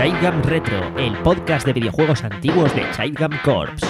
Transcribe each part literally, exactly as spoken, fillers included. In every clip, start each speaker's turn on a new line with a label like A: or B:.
A: Childgam Retro, el podcast de videojuegos antiguos de Childgam Corps.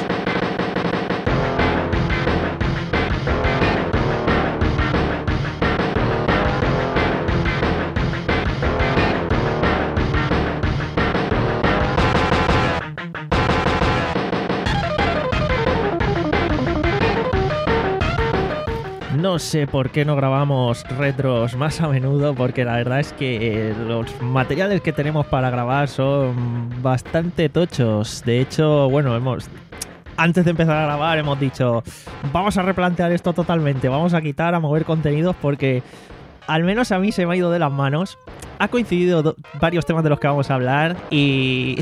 A: No sé por qué no grabamos retros más a menudo, porque la verdad es que los materiales que tenemos para grabar son bastante tochos. De hecho, bueno, hemos antes de empezar a grabar hemos dicho, vamos a replantear esto totalmente, vamos a quitar, a mover contenidos, porque al menos a mí se me ha ido de las manos. Ha coincidido do- varios temas de los que vamos a hablar y...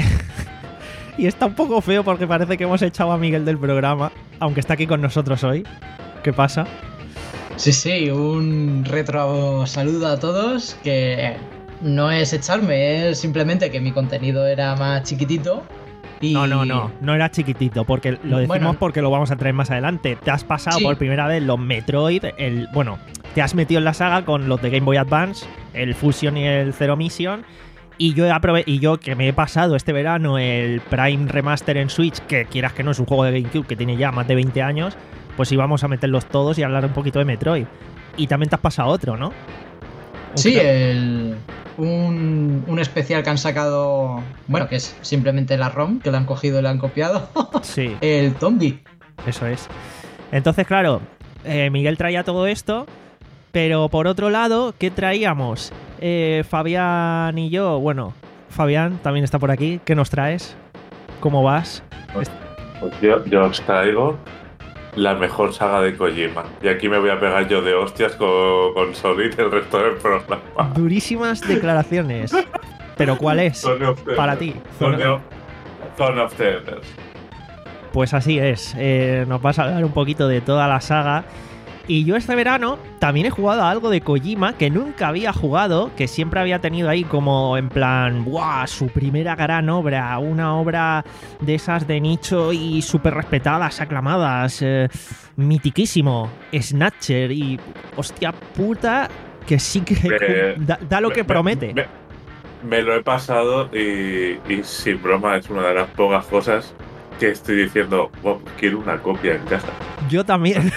A: y está un poco feo porque parece que hemos echado a Miguel del programa, aunque está aquí con nosotros hoy. ¿Qué pasa?
B: Sí, sí, un retro saludo a todos, que no es echarme, es simplemente que mi contenido era más chiquitito y...
A: No, no, no, no era chiquitito, porque lo decimos
B: Bueno,
A: porque lo vamos a traer más adelante. Te has pasado
B: sí.
A: por primera vez los Metroid, el bueno, te has metido en la saga con los de Game Boy Advance, el Fusion y el Zero Mission, y yo, he aprove- y yo que me he pasado este verano el Prime Remaster en Switch, que quieras que no es un juego de GameCube que tiene ya más de veinte años, pues íbamos a meterlos todos y hablar un poquito de Metroid. Y también te has pasado otro, ¿no?
B: Sí,
A: Otro.
B: el, un, un especial que han sacado, bueno, que es simplemente la ROM, que lo han cogido y lo han copiado,
A: Sí,
B: el Tombi.
A: eso es. Entonces, claro, eh, Miguel traía todo esto, pero por otro lado, ¿qué traíamos? Eh, Fabián y yo, bueno, Fabián también está por aquí. ¿Qué nos traes? ¿Cómo vas?
C: Pues yo, yo os traigo la mejor saga de Kojima. Y aquí me voy a pegar yo de hostias con, con Solid el resto del programa.
A: Durísimas declaraciones. ¿Pero cuál es?
C: Zone of the
A: Para
C: Enders.
A: ti.
C: Zone of, Zone of the Enders.
A: Pues así es, eh, nos vas a hablar un poquito de toda la saga. Y yo este verano también he jugado a algo de Kojima que nunca había jugado, que siempre había tenido ahí como en plan, ¡buah! Su primera gran obra, una obra de esas de nicho y súper respetadas, aclamadas, eh, mitiquísimo, Snatcher y hostia puta, que sí que
C: Eh,
A: da, da lo que
C: Me-
A: promete.
C: Me, me lo he pasado y, y sin broma es una de las pocas cosas que estoy diciendo, "Wow, quiero una copia en casa".
A: Yo también.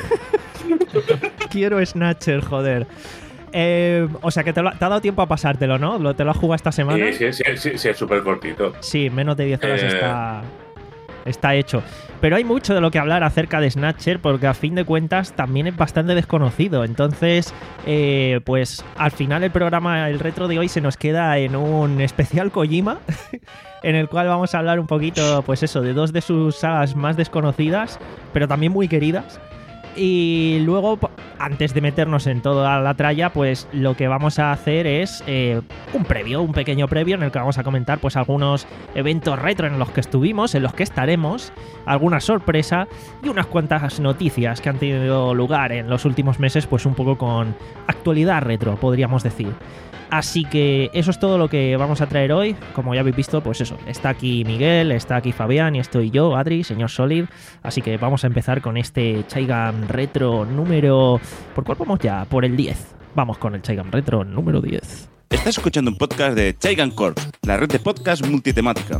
A: Quiero Snatcher, joder. Eh, o sea que te, lo- te ha dado tiempo a pasártelo, ¿no? Lo- ¿Te lo has jugado esta semana?
C: Y sí, sí, sí, sí, es súper cortito.
A: Sí, menos de diez horas
C: Eh.
A: está, está hecho. Pero hay mucho de lo que hablar acerca de Snatcher porque a fin de cuentas también es bastante desconocido. Entonces, eh, pues al final el programa, el retro de hoy se nos queda en un especial Kojima en el cual vamos a hablar un poquito, pues eso, de dos de sus sagas más desconocidas, pero también muy queridas. Y luego, po- antes de meternos en toda la tralla, pues lo que vamos a hacer es eh, un previo, un pequeño previo en el que vamos a comentar pues algunos eventos retro en los que estuvimos, en los que estaremos, alguna sorpresa y unas cuantas noticias que han tenido lugar en los últimos meses, pues un poco con actualidad retro, podríamos decir. Así que eso es todo lo que vamos a traer hoy. Como ya habéis visto, pues eso, está aquí Miguel, está aquí Fabián y estoy yo, Adri, señor Solid. Así que vamos a empezar con este Childgam Retro número... ¿Por cuál vamos ya? Por el diez. Vamos con el Childgam Retro número diez.
D: Estás escuchando un podcast de Childgam Corps, la red de podcast multitemática.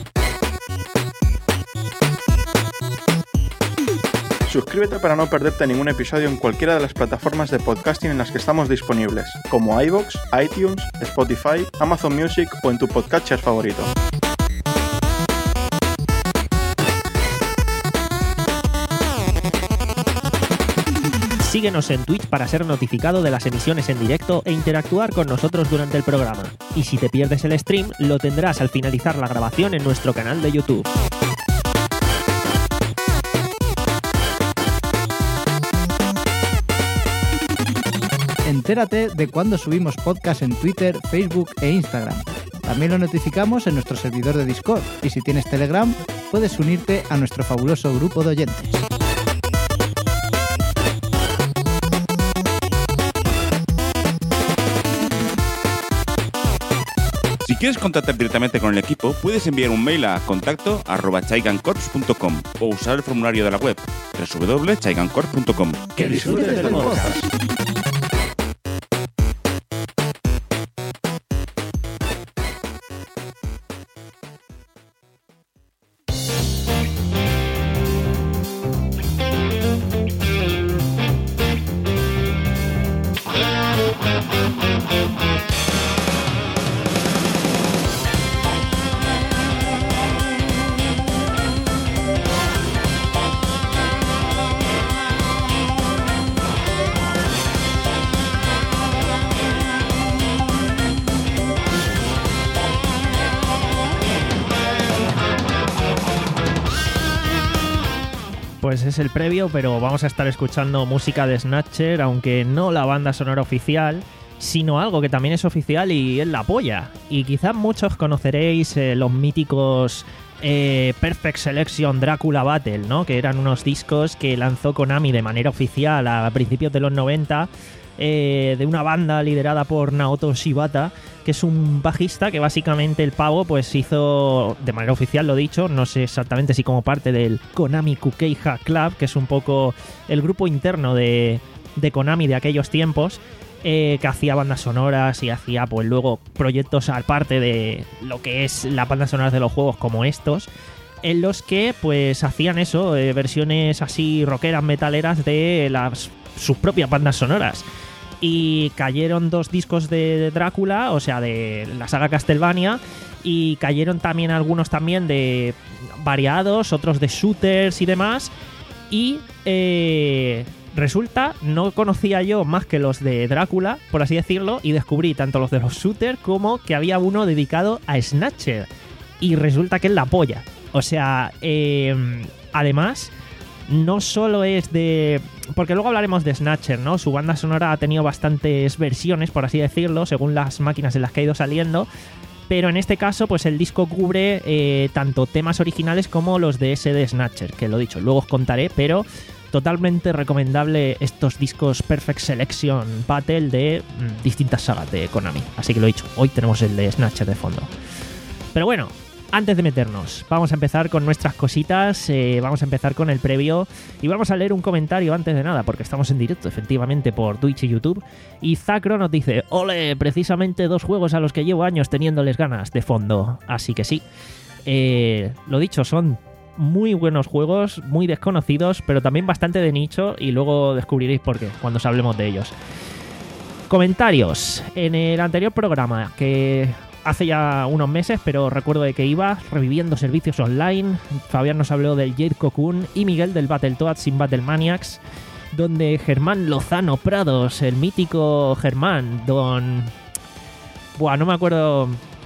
E: Suscríbete para no perderte ningún episodio en cualquiera de las plataformas de podcasting en las que estamos disponibles, como iVoox, iTunes, Spotify, Amazon Music o en tu podcatcher favorito.
A: Síguenos en Twitch para ser notificado de las emisiones en directo e interactuar con nosotros durante el programa. Y si te pierdes el stream, lo tendrás al finalizar la grabación en nuestro canal de YouTube.
F: Entérate de cuando subimos podcast en Twitter, Facebook e Instagram. También lo notificamos en nuestro servidor de Discord y si tienes Telegram, puedes unirte a nuestro fabuloso grupo de oyentes.
D: Si quieres contactar directamente con el equipo, puedes enviar un mail a contacto arroba childgamcorps punto com o usar el formulario de la web doble u doble u doble u punto childgamcorps punto com.
A: ¡Que disfrutes del podcast! pues es el previo, pero vamos a estar escuchando música de Snatcher, aunque no la banda sonora oficial, sino algo que también es oficial y es la polla. Y quizás muchos conoceréis eh, los míticos eh, Perfect Selection Drácula Battle, ¿no? Que eran unos discos que lanzó Konami de manera oficial a principios de los noventa, eh, de una banda liderada por Naoto Shibata, que es un bajista que básicamente el pavo pues hizo, de manera oficial lo dicho, no sé exactamente si como parte del Konami Kukeiha Club, que es un poco el grupo interno de, de Konami de aquellos tiempos, eh, que hacía bandas sonoras y hacía pues luego proyectos aparte de lo que es las bandas sonoras de los juegos como estos, en los que pues hacían eso, eh, versiones así rockeras, metaleras de las sus propias bandas sonoras. Y cayeron dos discos de Drácula, o sea, de la saga Castlevania, y cayeron también algunos también de variados, otros de shooters y demás. Y eh, resulta, no conocía yo más que los de Drácula, por así decirlo, y descubrí tanto los de los shooters como que había uno dedicado a Snatcher. Y resulta que es la polla. O sea, eh, además, no solo es de... Porque luego hablaremos de Snatcher, ¿no? Su banda sonora ha tenido bastantes versiones, por así decirlo, según las máquinas en las que ha ido saliendo. Pero en este caso, pues el disco cubre eh, tanto temas originales como los de ese de Snatcher, que lo dicho, luego os contaré, pero totalmente recomendable estos discos Perfect Selection Battle de mmm, distintas sagas de Konami. Así que lo dicho, hoy tenemos el de Snatcher de fondo. Pero bueno, antes de meternos, vamos a empezar con nuestras cositas, eh, vamos a empezar con el previo y vamos a leer un comentario antes de nada, porque estamos en directo, efectivamente, por Twitch y YouTube. Y Zacro nos dice, ole, precisamente dos juegos a los que llevo años teniéndoles ganas de fondo. Así que sí, eh, lo dicho, son muy buenos juegos, muy desconocidos, pero también bastante de nicho y luego descubriréis por qué cuando os hablemos de ellos. Comentarios. En el anterior programa, que hace ya unos meses, pero recuerdo de que iba reviviendo servicios online, Fabián nos habló del Jade Cocoon y Miguel del Battletoads sin Battlemaniacs, donde Germán Lozano Prados, el mítico Germán, don... Buah, no me acuerdo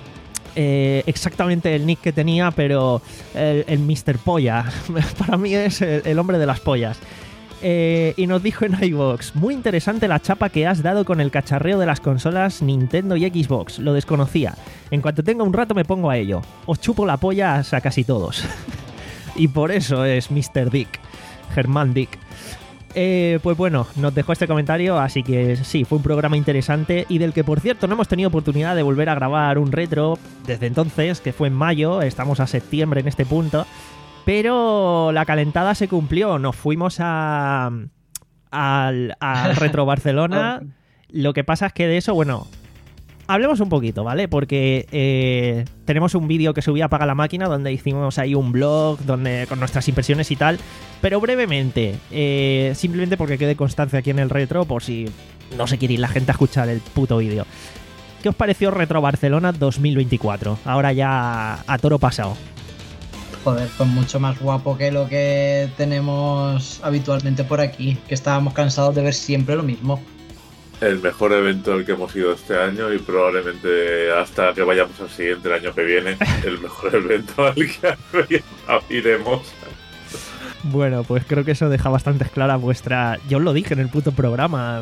A: eh, exactamente el nick que tenía, pero el, el mister Polla, para mí es el, el hombre de las pollas. Eh, y nos dijo en iVoox, muy interesante la chapa que has dado con el cacharreo de las consolas Nintendo y Xbox, lo desconocía. En cuanto tenga un rato me pongo a ello. Os chupo la polla a casi todos. Y por eso es mister Dick, Germán Dick. Eh, pues bueno, nos dejó este comentario, así que sí, fue un programa interesante y del que por cierto no hemos tenido oportunidad de volver a grabar un retro desde entonces, que fue en mayo, estamos a septiembre en este punto. Pero la calentada se cumplió, nos fuimos a al, al Retro Barcelona. Lo que pasa es que de eso, bueno, hablemos un poquito, ¿vale? Porque eh, tenemos un vídeo que subí a Apaga la Máquina donde hicimos ahí un blog donde con nuestras impresiones y tal, pero brevemente, eh, simplemente porque quede constancia aquí en el retro por si no se quiere ir la gente a escuchar el puto vídeo. ¿Qué os pareció Retro Barcelona dos mil veinticuatro? Ahora ya a toro pasado.
B: Joder, pues mucho más guapo que lo que tenemos habitualmente por aquí, que estábamos cansados de ver siempre lo mismo.
C: El mejor evento al que hemos ido este año y probablemente hasta que vayamos al siguiente, el año que viene, el mejor evento al que iremos.
A: Bueno, pues creo que eso deja bastante clara vuestra... Yo os lo dije en el puto programa,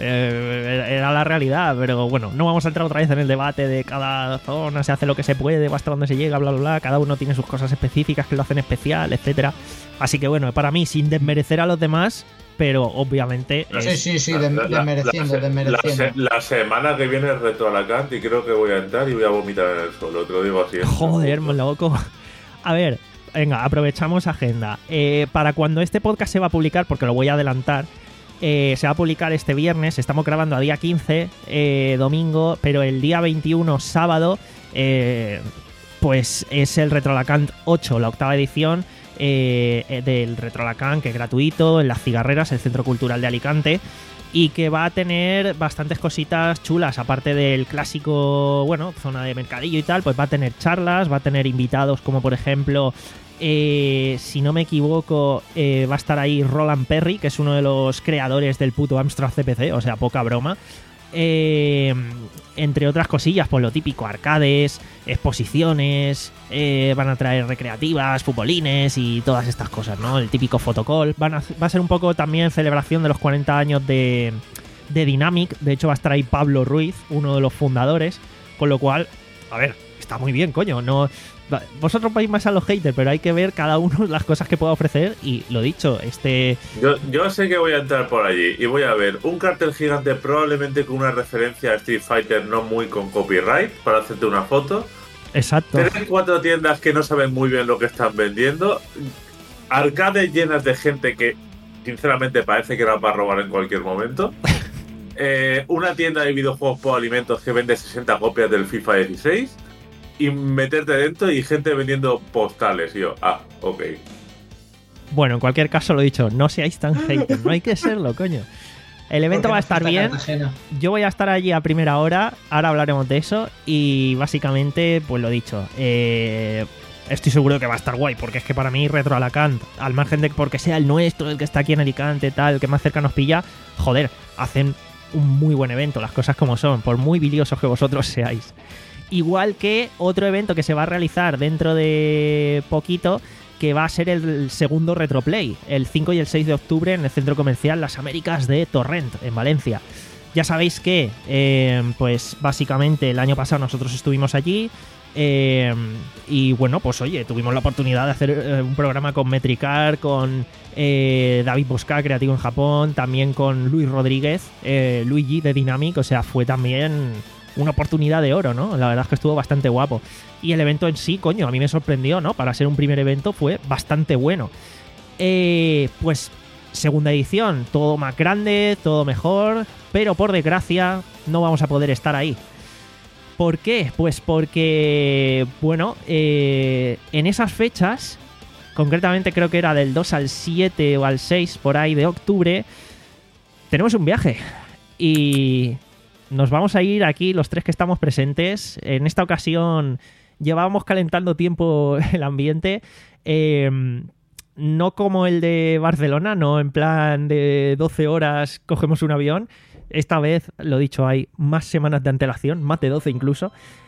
A: eh, era la realidad, pero bueno, no vamos a entrar otra vez en el debate de cada zona se hace lo que se puede, hasta donde se llega, bla, bla, bla, cada uno tiene sus cosas específicas que lo hacen especial, etcétera. Así que bueno, para mí, sin desmerecer a los demás, pero obviamente...
B: Sí, es... sí, sí, de, la, desmereciendo, la, desmereciendo.
C: La, se, la semana que viene es Retro Alacant y creo que voy a entrar y voy a vomitar en el suelo, te lo digo así.
A: Joder, loco. A ver... Venga, aprovechamos agenda. Eh, para cuando este podcast se va a publicar, porque lo voy a adelantar, eh, se va a publicar este viernes, estamos grabando a día quince, eh, domingo, pero el día veintiuno, sábado, eh, pues es el Retro Alacant ocho, la octava edición eh, del Retro Alacant, que es gratuito, en Las Cigarreras, el Centro Cultural de Alicante, y que va a tener bastantes cositas chulas, aparte del clásico, bueno, zona de mercadillo y tal, pues va a tener charlas, va a tener invitados como por ejemplo... Eh, si no me equivoco, eh, va a estar ahí Roland Perry, que es uno de los creadores del puto Amstrad C P C, o sea, poca broma. Eh, entre otras cosillas, pues lo típico, arcades, exposiciones, eh, van a traer recreativas, futbolines y todas estas cosas, ¿no? El típico fotocall. Van a, va a ser un poco también celebración de los cuarenta años de, de Dynamic. De hecho, va a estar ahí Pablo Ruiz, uno de los fundadores. Con lo cual, a ver, está muy bien, coño. No, vosotros vais más a los haters, pero hay que ver cada uno las cosas que pueda ofrecer. Y lo dicho, este...
C: Yo, yo sé que voy a entrar por allí y voy a ver un cartel gigante, probablemente con una referencia a Street Fighter, no muy con copyright, para hacerte una foto.
A: Exacto.
C: Tres, cuatro tiendas que no saben muy bien lo que están vendiendo. Arcades llenas de gente que, sinceramente, parece que era para robar en cualquier momento. Eh, una tienda de videojuegos por alimentos que vende sesenta copias del FIFA dieciséis y meterte dentro y gente vendiendo postales. Y yo, ah, ok.
A: Bueno, en cualquier caso, lo dicho, no seáis tan haters, no hay que serlo, coño. El evento va a estar bien. Yo voy a estar allí a primera hora, ahora hablaremos de eso. Y básicamente, pues lo dicho, eh, estoy seguro que va a estar guay, porque es que para mí Retro Alacant, al margen de porque sea el nuestro, el que está aquí en Alicante, tal, el que más cerca nos pilla, joder, hacen un muy buen evento, las cosas como son, por muy biliosos que vosotros seáis. Igual que otro evento que se va a realizar dentro de poquito, que va a ser el segundo Retroplay, el cinco y el seis de octubre en el Centro Comercial Las Américas de Torrent, en Valencia. Ya sabéis que, eh, pues básicamente el año pasado nosotros estuvimos allí, eh, y bueno, pues oye, tuvimos la oportunidad de hacer eh, un programa con Metricar, con eh, David Bosca, creativo en Japón, también con Luis Rodríguez, eh, Luigi de Dynamic, o sea, fue también una oportunidad de oro, ¿no? La verdad es que estuvo bastante guapo. Y el evento en sí, coño, a mí me sorprendió, ¿no? Para ser un primer evento fue bastante bueno. Eh, pues segunda edición, todo más grande, todo mejor, pero por desgracia no vamos a poder estar ahí. ¿Por qué? Pues porque, bueno, eh, en esas fechas, concretamente creo que era del dos al siete o al seis por ahí de octubre, tenemos un viaje y nos vamos a ir aquí los tres que estamos presentes. En esta ocasión llevábamos calentando tiempo el ambiente, eh, no como el de Barcelona, no en plan de doce horas cogemos un avión. Esta vez, lo dicho, hay más semanas de antelación, más de doce incluso.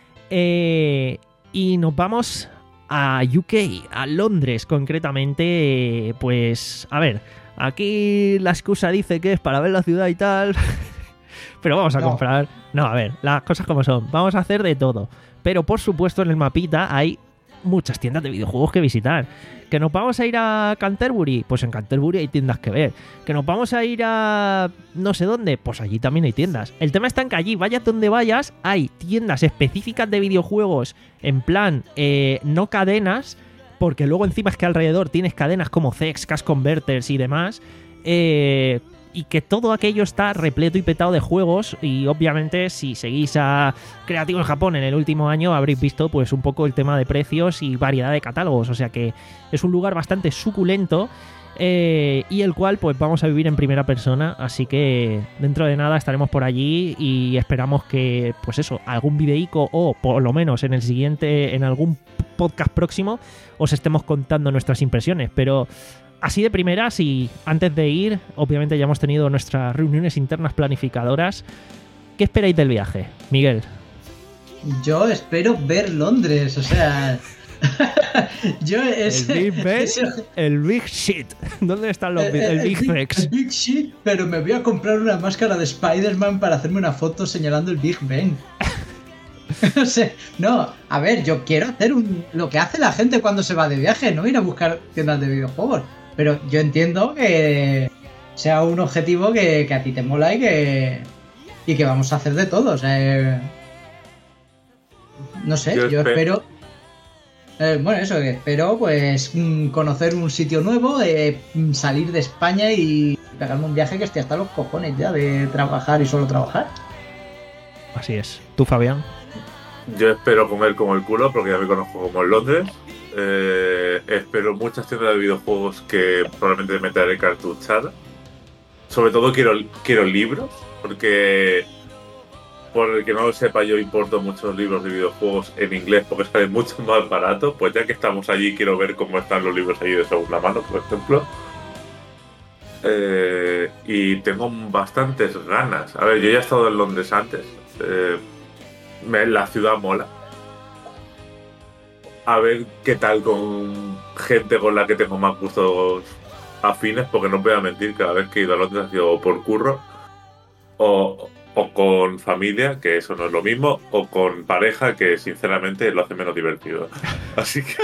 A: Eh, y nos vamos a U K, a Londres concretamente. Pues, a ver, aquí la excusa dice que es para ver la ciudad y tal. Pero vamos a no. comprar... No, a ver, las cosas como son. Vamos a hacer de todo. Pero, por supuesto, en el mapita hay muchas tiendas de videojuegos que visitar. ¿Que nos vamos a ir a Canterbury? Pues en Canterbury hay tiendas que ver. ¿Que nos vamos a ir a no sé dónde? Pues allí también hay tiendas. El tema está en que allí, vayas donde vayas, hay tiendas específicas de videojuegos en plan, eh, no cadenas, porque luego encima es que alrededor tienes cadenas como Zex, Cash Converters y demás, eh... y que todo aquello está repleto y petado de juegos. Y obviamente si seguís a Creativo en Japón en el último año habréis visto pues un poco el tema de precios y variedad de catálogos. O sea que es un lugar bastante suculento, eh, y el cual pues vamos a vivir en primera persona. Así que dentro de nada estaremos por allí y esperamos que pues eso, algún videico o por lo menos en el siguiente, en algún podcast próximo os estemos contando nuestras impresiones. Pero así de primeras, y antes de ir, obviamente ya hemos tenido nuestras reuniones internas planificadoras. ¿Qué esperáis del viaje, Miguel?
B: Yo espero ver Londres, o sea... yo es,
A: el Big Ben,
B: es,
A: el Big Shit. ¿Dónde están los el, el, el Big Rex?
B: El Big Shit, pero me voy a comprar una máscara de Spider-Man para hacerme una foto señalando el Big Ben. No sé, no, a ver, yo quiero hacer un, lo que hace la gente cuando se va de viaje, no ir a buscar tiendas de videojuegos. Pero yo entiendo que sea un objetivo que, que a ti te mola y que, y que vamos a hacer de todo. O sea, no sé, yo, yo espero... Eh, bueno, eso, que espero pues conocer un sitio nuevo, eh, salir de España y pegarme un viaje que esté hasta los cojones ya de trabajar y solo trabajar.
A: Así es. ¿Tú, Fabián?
C: Yo espero comer como el culo porque ya me conozco como en Londres. Eh, espero muchas tiendas de videojuegos que probablemente me traeré cartuchada. Sobre todo quiero, quiero libros, porque por el que no lo sepa, yo importo muchos libros de videojuegos en inglés porque salen mucho más baratos. Pues ya que estamos allí, quiero ver cómo están los libros allí de segunda mano, por ejemplo. eh, y tengo bastantes ganas. A ver, yo ya he estado en Londres antes. Eh, me, la ciudad mola. A ver qué tal con gente con la que tengo más gustos afines, porque no voy a mentir, cada vez que he ido a Londres ha sido por curro, o, o con familia, que eso no es lo mismo, o con pareja, que sinceramente lo hace menos divertido. Así que...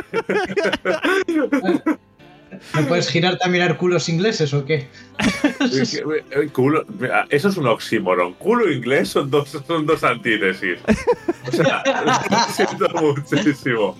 B: ¿No puedes girarte a mirar culos ingleses o qué?
C: Culo, eso es un oxímoron. Culo e inglés son dos, son dos antítesis. O sea, lo siento muchísimo.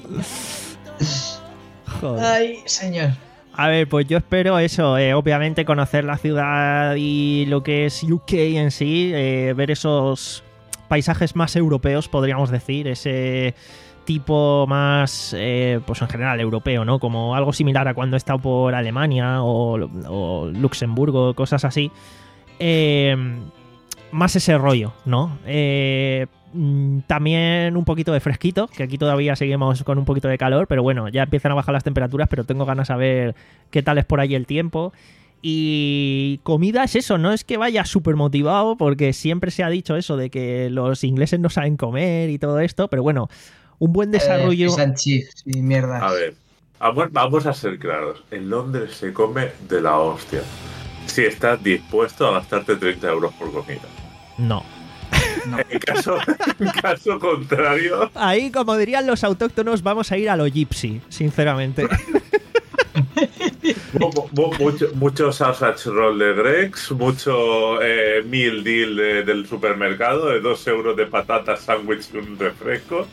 A: Joder.
B: Ay, señor.
A: A ver, pues yo espero eso, eh, obviamente conocer la ciudad y lo que es U K en sí, eh, ver esos paisajes más europeos, podríamos decir, ese tipo más, eh, pues en general europeo, ¿no? Como algo similar a cuando he estado por Alemania o, o Luxemburgo, cosas así. Eh, más ese rollo, ¿no? Eh, también un poquito de fresquito, que aquí todavía seguimos con un poquito de calor, pero bueno, ya empiezan a bajar las temperaturas, pero tengo ganas de ver qué tal es por ahí el tiempo. Y comida es eso, no es que vaya súper motivado, porque siempre se ha dicho eso de que los ingleses no saben comer y todo esto, pero bueno, un buen desarrollo...
B: Eh, fish and chips y mierdas.
C: A ver, vamos, vamos a ser claros. En Londres se come de la hostia. Si estás dispuesto a gastarte treinta euros por comida.
A: No.
B: No.
C: En caso, en caso contrario...
A: Ahí, como dirían los autóctonos, vamos a ir a lo gypsy, sinceramente.
C: Mucho, mucho sausage roll de Greggs, mucho eh, meal deal de, del supermercado de dos euros de patatas, sándwich y un refresco.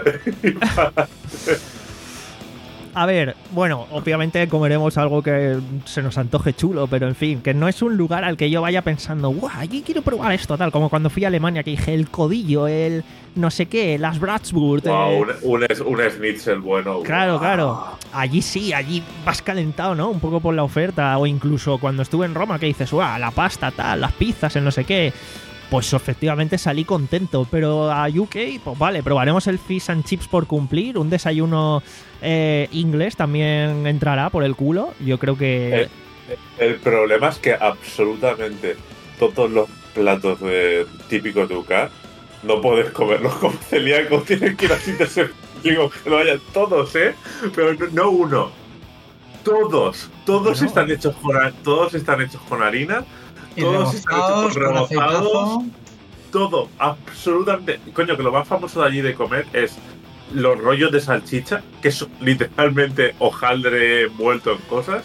A: A ver, bueno, obviamente comeremos algo que se nos antoje chulo, pero en fin, que no es un lugar al que yo vaya pensando, guau, aquí quiero probar esto, tal, como cuando fui a Alemania, que dije el codillo, el no sé qué, las Bratwurst.
C: Wow,
A: eh...
C: un, un, un schnitzel bueno.
A: Claro,
C: wow.
A: claro. Allí sí, allí vas calentado, ¿no? Un poco por la oferta, o incluso cuando estuve en Roma, que dices, guau, la pasta, tal, las pizzas, el no sé qué. Pues efectivamente salí contento, pero a U K, pues vale, probaremos el fish and chips por cumplir, un desayuno eh, inglés también entrará por el culo, yo creo que...
C: El, el problema es que absolutamente todos los platos de, típicos de U K no puedes comerlos como celíacos, tienes que ir a sitios digo que lo hayan todos, ¿eh? Pero no, no uno, todos, todos
A: no.
C: están hechos con todos están hechos con harina.
B: Y
C: Todos están hechos con
B: rebozados,
C: rebozados, todo, absolutamente. Coño, que lo más famoso de allí de comer es los rollos de salchicha, que es literalmente hojaldre envuelto en cosas,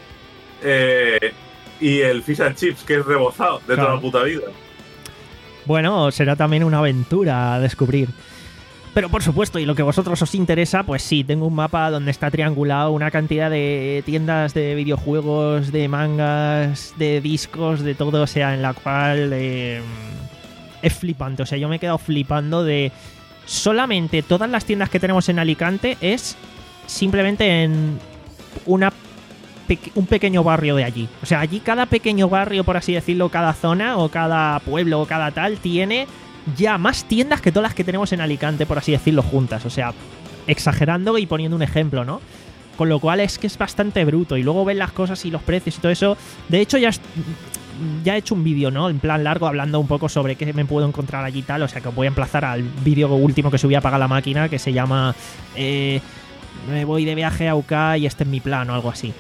C: eh, y el fish and chips, que es rebozado de
A: Claro.
C: toda la puta vida.
A: Bueno, será también una aventura a descubrir. Pero por supuesto, y lo que a vosotros os interesa, pues sí, tengo un mapa donde está triangulado una cantidad de tiendas de videojuegos, de mangas, de discos, de todo, o sea, en la cual eh, es flipante. O sea, yo me he quedado flipando de solamente todas las tiendas que tenemos en Alicante es simplemente en una pe- un pequeño barrio de allí. O sea, allí cada pequeño barrio, por así decirlo, cada zona o cada pueblo o cada tal, tiene ya más tiendas que todas las que tenemos en Alicante, por así decirlo, juntas. O sea, exagerando y poniendo un ejemplo, ¿no? Con lo cual es que es bastante bruto. Y luego ven las cosas y los precios y todo eso. De hecho, ya, ya he hecho un vídeo, ¿no? En plan largo, hablando un poco sobre qué me puedo encontrar allí y tal. O sea, que os voy a emplazar al vídeo último que subí a Paga la Máquina, que se llama eh, me voy de viaje a U K y este es mi plan o algo así.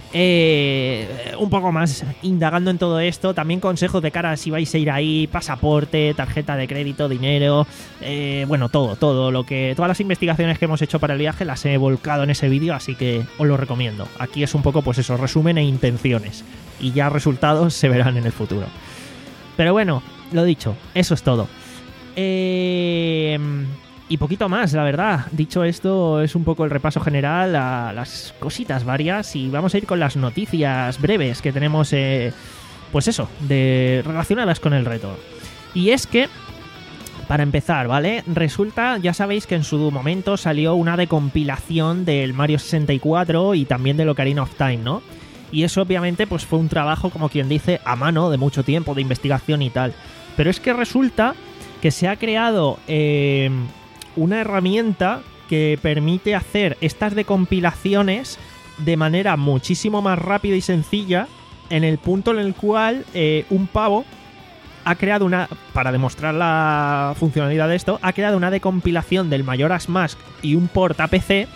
A: Eh, un poco más indagando en todo esto, también consejos de cara a si vais a ir ahí, pasaporte, tarjeta de crédito, dinero, eh, bueno, todo, todo lo que, todas las investigaciones que hemos hecho para el viaje las he volcado en ese vídeo, así que os lo recomiendo. Aquí es un poco, pues eso, resumen e intenciones, y ya resultados se verán en el futuro. Pero bueno, lo dicho, eso es todo. Eh... Y poquito más, la verdad. Dicho esto, es un poco el repaso general a las cositas varias y vamos a ir con las noticias breves que tenemos, eh, pues eso, de relacionadas con el reto. Y es que, para empezar, ¿vale? Resulta, ya sabéis que en su momento salió una decompilación del Mario sesenta y cuatro y también del Ocarina of Time, ¿no? Y eso obviamente pues fue un trabajo, como quien dice, a mano, de mucho tiempo, de investigación y tal. Pero es que resulta que se ha creado... Eh, una herramienta que permite hacer estas decompilaciones de manera muchísimo más rápida y sencilla en el punto en el cual eh, un pavo ha creado una, para demostrar la funcionalidad de esto, ha creado una decompilación del Majora's Mask y un port a P C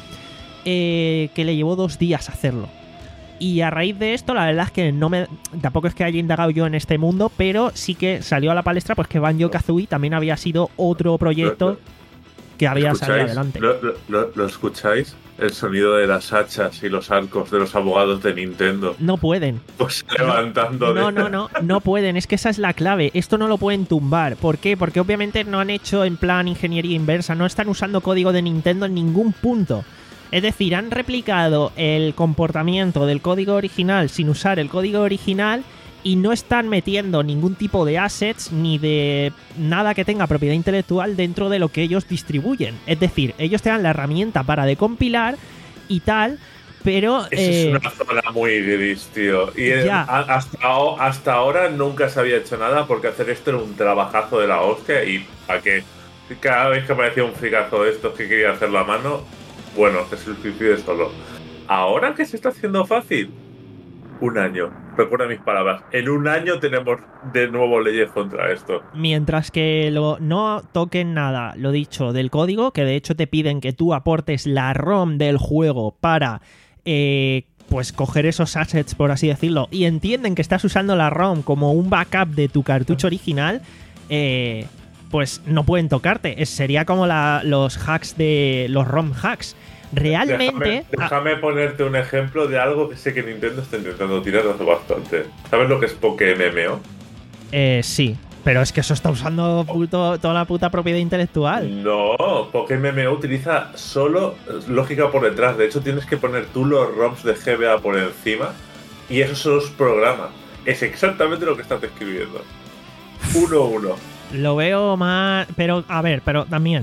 A: eh, que le llevó dos días hacerlo. Y a raíz de esto, la verdad es que no me, tampoco es que haya indagado yo en este mundo, pero sí que salió a la palestra pues que Banjo-Kazooie también había sido otro proyecto que había salido adelante.
C: ¿Lo, lo, ¿Lo escucháis? El sonido de las hachas y los arcos de los abogados de Nintendo.
A: No pueden.
C: Pues levantando.
A: No,
C: de...
A: no, no, no pueden. Es que esa es la clave. Esto no lo pueden tumbar. ¿Por qué? Porque obviamente no han hecho en plan ingeniería inversa. No están usando código de Nintendo en ningún punto. Es decir, han replicado el comportamiento del código original sin usar el código original y no están metiendo ningún tipo de assets ni de nada que tenga propiedad intelectual dentro de lo que ellos distribuyen. Es decir, ellos te dan la herramienta para decompilar y tal, pero...
C: Eso
A: eh,
C: es una zona muy gris, tío. Y eh,
A: ya.
C: hasta, hasta ahora nunca se había hecho nada porque hacer esto era un trabajazo de la hostia y para que cada vez que aparecía un frigazo de estos que quería hacer la mano, bueno, es el suicidio solo. Ahora que se está haciendo fácil, un año. Recuerda mis palabras. En un año tenemos de nuevo leyes contra esto.
A: Mientras que lo, no toquen nada, lo dicho, del código, que de hecho te piden que tú aportes la ROM del juego para eh, pues coger esos assets, por así decirlo, y entienden que estás usando la ROM como un backup de tu cartucho original, eh, pues no pueden tocarte. Es, sería como la, los hacks de los ROM hacks. Realmente...
C: Déjame, déjame ponerte un ejemplo de algo que sé que Nintendo está intentando tirar hace bastante. ¿Sabes lo que es Poké M M O?
A: Eh, sí, pero es que eso está usando puto, toda la puta propiedad intelectual.
C: No, Poké M M O utiliza solo lógica por detrás. De hecho, tienes que poner tú los ROMs de G B A por encima y eso solo es programa. Es exactamente lo que estás describiendo. Uno a uno.
A: Lo veo más... Pero, a ver, pero también...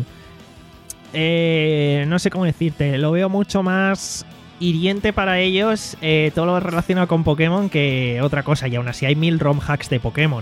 A: Eh, no sé cómo decirte, lo veo mucho más hiriente para ellos eh, todo lo relacionado con Pokémon que otra cosa, y aún así hay mil ROM hacks de Pokémon.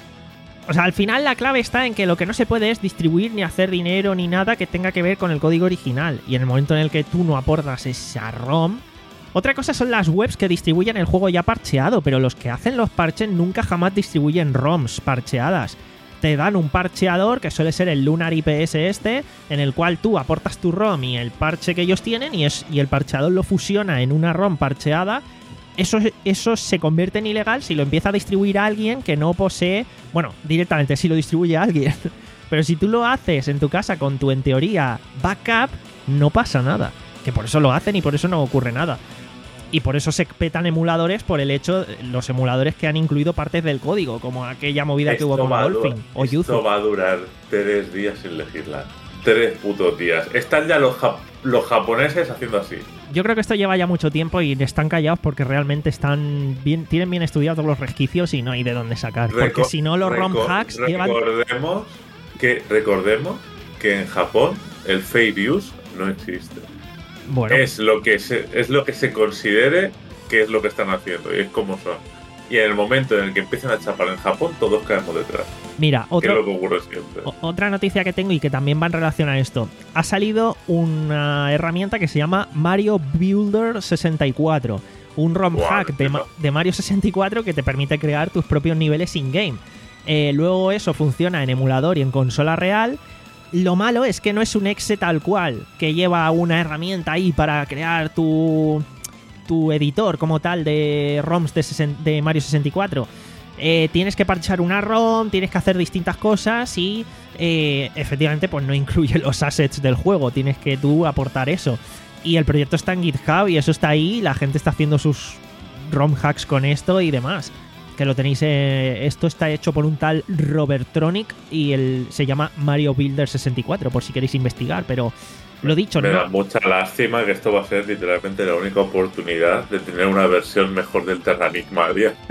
A: O sea, al final la clave está en que lo que no se puede es distribuir ni hacer dinero ni nada que tenga que ver con el código original, y en el momento en el que tú no aportas esa ROM... Otra cosa son las webs que distribuyen el juego ya parcheado, pero los que hacen los parches nunca jamás distribuyen ROMs parcheadas. Te dan un parcheador, que suele ser el Lunar I P S este, en el cual tú aportas tu ROM y el parche que ellos tienen, y, es, y el parcheador lo fusiona en una ROM parcheada. Eso, eso se convierte en ilegal si lo empieza a distribuir a alguien que no posee... Bueno, directamente si lo distribuye a alguien. Pero si tú lo haces en tu casa con tu, en teoría, backup, no pasa nada. Que por eso lo hacen y por eso no ocurre nada. Y por eso se petan emuladores por el hecho, los emuladores que han incluido partes del código, como aquella movida
C: Esto
A: que hubo con
C: va
A: Dolphin
C: durar,
A: o Yuzu.
C: Esto va a durar tres días sin legislar. Tres putos días. Están ya los, jap los japoneses haciendo así.
A: Yo creo que esto lleva ya mucho tiempo y están callados porque realmente están bien, tienen bien estudiados todos los resquicios y no hay de dónde sacar. Reco porque si no, los ROM hacks llevan...
C: Recordemos que, recordemos que en Japón el fair use no existe.
A: Bueno.
C: Es lo que se, es lo que se considere que es lo que están haciendo y es como son. Y en el momento en el que empiezan a chapar en Japón, todos caemos detrás.
A: Mira, otro,
C: que es lo que ocurre siempre.
A: Otra noticia que tengo y que también va en relación a esto. Ha salido una herramienta que se llama Mario Builder sesenta y cuatro. Un ROM wow, hack de, de Mario sesenta y cuatro que te permite crear tus propios niveles in-game. Eh, luego eso funciona en emulador y en consola real. Lo malo es que no es un exe tal cual, que lleva una herramienta ahí para crear tu, tu editor como tal de ROMs de, de Mario sesenta y cuatro. Eh, tienes que parchar una ROM, tienes que hacer distintas cosas y eh, efectivamente pues no incluye los assets del juego, tienes que tú aportar eso. Y el proyecto está en GitHub y eso está ahí, la gente está haciendo sus ROM hacks con esto y demás. Que lo tenéis, eh, esto está hecho por un tal Robertronic y el, se llama Mario Builder sesenta y cuatro, por si queréis investigar, pero lo dicho,
C: me
A: no.
C: da mucha lástima que esto va a ser literalmente la única oportunidad de tener una versión mejor del Terranigma a día.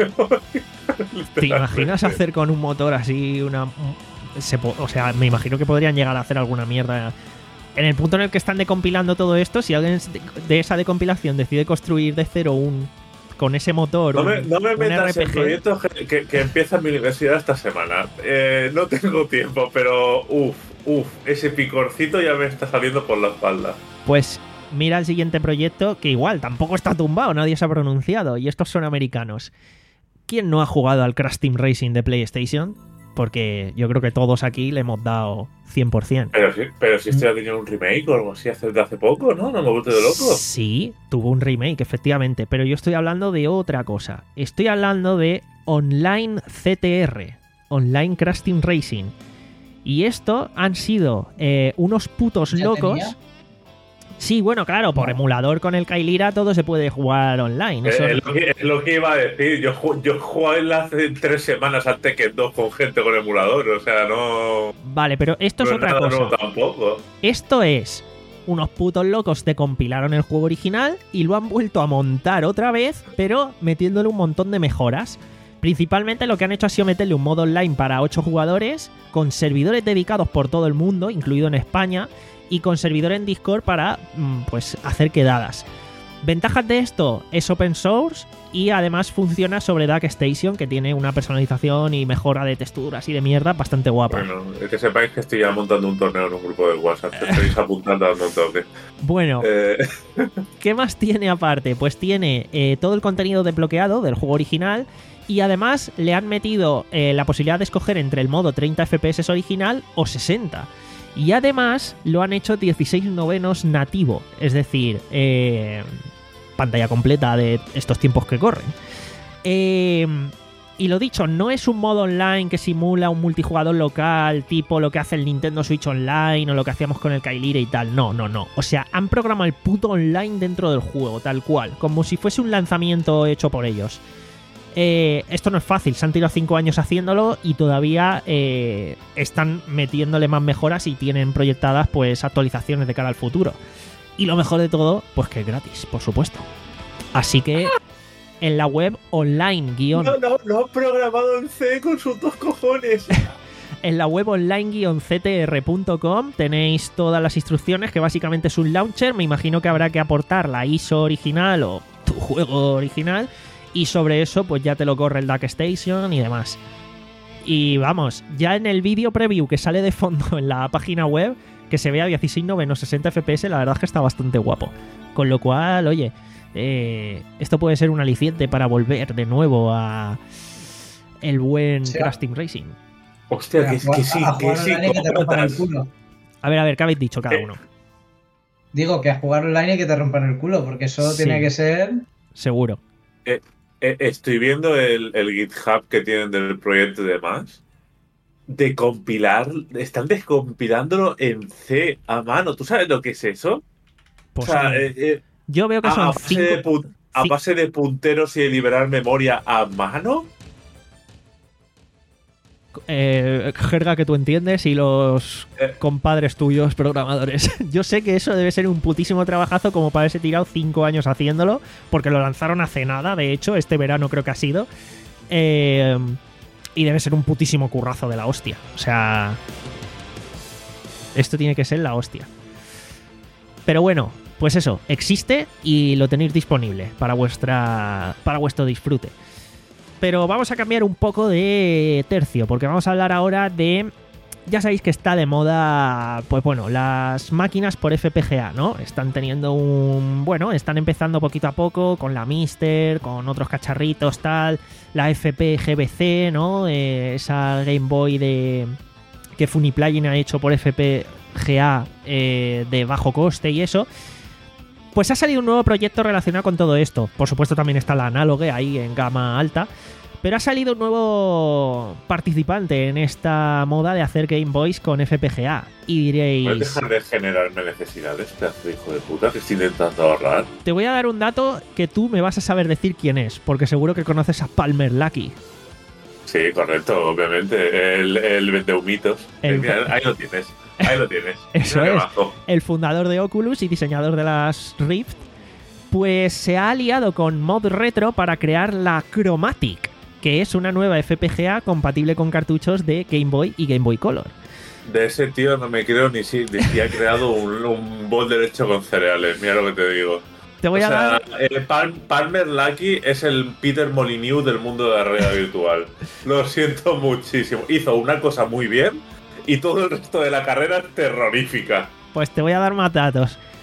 A: ¿Te imaginas hacer con un motor así una... Se, o sea, me imagino que podrían llegar a hacer alguna mierda. En el punto en el que están decompilando todo esto, si alguien de esa decompilación decide construir de cero un... con ese motor.
C: No me,
A: un,
C: no me metas
A: un
C: en proyectos que, que, que empieza mi universidad esta semana. Eh, no tengo tiempo, pero uff, uff, ese picorcito ya me está saliendo por la espalda.
A: Pues mira el siguiente proyecto, que igual tampoco está tumbado, nadie se ha pronunciado, y estos son americanos. ¿quién no ha jugado al Crash Team Racing de PlayStation? Porque yo creo que todos aquí le hemos dado cien por ciento.
C: Pero sí, pero si este ya tenía un remake o algo así hace, de hace poco, ¿no? ¿No me vuelto de loco?
A: Sí, tuvo un remake, efectivamente. Pero yo estoy hablando de otra cosa. Estoy hablando de Online C T R. Online Crash Team Racing. Y esto han sido eh, unos putos
B: ¿Ya
A: locos.
B: tenía?
A: Sí, bueno, claro, por emulador con el Kailira todo se puede jugar online. Eso
C: Eh, es, lo que, es lo que iba a decir. Yo, ju- yo jugué hace tres semanas al Tekken dos con gente con emulador. O sea, no.
A: Vale, pero esto es
C: no
A: otra
C: nada
A: cosa.
C: nuevo tampoco.
A: Esto es, unos putos locos te compilaron el juego original y lo han vuelto a montar otra vez, pero metiéndole un montón de mejoras. Principalmente lo que han hecho ha sido meterle un modo online para ocho jugadores, con servidores dedicados por todo el mundo, incluido en España, y con servidor en Discord para mm, pues hacer quedadas. Ventajas de esto, es open source y además funciona sobre DuckStation, que tiene una personalización y mejora de texturas y de mierda bastante guapa.
C: Bueno, es que sepáis que estoy ya montando un torneo en un grupo de WhatsApp. Te estáis apuntando dando un toque.
A: Bueno,
C: Eh,
A: ¿qué más tiene aparte? Pues tiene eh, todo el contenido desbloqueado del juego original y además le han metido eh, la posibilidad de escoger entre el modo treinta F P S original o sesenta. Y además lo han hecho dieciséis novenos nativo, es decir, eh, pantalla completa de estos tiempos que corren. Eh, y lo dicho, no es un modo online que simula un multijugador local, tipo lo que hace el Nintendo Switch Online o lo que hacíamos con el Kailira y tal. No, no, no. O sea, han programado el puto online dentro del juego, tal cual, como si fuese un lanzamiento hecho por ellos. Eh, esto no es fácil, se han tirado cinco años haciéndolo y todavía eh, están metiéndole más mejoras y tienen proyectadas pues actualizaciones de cara al futuro. Y lo mejor de todo, pues que es gratis, por supuesto. Así que en la web online guión
C: no, no, lo han programado en C con sus dos cojones.
A: en la web online guión c t r punto com tenéis todas las instrucciones, que básicamente es un launcher. Me imagino que habrá que aportar la I S O original o tu juego original. Y sobre eso, pues ya te lo corre el DuckStation y demás. Y vamos, ya en el vídeo preview que sale de fondo en la página web, que se vea dieciséis novenos sesenta F P S, la verdad es que está bastante guapo. Con lo cual, oye, eh, esto puede ser un aliciente para volver de nuevo a el buen
B: Sí.
A: Crash Team Racing.
C: Hostia,
B: A
C: que,
B: jugar-
C: que sí,
B: a
C: que
B: jugar
C: sí.
B: online y que te rompan el
C: cojotas.
B: culo.
A: A ver, a ver, ¿qué habéis dicho cada
C: Eh.
A: uno?
B: Digo que a jugar online y que te rompan el culo, porque eso
A: Sí.
B: tiene que ser.
A: Seguro.
C: Eh, estoy viendo el, el GitHub que tienen del proyecto y demás. De compilar, están descompilándolo en C a mano. ¿Tú sabes lo que es eso?
A: Pues
C: o sea,
A: sí.
C: eh, eh,
A: Yo veo que
C: a, a
A: son
C: base de
A: cinco...
C: pu- a
A: ci-
C: base de punteros y de liberar memoria a mano.
A: eh, jerga que tú entiendes y los
C: Eh.
A: compadres tuyos programadores. Yo sé que eso debe ser un putísimo trabajazo como para haberse tirado cinco años haciéndolo, porque lo lanzaron hace nada, de hecho, este verano creo que ha sido. Eh, y debe ser un putísimo currazo de la hostia. O sea, esto tiene que ser la hostia. Pero bueno, pues eso, existe y lo tenéis disponible para vuestra para vuestro disfrute. Pero vamos a cambiar un poco de tercio, porque vamos a hablar ahora de... Ya sabéis que está de moda, pues bueno, las máquinas por F P G A, ¿no? Están teniendo un... Bueno, están empezando poquito a poco con la Mister, con otros cacharritos, tal. La F P G B C, ¿no? Eh, esa Game Boy de... que Funimation ha hecho por F P G A eh, de bajo coste y eso. Pues ha salido un nuevo proyecto relacionado con todo esto. Por supuesto también está la Analogue ahí en gama alta. Pero ha salido un nuevo participante en esta moda de hacer Game Boys con F P G A. Y
C: ¿Puedes
A: diréis...
C: dejar de generarme necesidades, pedazo de hijo de puta, que estoy intentando ahorrar?
A: Te voy a dar un dato que tú me vas a saber decir quién es. Porque seguro que conoces a Palmer Luckey.
C: Sí, correcto, obviamente. El, el vendehumitos.
A: El-
C: Mira, ahí lo tienes. Ahí lo tienes.
A: Eso
C: Mira qué
A: es.
C: majo.
A: El fundador de Oculus y diseñador de las Rift, pues se ha aliado con Mod Retro para crear la Chromatic, que es una nueva F P G A compatible con cartuchos de Game Boy y Game Boy Color.
C: De ese tío no me creo ni si, ni si ha creado un, un boulder hecho con cereales. Mira lo que te digo.
A: Te voy
C: o
A: a
C: sea,
A: dar...
C: el Pal- Palmer Luckey es el Peter Molyneux del mundo de la realidad virtual. Lo siento muchísimo. Hizo una cosa muy bien y todo el resto de la carrera es terrorífica.
A: Pues te voy a dar más datos.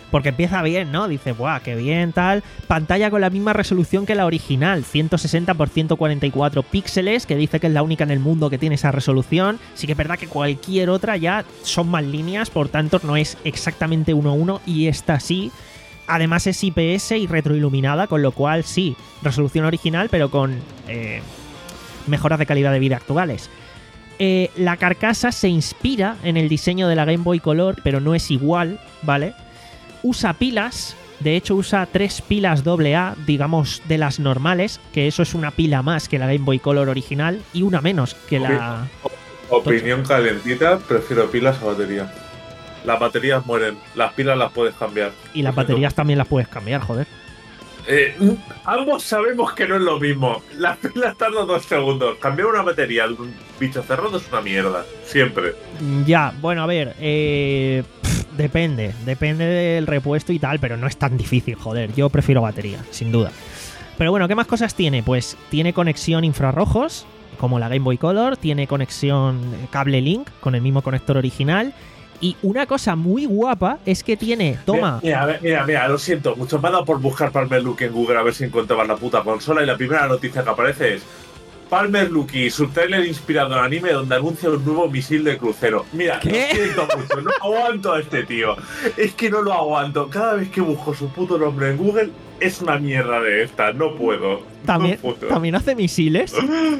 A: porque empieza bien, ¿no? Dice, ¡buah, qué bien, tal! Pantalla con la misma resolución que la original, ciento sesenta por ciento cuarenta y cuatro píxeles, que dice que es la única en el mundo que tiene esa resolución. Sí que es verdad que cualquier otra ya son más líneas, por tanto no es exactamente uno a uno, y esta sí. Además es I P S y retroiluminada, con lo cual sí, resolución original, pero con eh, mejoras de calidad de vida actuales. Eh, la carcasa se inspira en el diseño de la Game Boy Color, pero no es igual, ¿vale? Usa pilas, de hecho usa tres pilas doble A, digamos de las normales, que eso es una pila más que la Game Boy Color original y una menos que la...
C: Opinión calentita, prefiero pilas a batería. Las baterías mueren, las pilas las puedes cambiar.
A: Y las baterías también las puedes cambiar, joder.
C: Eh, ambos sabemos que no es lo mismo. Las pilas tardan dos segundos. Cambiar una batería de un bicho cerrado es una mierda. Siempre.
A: Ya, bueno, a ver, eh, pff, depende. Depende del repuesto y tal, pero no es tan difícil, joder. Yo prefiero batería, sin duda. Pero bueno, ¿qué más cosas tiene? Pues tiene conexión infrarrojos, como la Game Boy Color. Tiene conexión cable Link, con el mismo conector original. Y una cosa muy guapa es que tiene, toma...
C: Mira, mira, mira, mira, lo siento mucho. Me ha dado por buscar Palmer Lucky en Google a ver si encontraba la puta consola y la primera noticia que aparece es Palmer Lucky, su trailer inspirado en anime donde anuncia un nuevo misil de crucero. Mira,
A: ¿qué?
C: Lo siento mucho, no aguanto a este tío. Es que no lo aguanto. Cada vez que busco su puto nombre en Google es una mierda de esta. No puedo.
A: ¿También,
C: no puedo.
A: ¿también hace misiles?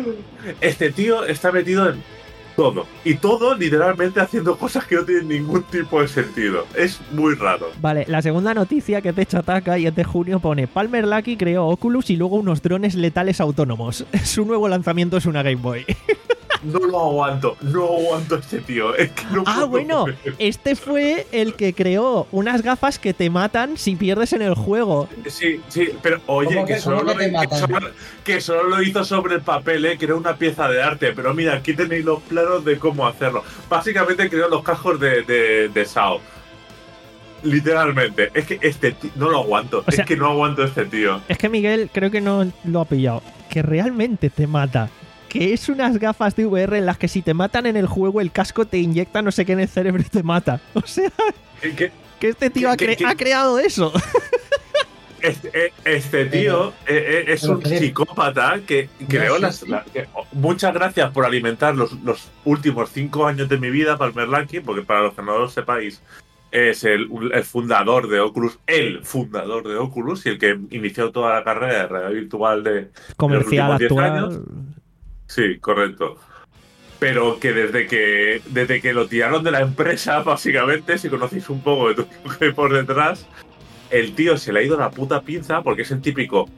C: Este tío está metido en... todo. Y todo literalmente haciendo cosas que no tienen ningún tipo de sentido. Es muy raro.
A: Vale, la segunda noticia que te Chataca y es de junio pone Palmer Lucky creó Oculus y luego unos drones letales autónomos. Su nuevo lanzamiento es una Game Boy.
C: No lo aguanto, no aguanto a este tío. Es que no
A: Ah,
C: puedo
A: bueno,
C: ver.
A: este fue el que creó unas gafas que te matan si pierdes en el juego.
C: Sí, sí, pero oye,
B: ¿Cómo
C: que,
B: que-
C: solo
B: cómo
C: lo,
B: que te
C: que,
B: matan?
C: solo, que solo lo hizo sobre el papel, ¿eh? Que era una pieza de arte. Pero mira, aquí tenéis los planos de cómo hacerlo. Básicamente creó los cascos de, de, de Sao. Literalmente. Es que este tío, no lo aguanto.
A: O sea-
C: es que no aguanto a este tío.
A: Es que Miguel creo que no lo ha pillado. Que realmente te mata. Que es unas gafas de V R en las que si te matan en el juego el casco te inyecta no sé qué en el cerebro y te mata. O sea,
C: ¿Qué- qué?
A: que este tío
C: ¿Qué-
A: ha,
C: qué-
A: cre-
C: qué?
A: ha creado eso.
C: Este, eh, este tío eh, eh, es
B: pero
C: un
B: que-
C: psicópata que creó
B: sí,
C: las.
B: sí.
C: la- que- oh, muchas gracias por alimentar los, los últimos cinco años de mi vida, Palmer Lucky, porque para los que no lo sepáis, es el, el fundador de Oculus, el fundador de Oculus y el que inició toda la carrera de realidad virtual de.
A: Comercial
C: los últimos diez
A: actual.
C: años. Sí, correcto. Pero que desde que desde que lo tiraron de la empresa, básicamente, si conocéis un poco de todo lo que hay por detrás, el tío se le ha ido la puta pinza porque es el típico,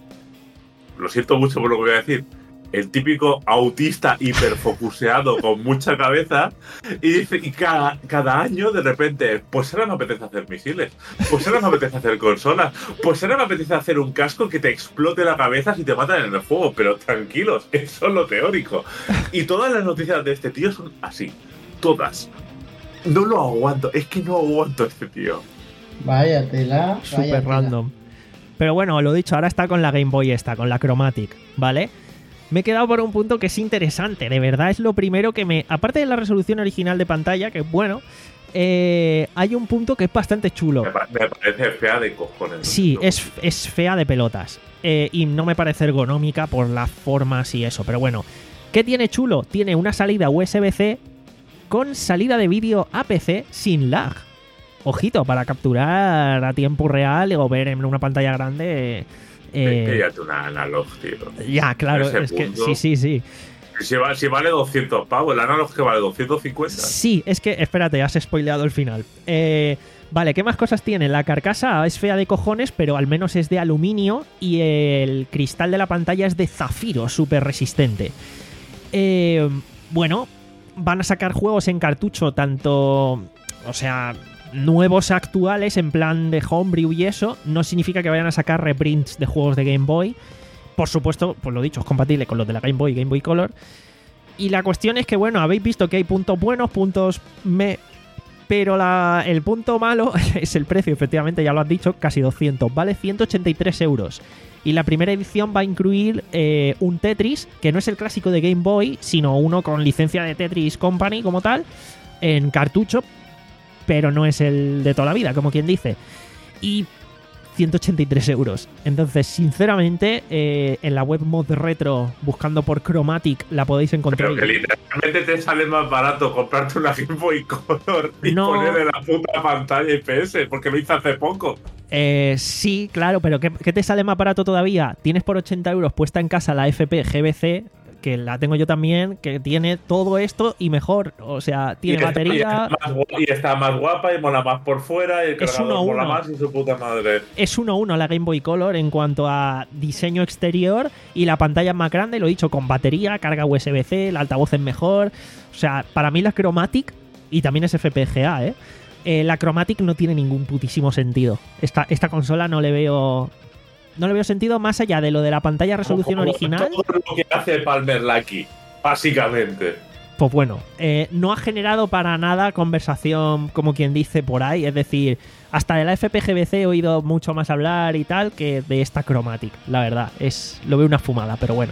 C: lo siento mucho por lo que voy a decir, el típico autista hiperfocuseado con mucha cabeza y dice, y cada, cada año de repente, pues ahora me apetece hacer misiles, pues ahora me apetece hacer consolas, pues ahora me apetece hacer un casco que te explote la cabeza si te matan en el juego, pero tranquilos, eso es lo teórico. Y todas las noticias de este tío son así, todas. No lo aguanto, es que no aguanto a este tío.
B: Vaya tela.
A: Súper
B: vaya tela.
A: random. Pero bueno, lo dicho, ahora está con la Game Boy esta, con la Chromatic, ¿vale? Me he quedado por un punto que es interesante, de verdad es lo primero que me... Aparte de la resolución original de pantalla, que bueno, eh, hay un punto que es bastante chulo.
C: Me, pa- me parece fea de cojones.
A: Sí,
C: ¿no?
A: es, es fea de pelotas. Eh, y no me parece ergonómica por las formas y eso. Pero bueno, ¿qué tiene chulo? Tiene una salida U S B C con salida de vídeo A P C sin lag. Ojito, para capturar a tiempo real o ver en una pantalla grande. eh,
C: Píllate una analog, tío.
A: ya, claro,
C: ese
A: es que
C: punto.
A: sí, sí, sí.
C: Si, va- si vale doscientos pavos, el analog que vale doscientos cincuenta.
A: Sí, es que, espérate, has spoileado el final. Eh, vale, ¿qué más cosas tiene? La carcasa es fea de cojones, pero al menos es de aluminio y el cristal de la pantalla es de zafiro, súper resistente. Eh, bueno, van a sacar juegos en cartucho, tanto, o sea, nuevos actuales, en plan de homebrew y eso. No significa que vayan a sacar reprints de juegos de Game Boy. Por supuesto, pues lo dicho, es compatible con los de la Game Boy y Game Boy Color. Y la cuestión es que, bueno, habéis visto que hay puntos buenos, puntos me... Pero la, el punto malo es el precio, efectivamente, ya lo has dicho, casi doscientos. Vale ciento ochenta y tres euros. Y la primera edición va a incluir eh, un Tetris, que no es el clásico de Game Boy, sino uno con licencia de Tetris Company como tal, en cartucho, pero no es el de toda la vida, como quien dice. y ciento ochenta y tres euros. Entonces, sinceramente, eh, en la web Mod Retro, buscando por Chromatic, la podéis encontrar.
C: Pero que literalmente te sale más barato comprarte una Game Boy Color y
A: No.
C: ponerle la puta pantalla I P S, porque lo hice hace poco.
A: Eh, sí, claro, pero ¿qué, ¿qué te sale más barato todavía? Tienes por ochenta euros puesta en casa la F P G B C, que la tengo yo también, que tiene todo esto y mejor. O sea, tiene
C: y
A: batería.
C: Está, y, está más, y está más guapa y mola más por fuera y el
A: Es
C: cargador
A: uno a
C: mola
A: uno.
C: más y su puta madre.
A: Es uno a uno la Game Boy Color en cuanto a diseño exterior y la pantalla es más grande, lo he dicho, con batería, carga U S B C, el altavoz es mejor. O sea, para mí la Chromatic, y también es F P G A, ¿eh? Eh, la Chromatic no tiene ningún putísimo sentido. Esta, esta consola no le veo... No le veo sentido más allá de lo de la pantalla resolución
C: Como
A: original.
C: Todo lo que hace Palmer Lucky, básicamente.
A: Pues bueno, eh, no ha generado para nada conversación, como quien dice por ahí. Es decir, hasta de la F P G B C he oído mucho más hablar y tal que de esta Chromatic. La verdad, es lo veo una fumada, pero bueno.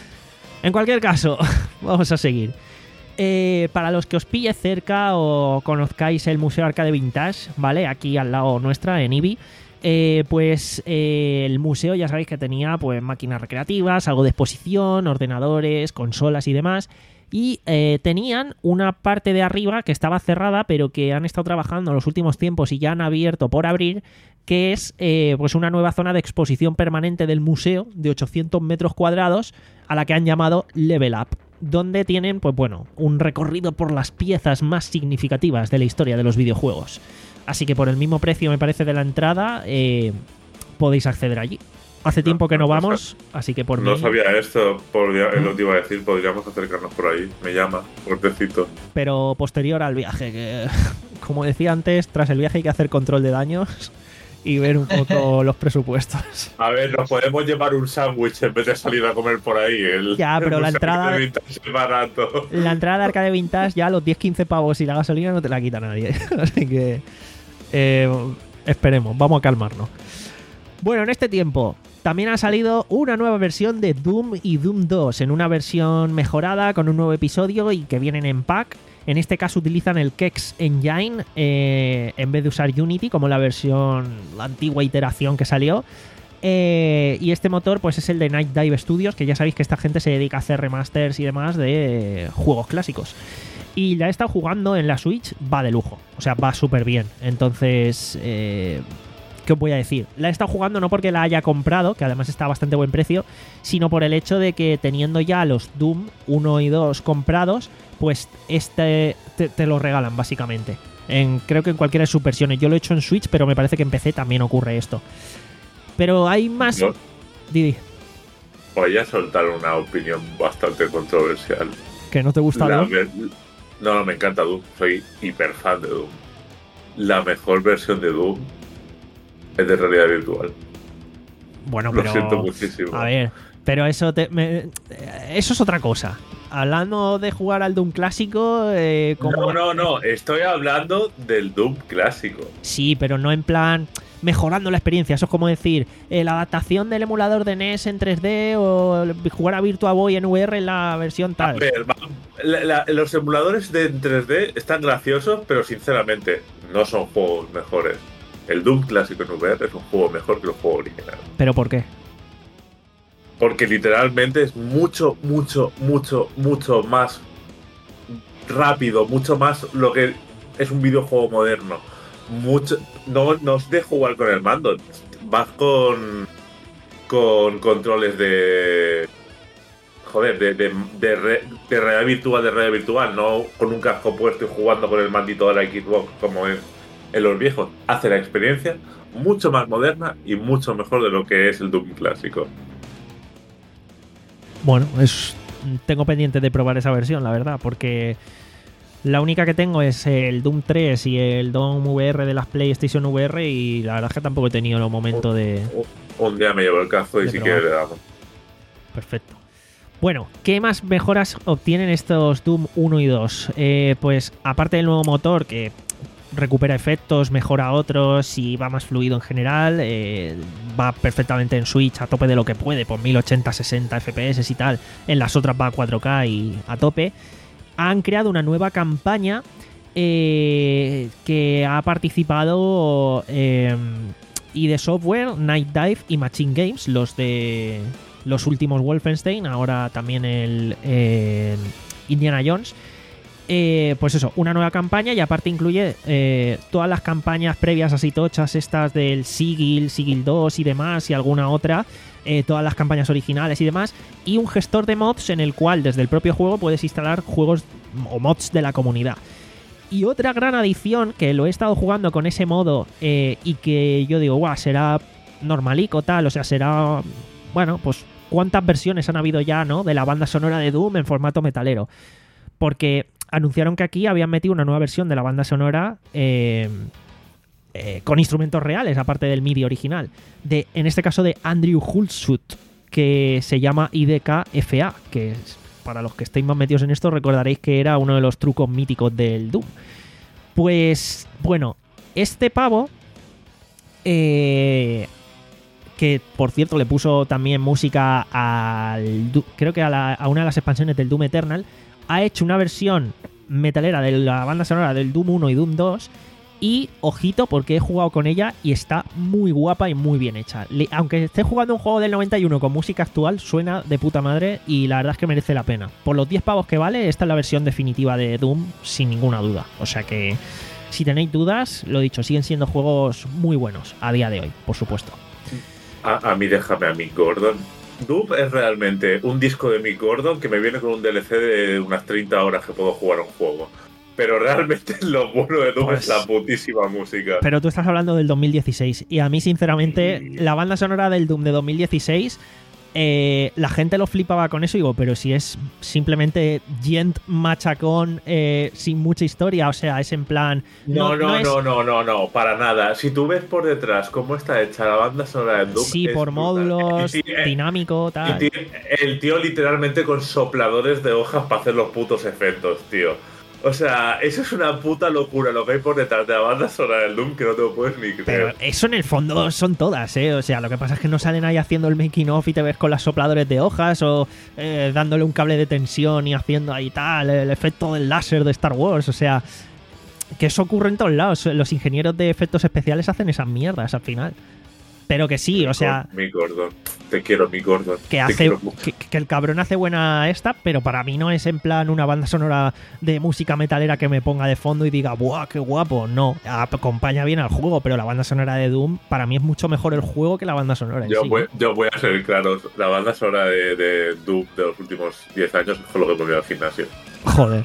A: En cualquier caso, vamos a seguir. Eh, para los que os pille cerca o conozcáis el Museo Arcade Vintage, ¿vale? Aquí al lado nuestra, en Ibi. Eh, pues eh, el museo ya sabéis que tenía pues máquinas recreativas, algo de exposición, ordenadores, consolas y demás. Y eh, tenían una parte de arriba que estaba cerrada, pero que han estado trabajando en los últimos tiempos y ya han abierto por abrir, que es eh, pues una nueva zona de exposición permanente del museo de ochocientos metros cuadrados, a la que han llamado Level Up, donde tienen, pues bueno, un recorrido por las piezas más significativas de la historia de los videojuegos. Así que por el mismo precio, me parece, de la entrada, eh, podéis acceder allí. Hace tiempo que no vamos, así que por
C: No
A: mí...
C: sabía esto, podría, es lo que iba a decir, podríamos acercarnos por ahí. Me llama, fuertecito.
A: Pero posterior al viaje, que como decía antes, tras el viaje hay que hacer control de daños y ver un poco los presupuestos.
C: A ver, nos podemos llevar un sándwich en vez de salir a comer por ahí. El,
A: Ya, pero
C: el
A: la
C: museo
A: entrada-
C: de Vintage es barato.
A: La entrada de Arcade Vintage, ya los diez quince pavos y la gasolina no te la quita nadie. Así que eh, esperemos, vamos a calmarnos. Bueno, en este tiempo también ha salido una nueva versión de Doom y Doom dos, en una versión mejorada con un nuevo episodio y que vienen en pack. En este caso utilizan el Kex Engine eh, en vez de usar Unity como la versión, la antigua iteración que salió. Eh, y este motor pues es el de Night Dive Studios, que ya sabéis que esta gente se dedica a hacer remasters y demás de eh, juegos clásicos. Y la he estado jugando en la Switch, va de lujo, o sea, va súper bien. Entonces, eh, ¿qué os voy a decir? La he estado jugando no porque la haya comprado, que además está a bastante buen precio, sino por el hecho de que teniendo ya los Doom uno y dos comprados, pues este te, te lo regalan básicamente. En, creo que en cualquiera de sus versiones. Yo lo he hecho en Switch, pero me parece que en P C también ocurre esto. Pero hay más...
C: No.
A: Didi,
C: Voy a soltar una opinión bastante controversial.
A: que no te gusta
C: La
A: Doom.
C: ver- No, no, me encanta Doom. Soy hiper fan de Doom. La mejor versión de Doom es de realidad virtual.
A: Bueno,
C: Lo
A: pero...
C: siento muchísimo.
A: A ver, pero eso te, me- eso es otra cosa. Hablando de jugar al Doom clásico, eh, como...
C: No, no, no. Estoy hablando del Doom clásico.
A: Sí, pero no en plan mejorando la experiencia. Eso es como decir, eh, la adaptación del emulador de N E S en tres D o jugar a Virtua Boy en V R en la versión
C: A
A: tal.
C: ver, va- la- la- los emuladores de en tres D están graciosos, pero sinceramente no son juegos mejores. El Doom clásico en V R es un juego mejor que el juego original.
A: ¿Pero por qué?
C: Porque literalmente es mucho, mucho, mucho, mucho más rápido, mucho más lo que es un videojuego moderno. Mucho, no, no es de jugar con el mando, vas con, con controles de... Joder, de, de, de, re- de realidad virtual, de realidad virtual, no con un casco puesto y jugando con el mandito de la Xbox como es en los viejos. Hace la experiencia mucho más moderna y mucho mejor de lo que es el Doom clásico.
A: Bueno, es, tengo pendiente de probar esa versión, la verdad, porque la única que tengo es el Doom tres y el Doom V R de las PlayStation V R y la verdad es que tampoco he tenido el momento de...
C: Un día me llevo el cazo y
A: De
C: si
A: probar.
C: quieres le damos.
A: Perfecto. Bueno, ¿qué más mejoras obtienen estos Doom uno y dos? Eh, pues aparte del nuevo motor que recupera efectos, mejora otros y va más fluido en general, eh, va perfectamente en Switch a tope de lo que puede, por mil ochenta, sesenta F P S y tal. En las otras va a cuatro K y a tope. Han creado una nueva campaña eh, que ha participado eh, y de software, Night Dive y Machine Games, los de los últimos Wolfenstein, ahora también el eh, Indiana Jones. Eh, pues eso, una nueva campaña y aparte incluye eh, todas las campañas previas así tochas, estas del Sigil, Sigil dos y demás y alguna otra, eh, todas las campañas originales y demás, y un gestor de mods en el cual desde el propio juego puedes instalar juegos o mods de la comunidad. Y otra gran adición que lo he estado jugando con ese modo eh, y que yo digo, guau, será normalico tal, o sea, será, bueno, pues cuántas versiones han habido ya, ¿no?, de la banda sonora de Doom en formato metalero. Porque anunciaron que aquí habían metido una nueva versión de la banda sonora eh, eh, con instrumentos reales, aparte del M I D I original. De, en este caso de Andrew Hulsut, que se llama I D K F A, que es, para los que estéis más metidos en esto recordaréis que era uno de los trucos míticos del Doom. Pues, bueno, este pavo, eh, que por cierto le puso también música al, creo que a, la, a una de las expansiones del Doom Eternal, ha hecho una versión metalera de la banda sonora del Doom uno y Doom dos y, ojito, porque he jugado con ella y está muy guapa y muy bien hecha. Le, aunque esté jugando un juego del noventa y uno con música actual, suena de puta madre y la verdad es que merece la pena. Por los diez pavos que vale, esta es la versión definitiva de Doom sin ninguna duda. O sea que, si tenéis dudas, lo dicho, siguen siendo juegos muy buenos a día de hoy, por supuesto.
C: A, a mí déjame a Mick Gordon. Doom es realmente un disco de Mick Gordon que me viene con un D L C de unas treinta horas que puedo jugar un juego. Pero realmente lo bueno de Doom pues, es la putísima música.
A: Pero tú estás hablando del dos mil dieciséis. Y a mí, sinceramente, sí. la banda sonora del Doom de dos mil dieciséis, eh, la gente lo flipaba con eso. Y digo, pero si es simplemente gent machacón eh, sin mucha historia. O sea, es en plan...
C: No, no, no,
A: es...
C: no, no, no, no, para nada. Si tú ves por detrás cómo está hecha la banda sonora de Doom...
A: Sí, por
C: brutal.
A: módulos,
C: el tío,
A: dinámico, tal...
C: El tío, el tío literalmente con sopladores de hojas para hacer los putos efectos, tío. O sea, eso es una puta locura lo que hay por detrás de la banda sonora del Doom que no te lo puedes ni creer.
A: Pero eso en el fondo son todas, ¿eh? O sea, lo que pasa es que no salen ahí haciendo el making of y te ves con las sopladores de hojas o eh, dándole un cable de tensión y haciendo ahí tal, el efecto del láser de Star Wars. O sea, que eso ocurre en todos lados. Los ingenieros de efectos especiales hacen esas mierdas al final. Pero que sí, o sea...
C: Mi Gordon. Te quiero, mi Gordon.
A: Que, hace, que, que el cabrón hace buena esta, pero para mí no es en plan una banda sonora de música metalera que me ponga de fondo y diga, ¡buah, qué guapo! No, acompaña bien al juego, pero la banda sonora de Doom, para mí es mucho mejor el juego que la banda sonora en
C: yo,
A: sí.
C: voy, yo voy a ser claro, la banda sonora de, de Doom de los últimos diez años fue lo que ponía al gimnasio.
A: Joder.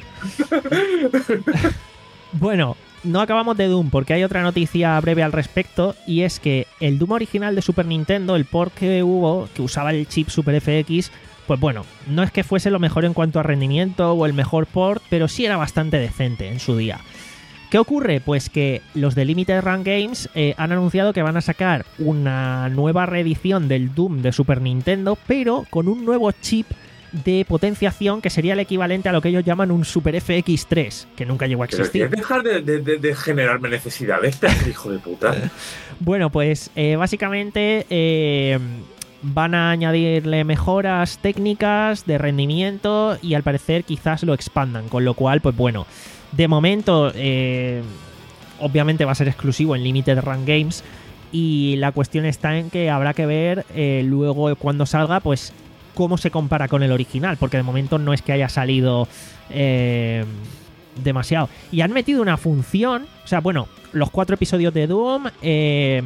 A: Bueno... No acabamos de Doom porque hay otra noticia breve al respecto y es que el Doom original de Super Nintendo, el port que hubo, que usaba el chip Super F X, pues bueno, no es que fuese lo mejor en cuanto a rendimiento o el mejor port, pero sí era bastante decente en su día. ¿Qué ocurre? Pues que los de Limited Run Games eh, han anunciado que van a sacar una nueva reedición del Doom de Super Nintendo, pero con un nuevo chip de potenciación que sería el equivalente a lo que ellos llaman un Super F X tres, que nunca llegó a existir.
C: ¿Quieres dejar de, de, de, de generarme necesidades, hijo de puta?
A: Bueno, pues eh, básicamente eh, van a añadirle mejoras técnicas de rendimiento y al parecer quizás lo expandan, con lo cual, pues bueno, de momento eh, obviamente va a ser exclusivo en Limited Run Games y la cuestión está en que habrá que ver eh, luego cuando salga, pues cómo se compara con el original, porque de momento no es que haya salido eh, demasiado. Y han metido una función, o sea, bueno, los cuatro episodios de Doom eh,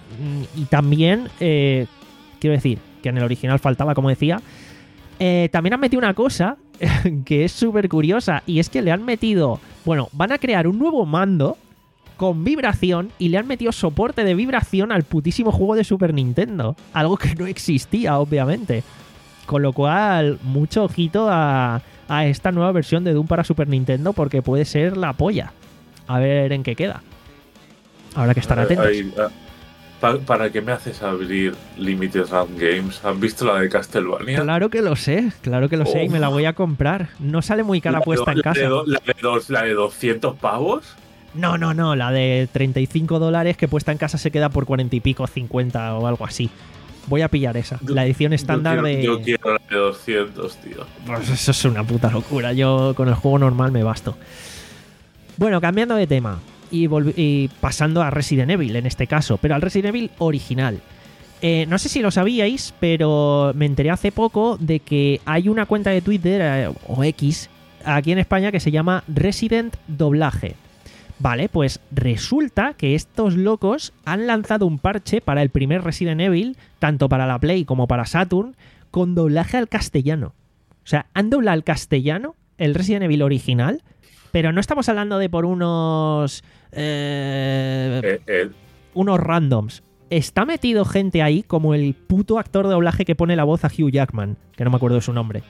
A: y también, eh, quiero decir, que en el original faltaba, como decía, eh, también han metido una cosa que es súper curiosa y es que le han metido, bueno, van a crear un nuevo mando con vibración y le han metido soporte de vibración al putísimo juego de Super Nintendo, algo que no existía, obviamente. Con lo cual, mucho ojito a, a esta nueva versión de Doom para Super Nintendo porque puede ser la polla. A ver en qué queda. Habrá que estar atentos.
C: Ay, ay, ¿para, ¿Para qué me haces abrir Limited Run Games? ¿Has visto la de Castlevania?
A: Claro que lo sé, claro que lo oh. sé y me la voy a comprar. No sale muy cara puesta en casa.
C: De do, la, de dos, ¿La de doscientos pavos?
A: No, no, no, la de treinta y cinco dólares que puesta en casa se queda por cuarenta y pico, cincuenta o algo así. Voy a pillar esa, la edición estándar
C: yo quiero,
A: de...
C: Yo quiero la de doscientos, tío.
A: Pues eso es una puta locura. Yo con el juego normal me basto. Bueno, cambiando de tema. y, volvi- y pasando a Resident Evil en este caso, pero al Resident Evil original. Eh, no sé si lo sabíais, pero me enteré hace poco de que hay una cuenta de Twitter, eh, o X, aquí en España que se llama Resident Doblaje. Vale, pues resulta que estos locos han lanzado un parche para el primer Resident Evil, tanto para la Play como para Saturn, con doblaje al castellano. O sea, han doblado al castellano el Resident Evil original, pero no estamos hablando de por unos... Eh,
C: Eh, eh,
A: unos randoms. Está metido gente ahí como el puto actor de doblaje que pone la voz a Hugh Jackman, que no me acuerdo de su nombre.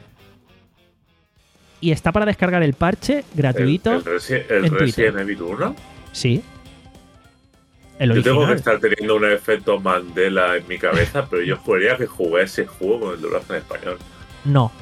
A: Y está para descargar el parche gratuito.
C: El, el, Resi- el
A: en
C: Resident
A: Twitter.
C: Evil uno.
A: Sí. El
C: Yo tengo que
A: original.
C: estar teniendo un efecto Mandela en mi cabeza, pero yo juraría que jugué ese juego con el doblaje en español.
A: No.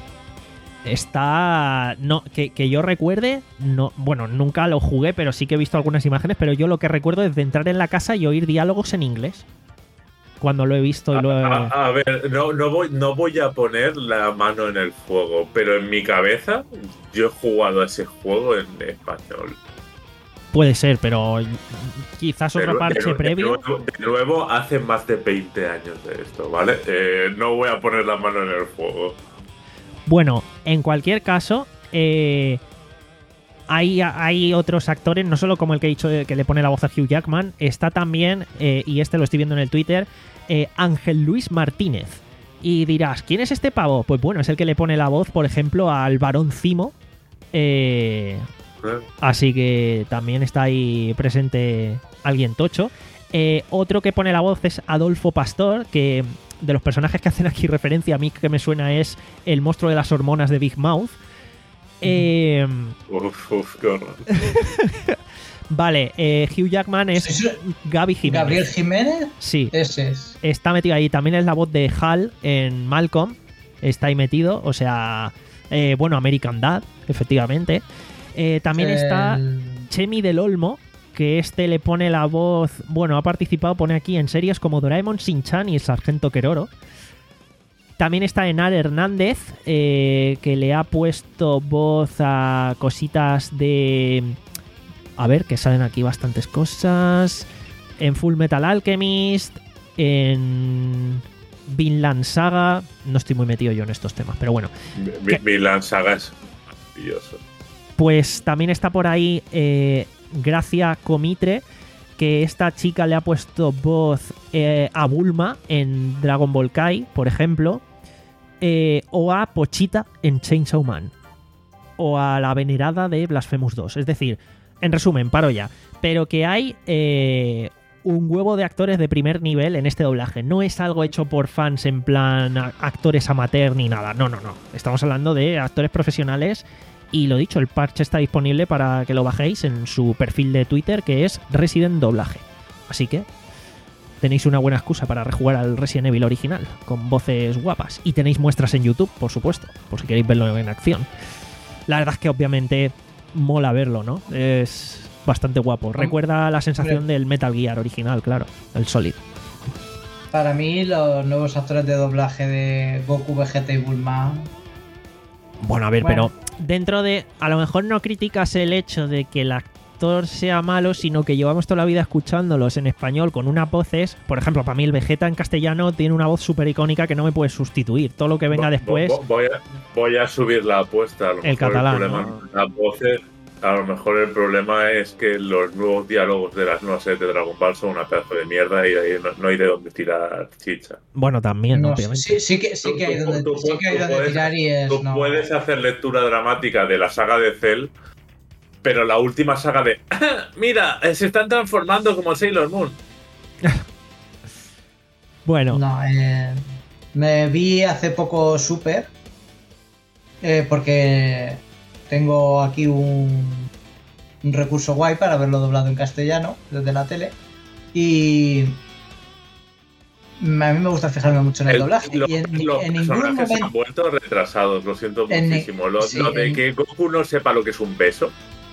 A: Está... No, que, que yo recuerde... no, bueno, nunca lo jugué, pero sí que he visto algunas imágenes, pero yo lo que recuerdo es de entrar en la casa y oír diálogos en inglés. Cuando lo he visto y lo he...
C: A, a- a ver, no, no, voy, no voy a poner la mano en el fuego, pero en mi cabeza yo he jugado a ese juego en español.
A: Puede ser, pero quizás
C: De
A: otro
C: nue-
A: parche
C: de, nue-
A: previo...
C: De nuevo, de nuevo, hace más de veinte años de esto, ¿vale? Eh, no voy a poner la mano en el fuego.
A: Bueno, en cualquier caso, eh, hay, hay otros actores, no solo como el que he dicho de que le pone la voz a Hugh Jackman, está también, eh, y este lo estoy viendo en el Twitter, eh, Ángel Luis Martínez. Y dirás, ¿quién es este pavo? Pues bueno, es el que le pone la voz, por ejemplo, al Barón Zimo. Eh,
C: ¿Eh?
A: así que también está ahí presente alguien tocho. Eh, otro que pone la voz es Adolfo Pastor, que de los personajes que hacen aquí referencia a mí que me suena es el monstruo de las hormonas de Big Mouth. Eh,
C: Uf, uf, qué horror.
A: vale, eh, Hugh Jackman es
B: ¿Sois
A: Gaby Jiménez.
B: Gabriel Jiménez?
A: Sí,
B: Ese es.
A: está metido ahí. También es la voz de Hal en Malcolm. Está ahí metido. O sea, eh, bueno, American Dad, efectivamente. Eh, también está
B: El-
A: Chemi del Olmo, que este le pone la voz... Bueno, ha participado, pone aquí, en series como Doraemon, Shin-Chan y el Sargento Keroro. También está Enar Hernández, eh, que le ha puesto voz a cositas de... A ver, que salen aquí bastantes cosas. En Full Metal Alchemist, en Vinland Saga... No estoy muy metido yo en estos temas, pero bueno.
C: Mi- Vinland Saga es maravilloso.
A: Pues también está por ahí eh, Gracia Comitre, que esta chica le ha puesto voz eh, a Bulma en Dragon Ball Kai, por ejemplo, eh, o a Pochita en Chainsaw Man, o a la venerada de Blasphemous dos. Es decir, en resumen, paro ya, pero que hay eh, un huevo de actores de primer nivel en este doblaje. No es algo hecho por fans en plan a- actores amateur ni nada. No, no, no. Estamos hablando de actores profesionales. Y lo dicho, el parche está disponible para que lo bajéis en su perfil de Twitter, que es Resident Doblaje. Así que tenéis una buena excusa para rejugar al Resident Evil original, con voces guapas. Y tenéis muestras en YouTube, por supuesto, por si queréis verlo en acción. La verdad es que obviamente mola verlo, ¿no? Es bastante guapo. Recuerda la sensación del Metal Gear original, claro, el Solid.
B: Para mí, los nuevos actores de doblaje de Goku, Vegeta y Bulma.
A: Bueno, a ver,
B: Bueno.
A: pero dentro de... A lo mejor no criticas el hecho de que el actor sea malo, sino que llevamos toda la vida escuchándolos en español con unas voces... Por ejemplo, para mí el Vegeta en castellano tiene una voz súper icónica que no me puedes sustituir. Todo lo que venga
C: Vo-
A: después...
C: vo- Voy a, voy a subir la apuesta. A lo
A: El
C: mejor
A: catalán,
C: El problema
A: ¿no?
C: no es las voces. A lo mejor el problema es que los nuevos diálogos de las nuevas series de Dragon Ball son una pedazo de mierda y ahí no, no hay de dónde tirar chicha.
A: Bueno, también,
B: No,
A: obviamente.
B: sí, sí que, sí
C: Tú-
B: que hay
C: tú-
B: donde,
C: tú-
B: sí que hay
C: tú
B: donde
C: puedes-
B: tirar y es.
C: Tú
B: no.
C: puedes hacer lectura dramática de la saga de Cell, pero la última saga de mira, eh, se están transformando como Sailor Moon.
A: Bueno,
B: No, eh, me vi hace poco Super. eh, porque tengo aquí un, un recurso guay para verlo doblado en castellano desde la tele. Y a mí me gusta fijarme mucho en el,
C: El-
B: doblaje.
C: los
B: y en,
C: los
B: en ningún
C: personajes se han
B: momento.
C: vuelto retrasados, lo siento
B: En ni-
C: muchísimo. Lo,
B: sí,
C: lo de
B: en-
C: que Goku no sepa lo que es un beso.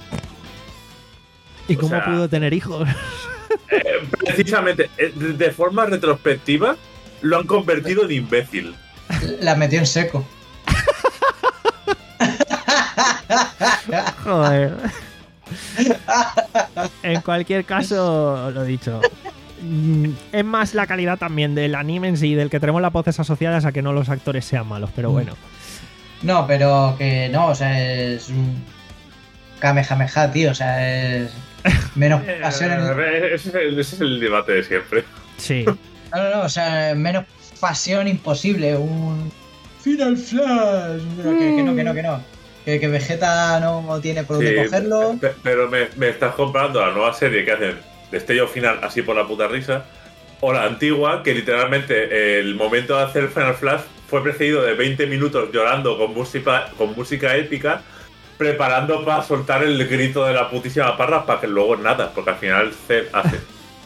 A: ¿y
C: o
A: cómo
C: sea-
A: pudo tener hijos?
C: Eh, precisamente, eh, de de forma retrospectiva, lo han convertido en imbécil.
B: La metió en seco.
A: Joder. En cualquier caso, lo dicho. Mm, Es más la calidad también del anime en sí, del que tenemos las voces asociadas a que no los actores sean malos, pero bueno.
B: No, pero que no, o sea, es un Kamehameha, tío, o sea, es menos pasión en el...
C: Eh, ese, es el, ese es el debate de siempre.
A: Sí.
B: No, no, no, o sea, menos pasión imposible, un Final Flash, que, que no, que no, que no, que, que Vegeta no tiene por dónde
C: Sí,
B: cogerlo.
C: pe- Pero me, me estás comprando la nueva serie que hacen Destello Final así por la puta risa, o la antigua que literalmente el momento de hacer Final Flash fue precedido de veinte minutos llorando con música, con música épica, preparando para soltar el grito de la putísima parra para que luego nada, porque al final Cell hace.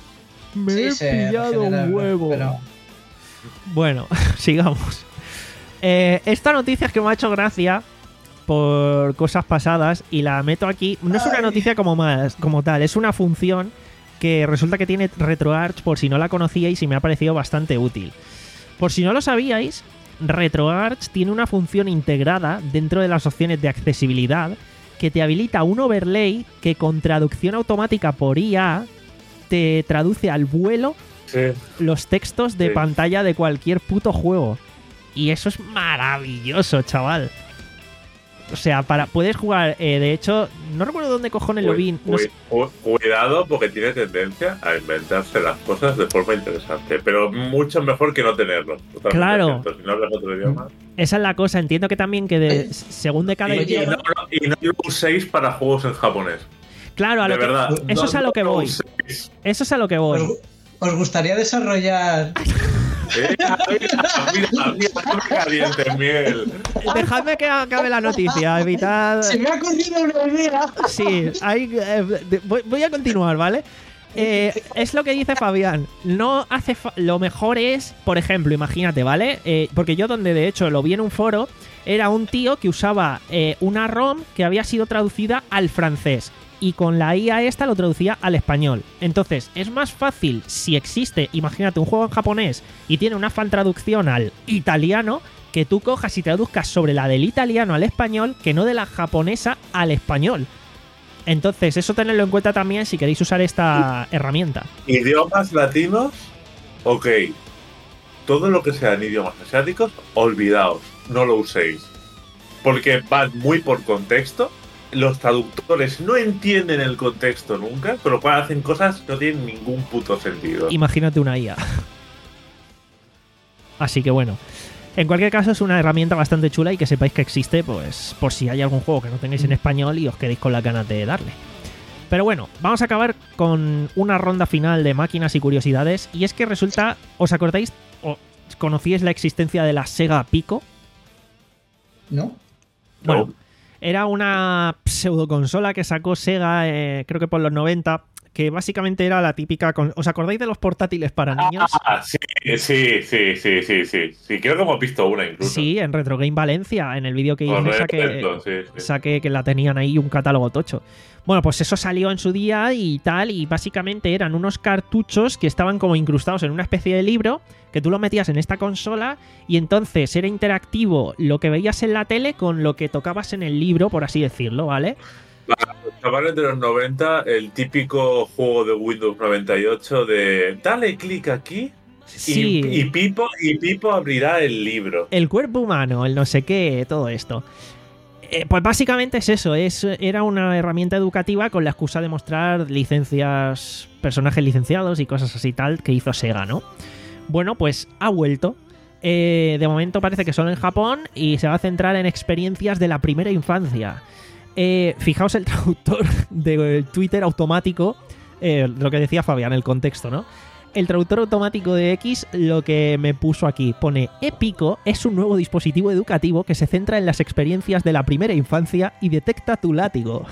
A: Me
B: Sí,
A: he
B: se
A: pillado
B: regenera,
A: un huevo.
B: pero-
A: Bueno, sigamos. Eh, esta noticia es que me ha hecho gracia por cosas pasadas y la meto aquí. No es una
B: Ay.
A: noticia como, más, como tal, es una función que resulta que tiene RetroArch, por si no la conocíais, y me ha parecido bastante útil. Por si no lo sabíais, RetroArch tiene una función integrada dentro de las opciones de accesibilidad que te habilita un overlay que con traducción automática por I A te traduce al vuelo
C: Sí.
A: los textos de
C: Sí.
A: pantalla de cualquier puto juego. Y eso es maravilloso, chaval. O sea, para puedes jugar, eh, de hecho, no recuerdo dónde cojones lo vi. No sé-
C: Cuidado porque tiene tendencia a inventarse las cosas de forma interesante, pero mucho mejor que no tenerlo. Totalmente
A: Claro.
C: cierto. Si no hablas otro idioma.
A: esa es la cosa. Entiendo que también que de, según de cada
C: Y, y
A: idioma.
C: no, y no lo uséis para juegos en japonés.
A: Claro, a
C: De
A: lo que-
C: verdad.
A: eso
C: no-
A: es a lo que
C: no
A: voy.
C: uséis.
A: Eso es a lo que voy.
B: ¿Os, os gustaría desarrollar?
C: Eh, mira, mira, mira, no me calientes, Miguel.
A: Dejadme que acabe la noticia, evitad.
B: Se me ha ocurrido una idea.
A: Sí, hay, eh, de- voy, voy a continuar, ¿vale? Eh, es lo que dice Fabián. No hace fa- lo mejor es, por ejemplo, imagínate, ¿vale? Eh, porque yo donde de hecho lo vi en un foro, era un tío que usaba eh, una ROM que había sido traducida al francés. Y con la I A esta lo traducía al español. Entonces, es más fácil si existe, imagínate, un juego en japonés y tiene una fan traducción al italiano, que tú cojas y traduzcas sobre la del italiano al español, que no de la japonesa al español. Entonces, eso tenedlo en cuenta también si queréis usar esta herramienta.
C: Idiomas latinos, ok. Todo lo que sea en idiomas asiáticos, olvidaos, no lo uséis. Porque van muy por contexto. Los traductores no entienden el contexto nunca, con lo cual hacen cosas que no tienen ningún puto sentido.
A: Imagínate una I A. Así que bueno. En cualquier caso, es una herramienta bastante chula y que sepáis que existe, pues, por si hay algún juego que no tengáis en español y os quedéis con la ganas de darle. Pero bueno, vamos a acabar con una ronda final de máquinas y curiosidades. Y es que resulta, ¿os acordáis o conocíais la existencia de la Sega Pico?
B: ¿No?
A: Bueno,
C: No.
A: era una pseudoconsola que sacó Sega, eh, creo que por los noventa, que básicamente era la típica... con- ¿Os acordáis de los portátiles para niños?
C: Ah, sí, sí, sí, sí, sí, sí. Sí, creo que hemos visto una incluso.
A: Sí, en Retro Game Valencia, en el vídeo que hice saqué,
C: Correcto, sí, sí.
A: saqué que la tenían ahí un catálogo tocho. Bueno, pues eso salió en su día y tal, y básicamente eran unos cartuchos que estaban como incrustados en una especie de libro, que tú lo metías en esta consola y entonces era interactivo lo que veías en la tele con lo que tocabas en el libro, por así decirlo, ¿vale?
C: Para los chavales de los noventa, el típico juego de Windows noventa y ocho de dale clic aquí y,
A: Sí.
C: y Pipo y Pipo abrirá el libro.
A: El cuerpo humano, el no sé qué, todo esto. Eh, pues básicamente es eso, es, era una herramienta educativa con la excusa de mostrar licencias, personajes licenciados y cosas así tal que hizo Sega, ¿no? Bueno, pues ha vuelto. Eh, de momento parece que solo en Japón y se va a centrar en experiencias de la primera infancia. Eh, fijaos el traductor de Twitter automático, eh, lo que decía Fabián, el contexto, ¿no? El traductor automático de X lo que me puso aquí pone: Epico es un nuevo dispositivo educativo que se centra en las experiencias de la primera infancia y detecta tu látigo.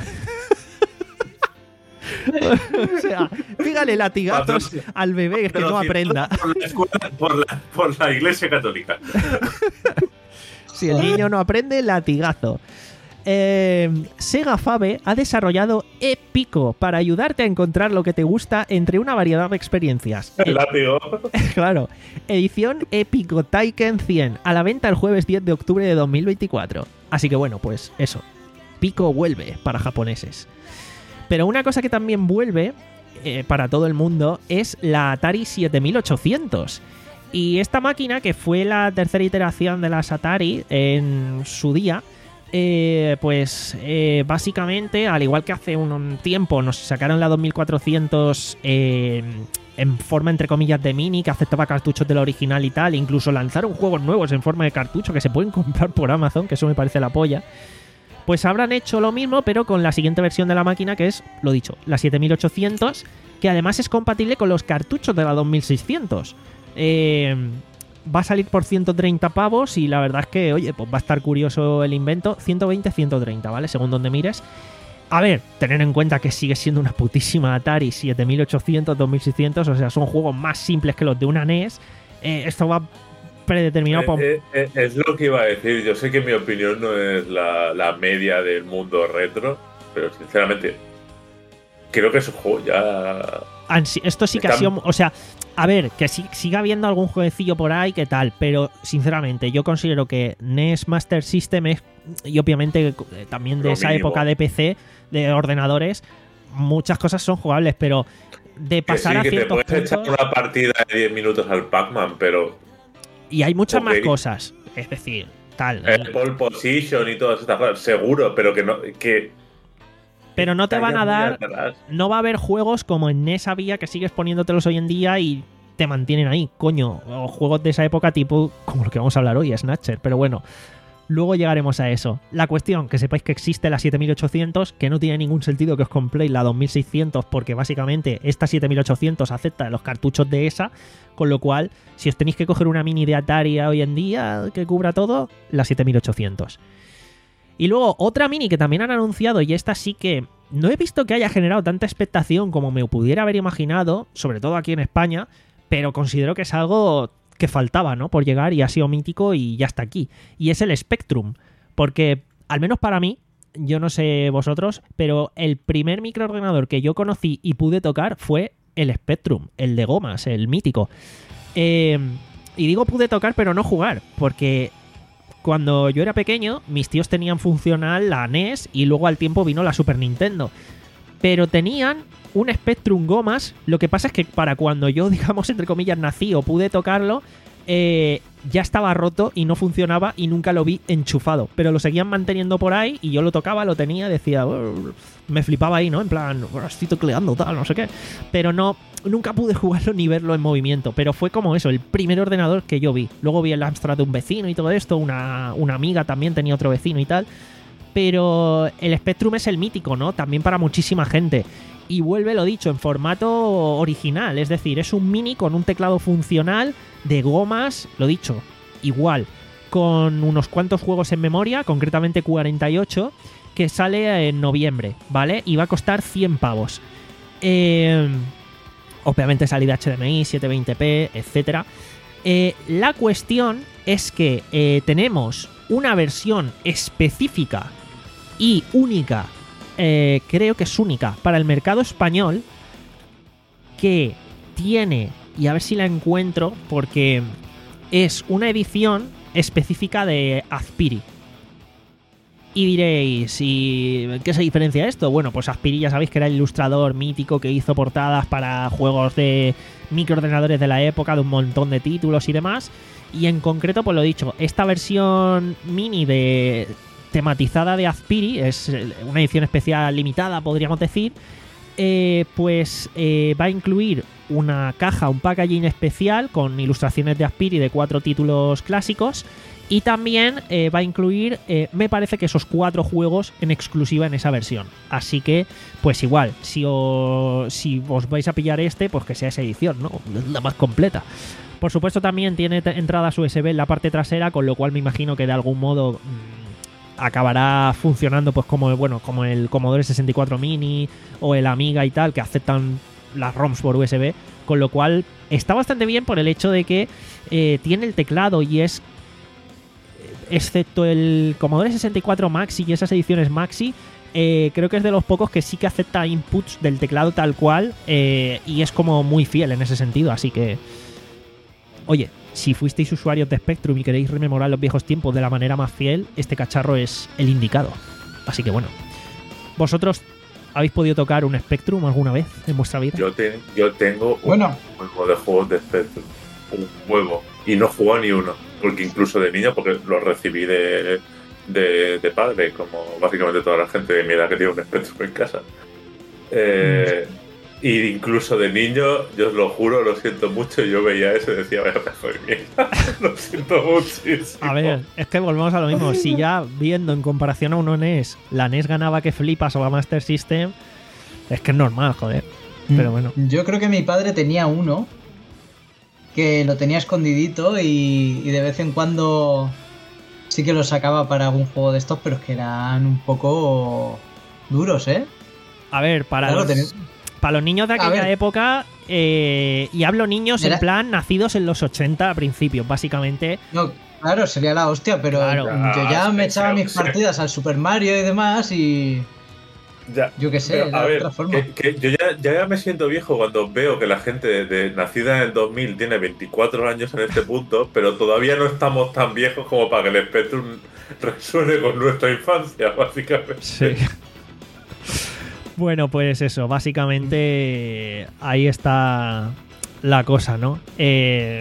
A: O sea, fíjale latigazos al bebé que no aprenda.
C: Por la, escuela- por, la, por la iglesia católica.
A: Si el niño no aprende, latigazo. Eh, Sega Fabe ha desarrollado Epico para ayudarte a encontrar lo que te gusta entre una variedad de experiencias.
C: El látigo.
A: Claro, edición Epico Taiken cien, a la venta el jueves diez de octubre de dos mil veinticuatro. Así que bueno, pues eso, Pico vuelve para japoneses. Pero una cosa que también vuelve eh, para todo el mundo es la Atari siete mil ochocientos. Y esta máquina, que fue la tercera iteración de las Atari en su día, eh, pues eh, básicamente, al igual que hace un tiempo nos sacaron la dos mil cuatrocientos eh, en forma entre comillas de mini, que aceptaba cartuchos de la original y tal, incluso lanzaron juegos nuevos en forma de cartucho que se pueden comprar por Amazon, que eso me parece la polla. Pues habrán hecho lo mismo, pero con la siguiente versión de la máquina, que es, lo dicho, la siete mil ochocientos, que además es compatible con los cartuchos de la dos mil seiscientos. Eh, va a salir por ciento treinta pavos y la verdad es que, oye, pues va a estar curioso el invento. ciento veinte, ciento treinta, ¿vale? Según donde mires. A ver, tener en cuenta que sigue siendo una putísima Atari siete mil ochocientos, dos mil seiscientos, o sea, son juegos más simples que los de una N E S. Eh, esto va predeterminado por...
C: Eh, eh, es lo que iba a decir. Yo sé que mi opinión no es la, la media del mundo retro, pero sinceramente creo que esos juegos ya...
A: Esto sí que
C: están...
A: ha sido... O sea, a ver, que sí, siga habiendo algún jueguecillo por ahí, que tal, pero sinceramente yo considero que N E S Master System es, y obviamente también de
C: lo
A: esa
C: mínimo.
A: época de P C, de ordenadores, muchas cosas son jugables, pero de pasar
C: que sí,
A: a
C: que
A: ciertos
C: te puedes
A: puntos...
C: echar una partida de diez minutos al Pac-Man, pero...
A: Y hay muchas
C: Ok.
A: más cosas, es decir, tal...
C: El pole position y todas estas cosas, seguro, pero que no... Que
A: Pero no te van a dar...
C: atrás.
A: No va a haber juegos como en N E S había, que sigues poniéndotelos hoy en día y te mantienen ahí, coño. O juegos de esa época tipo, como lo que vamos a hablar hoy, Snatcher. Pero bueno, luego llegaremos a eso. La cuestión, que sepáis que existe la siete mil ochocientos, que no tiene ningún sentido que os compréis la dos mil seiscientos, porque básicamente esta siete mil ochocientos acepta los cartuchos de esa, con lo cual, si os tenéis que coger una mini de Atari hoy en día que cubra todo, la siete mil ochocientos. Y luego otra mini que también han anunciado, y esta sí que no he visto que haya generado tanta expectación como me pudiera haber imaginado, sobre todo aquí en España, pero considero que es algo que faltaba, ¿no? Por llegar y ha sido mítico y ya está aquí. Y es el Spectrum, porque al menos para mí, yo no sé vosotros, pero el primer microordenador que yo conocí y pude tocar fue el Spectrum, el de gomas, el mítico. Eh, y digo pude tocar, pero no jugar, porque... Cuando yo era pequeño, mis tíos tenían funcional la N E S y luego al tiempo vino la Super Nintendo. Pero tenían un Spectrum gomas, lo que pasa es que para cuando yo, digamos, entre comillas, nací o pude tocarlo, eh, ya estaba roto y no funcionaba y nunca lo vi enchufado. Pero lo seguían manteniendo por ahí y yo lo tocaba, lo tenía, decía... Me flipaba ahí, ¿no? En plan, estoy tecleando, tal, no sé qué. Pero no... Nunca pude jugarlo ni verlo en movimiento, pero fue como eso, el primer ordenador que yo vi. Luego vi el Amstrad de un vecino y todo esto, una, una amiga también tenía otro vecino y tal. Pero el Spectrum es el mítico, ¿no? También para muchísima gente. Y vuelve, lo dicho, en formato original, es decir, es un mini con un teclado funcional de gomas, lo dicho, igual, con unos cuantos juegos en memoria, concretamente cuarenta y ocho, que sale en noviembre, ¿vale? Y va a costar cien pavos. Eh... Obviamente salida H D M I, setecientos veinte p, etcétera. Eh, la cuestión es que eh, tenemos una versión específica y única, eh, creo que es única, para el mercado español, que tiene, y a ver si la encuentro, porque es una edición específica de Azpiri. Y diréis, ¿y qué se diferencia esto? Bueno, pues Azpiri ya sabéis que era el ilustrador mítico que hizo portadas para juegos de microordenadores de la época, de un montón de títulos y demás. Y en concreto, pues lo dicho, esta versión mini de tematizada de Azpiri, es una edición especial limitada, podríamos decir, eh, pues eh, va a incluir una caja, un packaging especial con ilustraciones de Azpiri de cuatro títulos clásicos. Y también eh, va a incluir, eh, me parece que esos cuatro juegos en exclusiva en esa versión. Así que, pues igual, si os, si os vais a pillar este, pues que sea esa edición, ¿no? La más completa. Por supuesto también tiene entradas U S B en la parte trasera, con lo cual me imagino que de algún modo mmm, acabará funcionando pues como, bueno, como el Commodore sesenta y cuatro Mini o el Amiga y tal, que aceptan las ROMs por U S B. Con lo cual está bastante bien por el hecho de que eh, tiene el teclado y es... Excepto el Commodore sesenta y cuatro Maxi y esas ediciones Maxi, eh, creo que es de los pocos que sí que acepta inputs del teclado tal cual, eh, y es como muy fiel en ese sentido. Así que, oye, si fuisteis usuarios de Spectrum y queréis rememorar los viejos tiempos de la manera más fiel, este cacharro es el indicado. Así que bueno, vosotros ¿habéis podido tocar un Spectrum alguna vez en vuestra vida?
C: Yo, te, yo tengo un
B: Bueno.
C: juego de juegos de Spectrum. Un juego. Y no he jugado ni uno. Porque incluso de niño, porque lo recibí de, de, de padre, como básicamente toda la gente de mi edad que tiene un Spectrum en casa. Eh, mm. Y incluso de niño, yo os lo juro, lo siento mucho, yo veía eso y decía, vaya pedazo de mierda. Lo siento muchísimo.
A: A ver, es que volvemos a lo mismo. Si ya viendo en comparación a un N E S, la N E S ganaba que flipas o la Master System, es que es normal, joder. Pero bueno.
B: Yo creo que mi padre tenía uno que lo tenía escondidito y, y de vez en cuando sí que lo sacaba para algún juego de estos, pero es que eran un poco duros, ¿eh?
A: A ver, para
B: Claro,
A: los...
B: tenés-
A: Para los niños de aquella época, eh, y hablo niños
B: Era-
A: en plan nacidos en los ochenta a principios, básicamente.
B: No, claro, sería la hostia, pero
A: Claro.
B: yo ya me echaba mis
C: Sí.
B: partidas al Super Mario y demás y
C: Ya.
B: yo qué sé,
C: Pero,
B: era
C: a
B: de
C: ver,
B: otra forma.
C: que, que yo ya, ya me siento viejo cuando veo que la gente de, de- nacida en el dos mil tiene veinticuatro años en este punto, pero todavía no estamos tan viejos como para que el Spectrum resuene con nuestra infancia, básicamente.
A: Sí. Bueno, pues eso, básicamente ahí está la cosa, ¿no? Eh,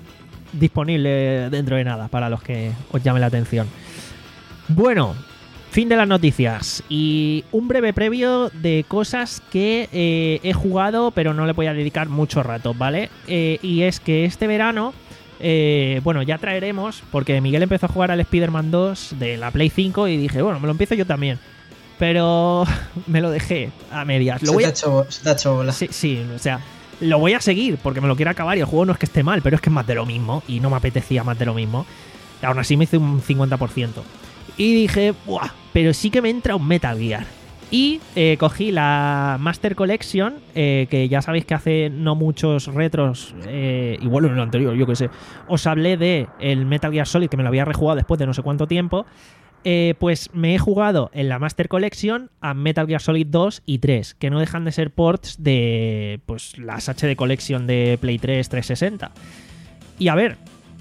A: disponible dentro de nada para los que os llame la atención. Bueno, fin de las noticias y un breve previo de cosas que eh, he jugado pero no le voy a dedicar mucho rato, ¿vale? Eh, y es que este verano, eh, bueno, ya traeremos, porque Miguel empezó a jugar al Spider-Man dos de la Play cinco y dije, bueno, me lo empiezo yo también. Pero me lo dejé a medias. Lo
B: se,
A: voy
B: te
A: a...
B: ha hecho, se te ha hecho bola.
A: Sí, sí, o sea, lo voy a seguir porque me lo quiero acabar y el juego no es que esté mal, pero es que es más de lo mismo y no me apetecía más de lo mismo. Aún así me hice un cincuenta por ciento. Y dije, ¡buah! Pero sí que me entra un Metal Gear. Y eh, cogí la Master Collection, eh, que ya sabéis que hace no muchos retros, eh, igual en el anterior, yo que sé, os hablé de el Metal Gear Solid, que me lo había rejugado después de no sé cuánto tiempo. Eh, pues me he jugado en la Master Collection a Metal Gear Solid dos y tres, que no dejan de ser ports de pues las H D Collection de Play tres trescientos sesenta. Y a ver,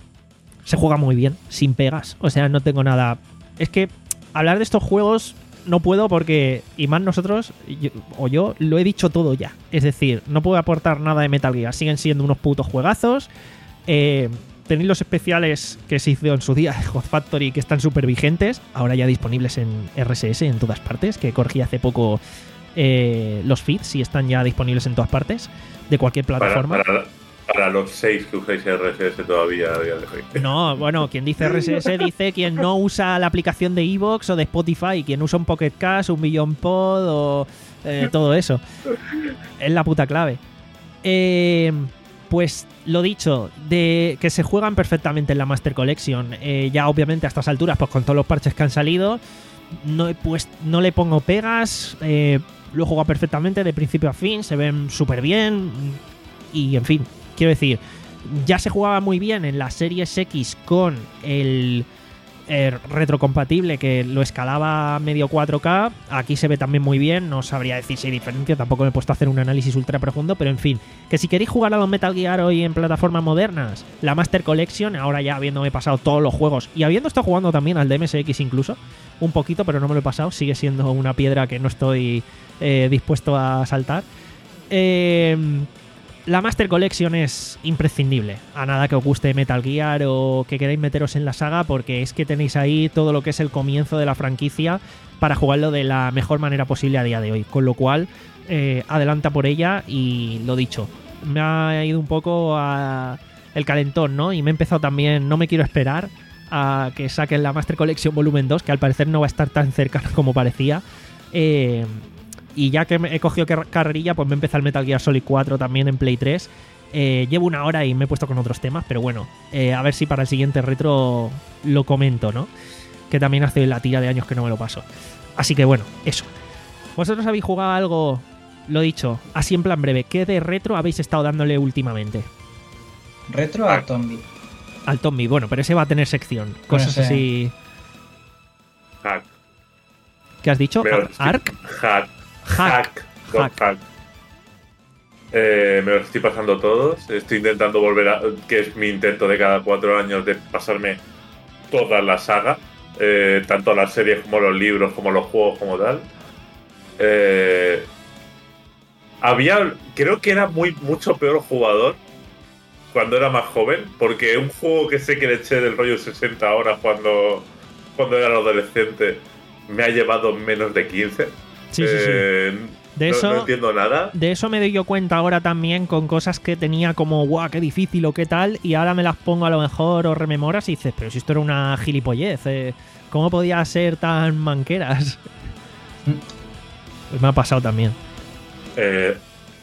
A: se juega muy bien, sin pegas. O sea, no tengo nada... Es que hablar de estos juegos no puedo porque, y más nosotros, yo, o yo, lo he dicho todo ya. Es decir, no puedo aportar nada de Metal Gear. Siguen siendo unos putos juegazos. Eh... Tenéis los especiales que se hizo en su día de God Factory, que están súper vigentes, ahora ya disponibles en R S S en todas partes, que corregí hace poco eh, los feeds y están ya disponibles en todas partes, de cualquier plataforma.
C: Para, para, para los seis que usáis R S S todavía a día de hoy.
A: No, bueno, quien dice R S S dice quien no usa la aplicación de iVoox o de Spotify, quien usa un Pocket Cast, un Billion Pod o eh, todo eso. Es la puta clave. Eh... Pues lo dicho, de que se juegan perfectamente en la Master Collection. Eh, ya obviamente a estas alturas, pues con todos los parches que han salido, no, pues, no le pongo pegas. Eh, lo he jugado perfectamente de principio a fin, se ven súper bien. Y en fin, quiero decir, ya se jugaba muy bien en la Series X con el, el retrocompatible que lo escalaba a medio cuatro K. Aquí se ve también muy bien, no sabría decir si hay diferencia, tampoco me he puesto a hacer un análisis ultra profundo, pero en fin, que si queréis jugar a los Metal Gear hoy en plataformas modernas, la Master Collection, ahora ya habiéndome pasado todos los juegos y habiendo estado jugando también al D M S X incluso, un poquito, pero no me lo he pasado, sigue siendo una piedra que no estoy eh, dispuesto a saltar. Eh... La Master Collection es imprescindible, a nada que os guste Metal Gear o que queráis meteros en la saga, porque es que tenéis ahí todo lo que es el comienzo de la franquicia para jugarlo de la mejor manera posible a día de hoy, con lo cual eh, adelanta por ella. Y lo dicho, me ha ido un poco a el calentón, ¿no? Y me he empezado también, no me quiero esperar a que saquen la Master Collection Volumen dos, que al parecer no va a estar tan cercana como parecía. Eh... Y ya que he cogido carrerilla, pues me he empezado el Metal Gear Solid cuatro también en Play tres. Eh, llevo una hora y me he puesto con otros temas, pero bueno, eh, a ver si para el siguiente retro lo comento, ¿no? Que también hace la tira de años que no me lo paso. Así que bueno, eso. ¿Vosotros habéis jugado algo, lo dicho, así en plan breve, qué de retro habéis estado dándole últimamente?
B: Retro a Tombi.
A: Al Tombi, bueno, pero ese va a tener sección. Cosas
B: Bueno, sí.
A: así...
C: Hack.
A: ¿Qué has dicho?
C: Me lo estoy-
A: ¿Arc?
C: Hack.
A: Hack.
C: Hack. Con
A: Hack.
C: hack. Eh, me lo estoy pasando todos. Estoy intentando volver a. Que es mi intento de cada cuatro años de pasarme toda la saga. Eh, tanto las series como los libros, como los juegos, como tal. Eh, había, creo que era muy mucho peor jugador cuando era más joven, porque un juego que sé que le eché del rollo sesenta horas cuando, cuando era adolescente me ha llevado menos de quince.
A: Sí, sí,
C: eh,
A: sí. De
C: no,
A: eso,
C: no entiendo nada.
A: De eso me doy yo cuenta ahora también con cosas que tenía como, guau, qué difícil o qué tal, y ahora me las pongo a lo mejor o rememoras y dices, pero si esto era una gilipollez, eh, ¿cómo podía ser tan manqueras? Pues me ha pasado también.
C: Eh,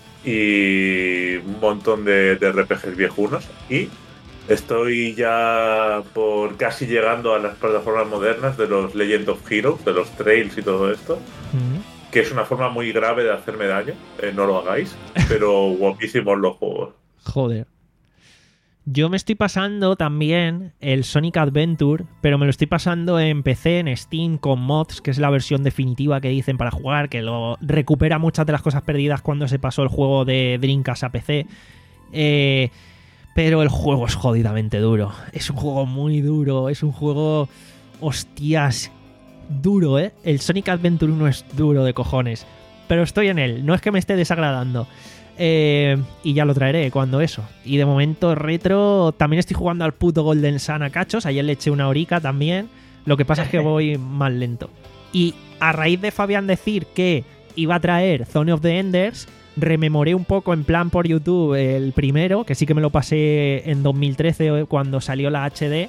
C: y un montón de, de R P Gs viejunos. Y estoy ya por casi llegando a las plataformas modernas de los Legend of Heroes, de los Trails y todo esto.
A: Mm.
C: Que es una forma muy grave de hacerme daño. Eh, no lo hagáis. Pero guapísimos los juegos.
A: Joder. Yo me estoy pasando también el Sonic Adventure, pero me lo estoy pasando en P C, en Steam, con mods, que es la versión definitiva que dicen para jugar, que lo recupera muchas de las cosas perdidas cuando se pasó el juego de Dreamcast a P C. Eh, pero el juego es jodidamente duro. Es un juego muy duro, es un juego... Hostias, duro, ¿eh? El Sonic Adventure uno es duro de cojones. Pero estoy en él, no es que me esté desagradando. Eh, y ya lo traeré cuando eso. Y de momento retro, también estoy jugando al puto Golden Sun a cachos. Ayer le eché una horica también. Lo que pasa es que voy más lento. Y a raíz de Fabián decir que iba a traer Zone of the Enders, rememoré un poco en plan por YouTube el primero, que sí que me lo pasé en dos mil trece cuando salió la H D.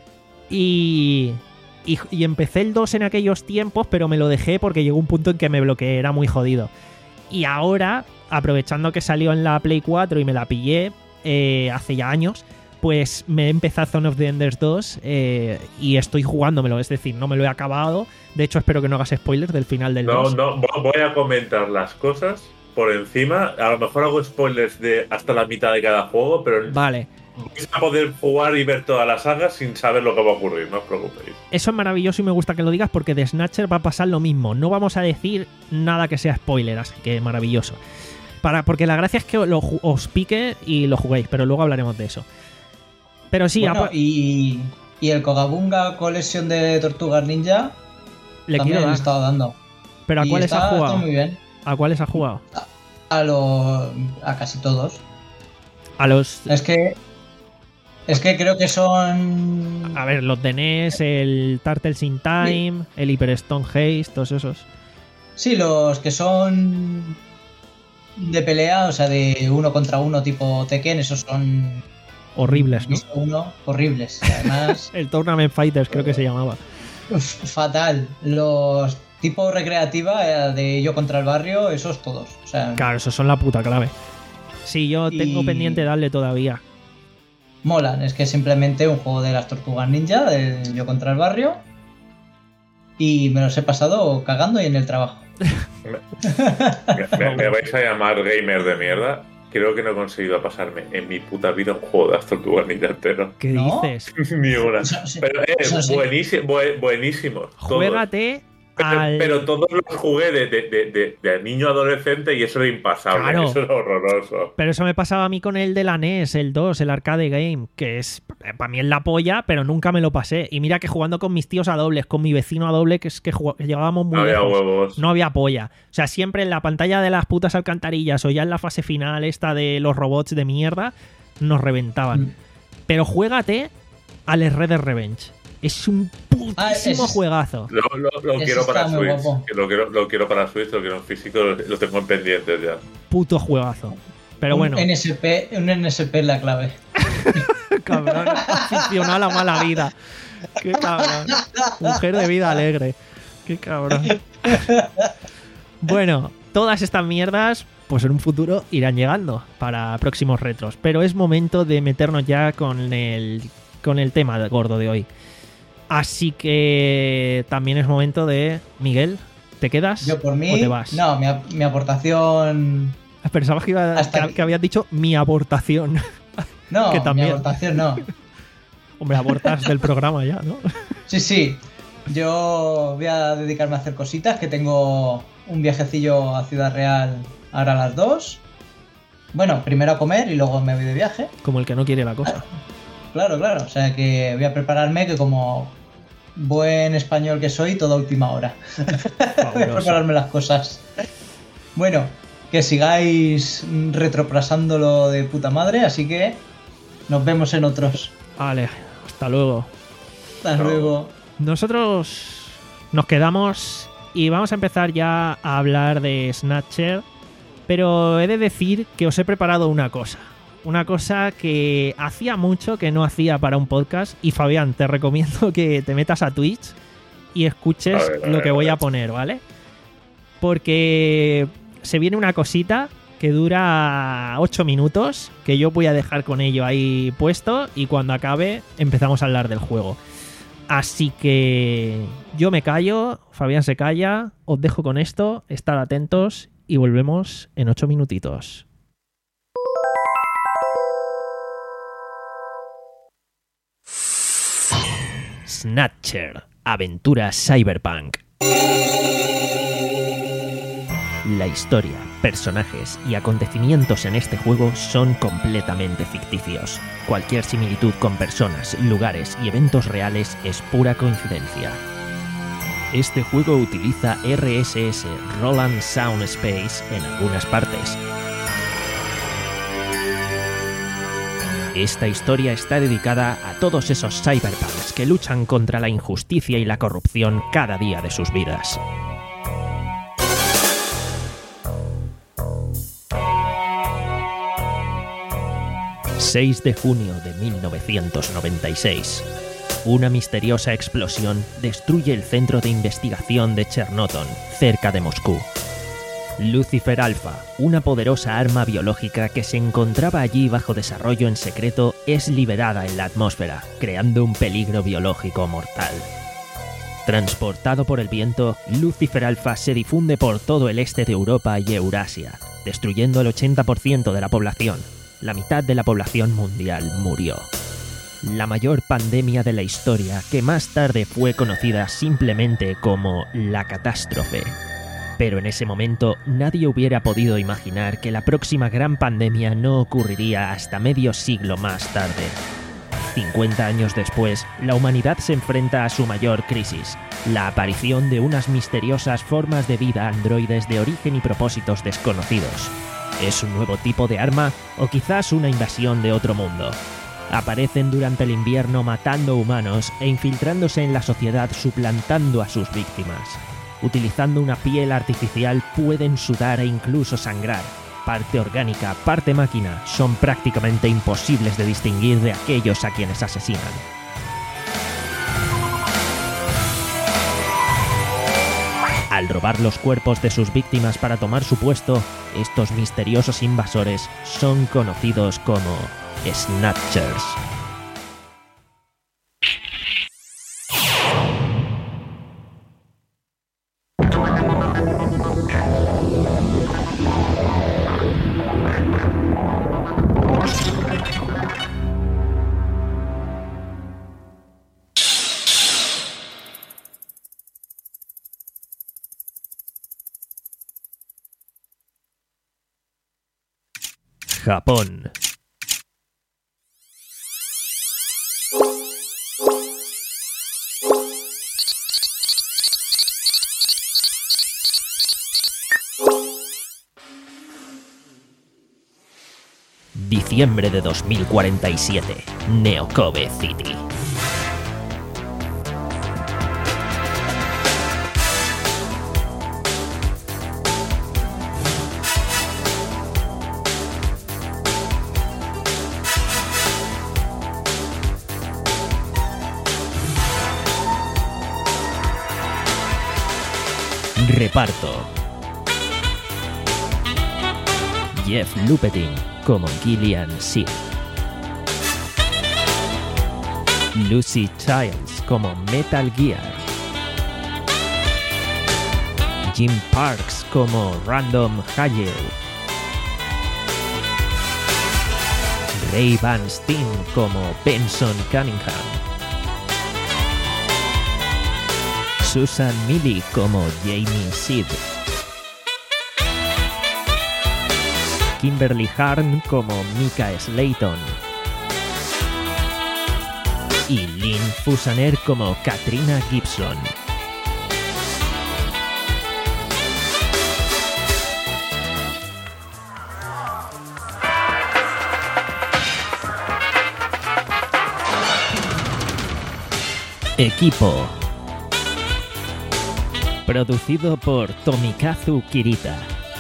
A: Y... Y, y empecé el dos en aquellos tiempos, pero me lo dejé porque llegó un punto en que me bloqueé, era muy jodido. Y ahora, aprovechando que salió en la Play cuatro y me la pillé eh, hace ya años, pues me he empezado Zone of the Enders dos eh, y estoy jugándomelo, es decir, no me lo he acabado. De hecho, espero que no hagas spoilers del final del
C: No,
A: dos.
C: no, voy a comentar las cosas por encima. A lo mejor hago spoilers de hasta la mitad de cada juego, pero
A: Vale.
C: vais a poder jugar y ver toda la saga sin saber lo que va a ocurrir, no os preocupéis.
A: Eso es maravilloso y me gusta que lo digas porque de Snatcher va a pasar lo mismo. No vamos a decir nada que sea spoiler, así que maravilloso. Para, porque la gracia es que lo, os pique y lo juguéis, pero luego hablaremos de eso. Pero sí,
B: bueno,
A: a,
B: y, y el Kogabunga Collection de Tortugas Ninja
A: le
B: también
A: quiero
B: le he
A: dar.
B: estado dando.
A: ¿Pero a
B: Y
A: cuáles
B: está,
A: has jugado?
B: está muy bien.
A: ¿A cuáles has jugado?
B: A, los, a casi todos.
A: A los...
B: Es que Es que creo que son...
A: A ver, los de N E S, el Turtles in Time, sí. El Hyper Stone Haze, todos esos.
B: Sí, los que son de pelea, o sea, de uno contra uno tipo Tekken, esos son...
A: Horribles, ¿no?
B: Uno, horribles. Además...
A: el Tournament Fighters creo que se llamaba.
B: Fatal. Los tipo recreativa de Yo contra el Barrio, esos todos. O sea,
A: claro, esos son la puta clave. Sí, yo tengo
B: y...
A: pendiente darle todavía.
B: Molan, es que es simplemente un juego de las Tortugas Ninja, de Yo contra el Barrio. Y me los he pasado cagando y en el trabajo.
C: me, me, me vais a llamar gamer de mierda. Creo que no he conseguido pasarme en mi puta vida un juego de las Tortugas Ninja entero.
A: ¿Qué
B: ¿No?
A: dices?
C: Ni una.
B: Eso, sí.
C: Pero eh,
B: Eso sí.
C: buenísimo, bu buenísimos.
A: Juégate
C: pero,
A: al...
C: pero todos los jugué de, de, de, de, de niño adolescente y eso era impasable.
A: Claro.
C: Eso era horroroso.
A: Pero eso me pasaba a mí con el de la N E S, el dos, el Arcade Game, que es para mí es la polla, pero nunca me lo pasé. Y mira que jugando con mis tíos a dobles, con mi vecino a doble, que es que, que llegábamos muy
C: no
A: lejos.
C: había huevos.
A: No había polla. O sea, siempre en la pantalla de las putas alcantarillas o ya en la fase final esta de los robots de mierda, nos reventaban. Mm. Pero juégate al Red Dead Revenge. Es un putísimo
B: ah, es,
A: juegazo.
C: Lo, lo, lo quiero para Switch. Lo quiero, lo quiero para Switch, lo quiero en físico, lo tengo en pendientes ya.
A: Puto juegazo. Pero
B: un
A: bueno.
B: N S P, un N S P es la clave.
A: Cabrón, aficionado a la mala vida. Qué cabrón. Mujer de vida alegre. Qué cabrón. Bueno, todas estas mierdas, pues en un futuro irán llegando para próximos retros. Pero es momento de meternos ya con el, con el tema gordo de hoy. Así que también es momento de... Miguel, ¿te quedas?
B: Yo por mí,
A: o te vas?
B: No, mi, mi aportación...
A: Pensabas que, iba, que, que habías dicho mi aportación.
B: No,
A: que también...
B: mi aportación no.
A: Hombre, aportas del programa ya, ¿no?
B: Sí, sí. Yo voy a dedicarme a hacer cositas, que tengo un viajecillo a Ciudad Real ahora a las dos. Bueno, primero a comer y luego me voy de viaje.
A: Como el que no quiere la cosa.
B: Claro, claro. O sea que voy a prepararme, que como buen español que soy, toda última hora. Voy a prepararme las cosas. Bueno, que sigáis retroplasándolo de puta madre, así que nos vemos en otros.
A: Vale, hasta luego.
B: Hasta no. luego.
A: Nosotros nos quedamos y vamos a empezar ya a hablar de Snatcher, pero he de decir que os he preparado una cosa. Una cosa que hacía mucho que no hacía para un podcast. Y Fabián, te recomiendo que te metas a Twitch y escuches
C: a ver, a ver,
A: lo que voy
C: a,
A: a poner, ¿vale? Porque se viene una cosita que dura ocho minutos, que yo voy a dejar con ello ahí puesto, y cuando acabe empezamos a hablar del juego. Así que yo me callo, Fabián se calla, os dejo con esto, estad atentos y volvemos en ocho minutitos. Snatcher, aventura cyberpunk. La historia, personajes y acontecimientos en este juego son completamente ficticios. Cualquier similitud con personas, lugares y eventos reales es pura coincidencia. Este juego utiliza R S S, Roland Sound Space, en algunas partes. Esta historia está dedicada a todos esos cyberpunks que luchan contra la injusticia y la corrupción cada día de sus vidas. seis de junio de mil novecientos noventa y seis. Una misteriosa explosión destruye el centro de investigación de Chernoton, cerca de Moscú. Lucifer Alpha, una poderosa arma biológica que se encontraba allí bajo desarrollo en secreto, es liberada en la atmósfera, creando un peligro biológico mortal. Transportado por el viento, Lucifer Alpha se difunde por todo el este de Europa y Eurasia, destruyendo el ochenta por ciento de la población. La mitad de la población mundial murió. La mayor pandemia de la historia, que más tarde fue conocida simplemente como la catástrofe. Pero en ese momento nadie hubiera podido imaginar que la próxima gran pandemia no ocurriría hasta medio siglo más tarde. cincuenta años después, la humanidad se enfrenta a su mayor crisis, la aparición de unas misteriosas formas de vida androides de origen y propósitos desconocidos. ¿Es un nuevo tipo de arma o quizás una invasión de otro mundo? Aparecen durante el invierno matando humanos e infiltrándose en la sociedad, suplantando a sus víctimas. Utilizando una piel artificial pueden sudar e incluso sangrar. Parte orgánica, parte máquina, son prácticamente imposibles de distinguir de aquellos a quienes asesinan. Al robar los cuerpos de sus víctimas para tomar su puesto, estos misteriosos invasores son conocidos como Snatchers. Japón. Diciembre de dos mil cuarenta y siete. Neokobe City. Reparto: Jeff Lupetin como Gillian Seed, Lucy Childs como Metal Gear, Jim Parks como Random Hagel, Ray Van Steen como Benson Cunningham, Susan Milley como Jamie Seed, Kimberly Harn como Mika Slayton y Lynn Fusaner como Katrina Gibson. Equipo. Producido por Tomikazu Kirita.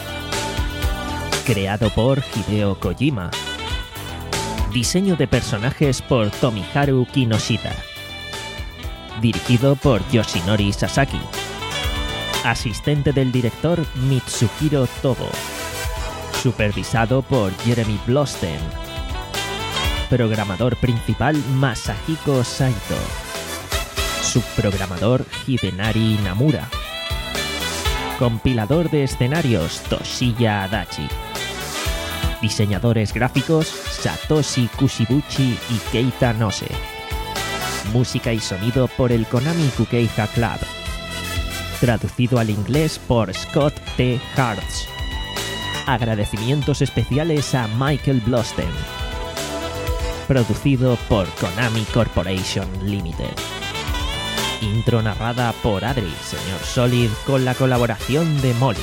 A: Creado por Hideo Kojima. Diseño de personajes por Tomiharu Kinoshita. Dirigido por Yoshinori Sasaki. Asistente del director Mitsuhiro Togo. Supervisado por Jeremy Blosten. Programador principal Masahiko Saito. Subprogramador Hidenari Namura. Compilador de escenarios Toshiya Adachi. Diseñadores gráficos Satoshi Kushibuchi y Keita Nose. Música y sonido por el Konami Kukeiha Club. Traducido al inglés por Scott T. Hartz. Agradecimientos especiales a Michael Blosten. Producido por Konami Corporation Limited. Intro narrada por Adri, señor Solid, con la colaboración de Molly.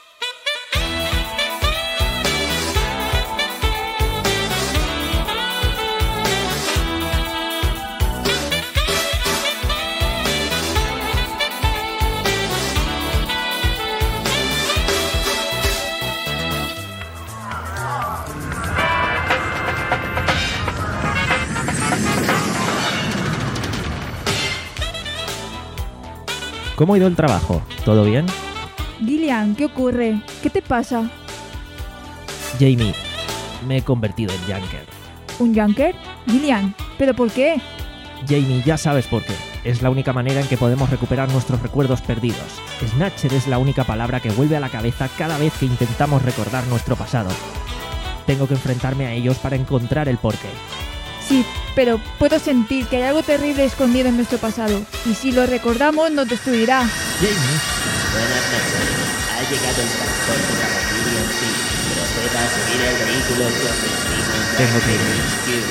A: ¿Cómo ha ido el trabajo? ¿Todo bien?
G: Gillian, ¿qué ocurre? ¿Qué te pasa?
A: Jamie, me he convertido en Junker.
G: ¿Un Junker? Gillian, ¿pero por qué?
A: Jamie, ya sabes por qué. Es la única manera en que podemos recuperar nuestros recuerdos perdidos. Snatcher es la única palabra que vuelve a la cabeza cada vez que intentamos recordar nuestro pasado. Tengo que enfrentarme a ellos para encontrar el porqué.
G: Sí, pero puedo sentir que hay algo terrible escondido en nuestro pasado. Y si lo recordamos, nos destruirá.
A: Jamie.
H: Buenas noches. Ha llegado el transporte para Gillian Seed. Proceda a subir el vehículo con destino.
A: Tengo que ir.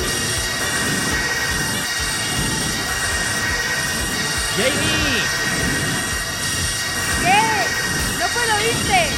A: ¡Jamie!
G: ¿Qué? ¡No puedo oírte!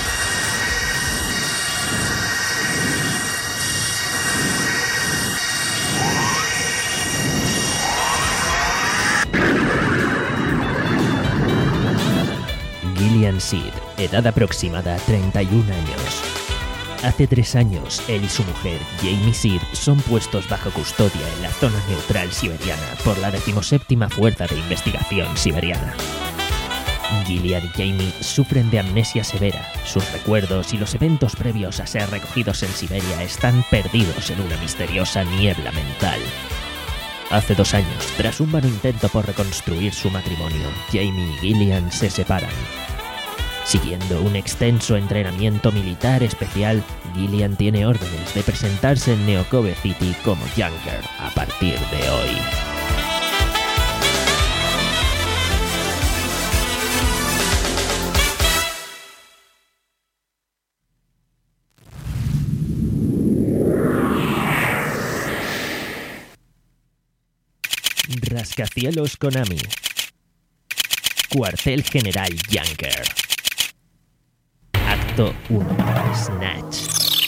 A: Gillian Seed, edad aproximada treinta y un años. Hace tres años, él y su mujer, Jamie Seed, son puestos bajo custodia en la zona neutral siberiana por la decimoséptima Fuerza de Investigación Siberiana. Gillian y Jamie sufren de amnesia severa. Sus recuerdos y los eventos previos a ser recogidos en Siberia están perdidos en una misteriosa niebla mental. Hace dos años, tras un vano intento por reconstruir su matrimonio, Jamie y Gillian se separan. Siguiendo un extenso entrenamiento militar especial, Gillian tiene órdenes de presentarse en Neokobe City como Junker a partir de hoy. Rascacielos Konami. Cuartel General Junker. Acto uno. Snatch.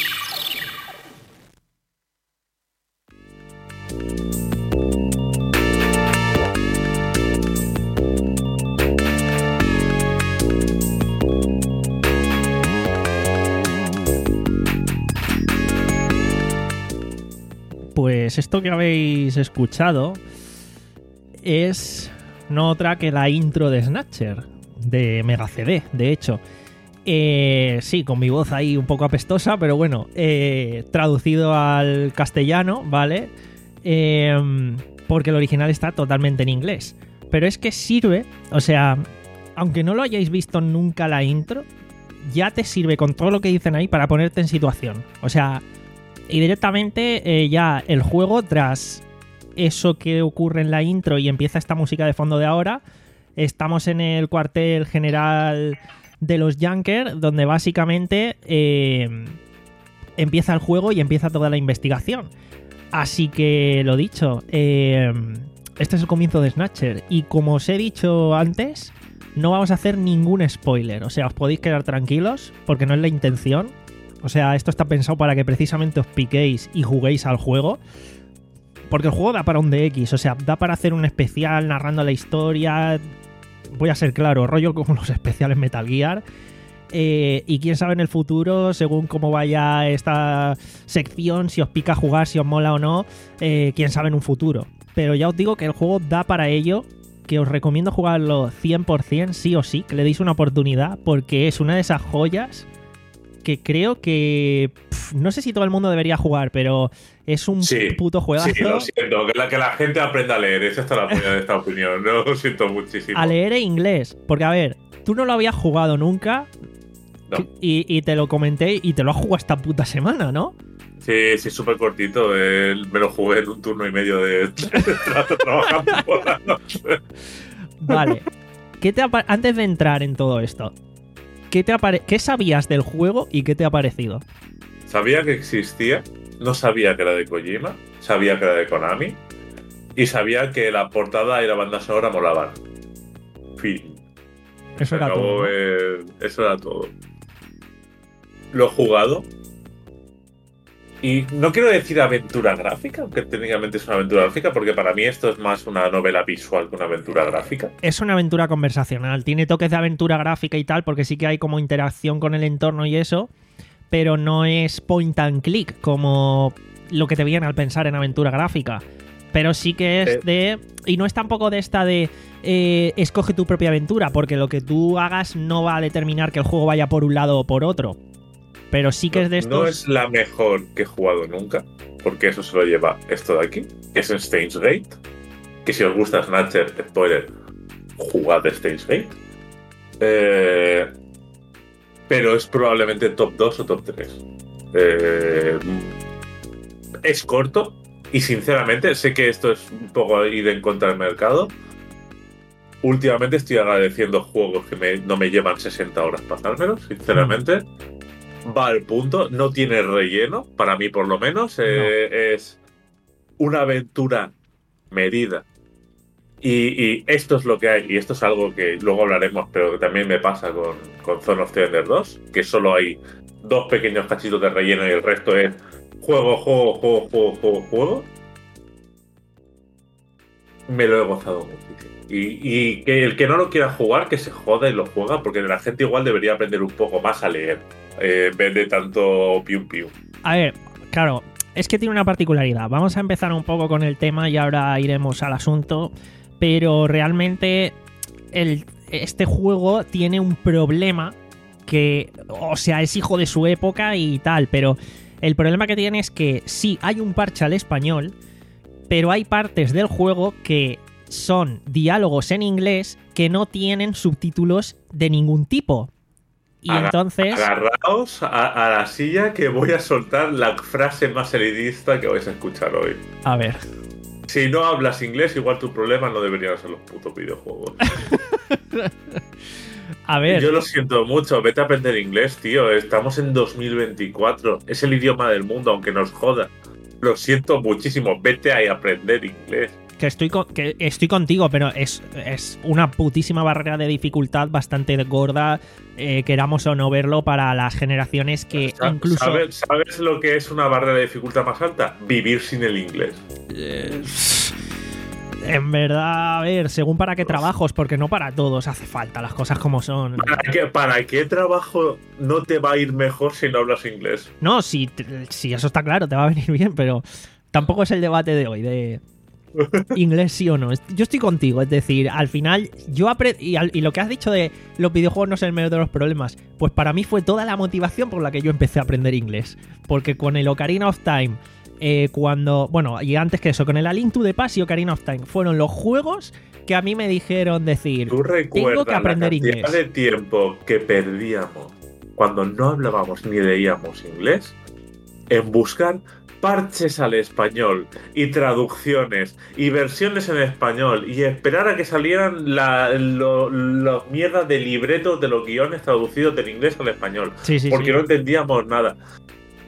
A: Pues esto que habéis escuchado es no otra que la intro de Snatcher, de Mega C D, de hecho. Eh, sí, con mi voz ahí un poco apestosa, pero bueno, eh, traducido al castellano, ¿vale? Eh, porque el original está totalmente en inglés. Pero es que sirve, o sea, aunque no lo hayáis visto nunca la intro, ya te sirve con todo lo que dicen ahí para ponerte en situación. O sea, y directamente eh, ya el juego, tras eso que ocurre en la intro y empieza esta música de fondo de ahora, estamos en el cuartel general de los Junker, donde básicamente eh, empieza el juego y empieza toda la investigación. Así que lo dicho, eh, este es el comienzo de Snatcher. Y como os he dicho antes, no vamos a hacer ningún spoiler. O sea, os podéis quedar tranquilos porque no es la intención. O sea, esto está pensado para que precisamente os piquéis y juguéis al juego. Porque el juego da para un D X. O sea, da para hacer un especial narrando la historia. Voy a ser claro, rollo como los especiales Metal Gear. Eh, y quién sabe en el futuro, según cómo vaya esta sección, si os pica jugar, si os mola o no, eh, quién sabe en un futuro. Pero ya os digo que el juego da para ello, que os recomiendo jugarlo cien por ciento, sí o sí, que le deis una oportunidad, porque es una de esas joyas que creo que... Pff, no sé si todo el mundo debería jugar, pero es un
C: sí,
A: puto juegazo.
C: Sí, lo siento, que la, que la gente aprenda a leer, esa está la polla de esta opinión, no lo siento muchísimo.
A: A leer en inglés, porque a ver, tú no lo habías jugado nunca...
C: No.
A: Y, y te lo comenté y te lo has jugado esta puta semana, ¿no?
C: Sí, sí, súper cortito. Eh, me lo jugué en un turno y medio de, de trato trabajando por la noche.
A: Vale. ¿Qué te apa- Antes de entrar en todo esto, ¿qué, te apare- ¿qué sabías del juego y qué te ha parecido?
C: Sabía que existía, no sabía que era de Kojima, sabía que era de Konami y sabía que la portada y la banda sonora molaban. Fin.
A: Eso era
C: acabó,
A: todo, ¿no?
C: eh, eso era todo. Lo he jugado y no quiero decir aventura gráfica, aunque técnicamente es una aventura gráfica, porque para mí esto es más una novela visual que una aventura gráfica.
A: Es una aventura conversacional, tiene toques de aventura gráfica y tal, porque sí que hay como interacción con el entorno y eso, pero no es point and click como lo que te viene al pensar en aventura gráfica. Pero sí que es
C: Eh.
A: de... Y no es tampoco de esta de... Eh, escoge tu propia aventura, porque lo que tú hagas no va a determinar que el juego vaya por un lado o por otro. Pero sí que es de estos...
C: No es la mejor que he jugado nunca, porque eso se lo lleva esto de aquí, que es en Steins Gate. Que si os gusta Snatcher, spoiler, jugad Steins Gate. Eh, pero es probablemente top dos o top tres. Eh, es corto y sinceramente sé que esto es un poco ir en contra del mercado. Últimamente estoy agradeciendo juegos que me, no me llevan sesenta horas pasármelos, sinceramente. Va al punto, no tiene relleno, para mí por lo menos. Eh, no. Es una aventura medida. Y, y esto es lo que hay, y esto es algo que luego hablaremos, pero que también me pasa con, con Zone of the Ender dos, que solo hay dos pequeños cachitos de relleno y el resto es juego, juego, juego, juego, juego, juego. Me lo he gozado muchísimo. Y, y que el que no lo quiera jugar, que se joda y lo juega, porque la gente igual debería aprender un poco más a leer, eh, en vez de tanto pium pium.
A: A ver, claro, es que tiene una particularidad. Vamos a empezar un poco con el tema y ahora iremos al asunto. Pero realmente el, este juego tiene un problema que, o sea, es hijo de su época y tal, pero el problema que tiene es que sí, hay un parche al español, pero hay partes del juego que son diálogos en inglés que no tienen subtítulos de ningún tipo. Y
C: Aga-
A: entonces...
C: Agarraos a, a la silla que voy a soltar la frase más elitista que vais a escuchar hoy.
A: A ver...
C: Si no hablas inglés, igual tus problemas no deberían ser los putos videojuegos.
A: A ver...
C: Yo lo siento mucho, vete a aprender inglés, tío. Estamos en dos mil veinticuatro. Es el idioma del mundo, aunque nos joda. Lo siento muchísimo, vete a aprender inglés.
A: Que estoy, con, que estoy contigo, pero es, es una putísima barrera de dificultad bastante gorda, eh, queramos o no verlo, para las generaciones que
C: Sa-
A: incluso...
C: ¿Sabes, ¿Sabes lo que es una barrera de dificultad más alta? Vivir sin el inglés.
A: Eh, en verdad, a ver, según para qué trabajos, porque no para todos hace falta, las cosas como son.
C: ¿Para qué, para qué trabajo no te va a ir mejor si no hablas inglés?
A: No, sí, sí, eso está claro, te va a venir bien, pero tampoco es el debate de hoy, de... inglés sí o no. Yo estoy contigo, es decir, al final yo aprendí, y, y lo que has dicho de los videojuegos no es el menor de los problemas, pues para mí fue toda la motivación por la que yo empecé a aprender inglés, porque con el Ocarina of Time, eh, cuando, bueno, y antes que eso, con el A Link to the Past y Ocarina of Time, fueron los juegos que a mí me dijeron decir,
C: ¿Tú recuerdas
A: tengo que aprender
C: la cantidad
A: inglés?
C: de tiempo que perdíamos cuando no hablábamos ni leíamos inglés en buscar parches al español y traducciones y versiones en español y esperar a que salieran las lo, lo mierdas de libretos de los guiones traducidos del inglés al español?
A: Sí, sí,
C: porque
A: sí.
C: no entendíamos nada.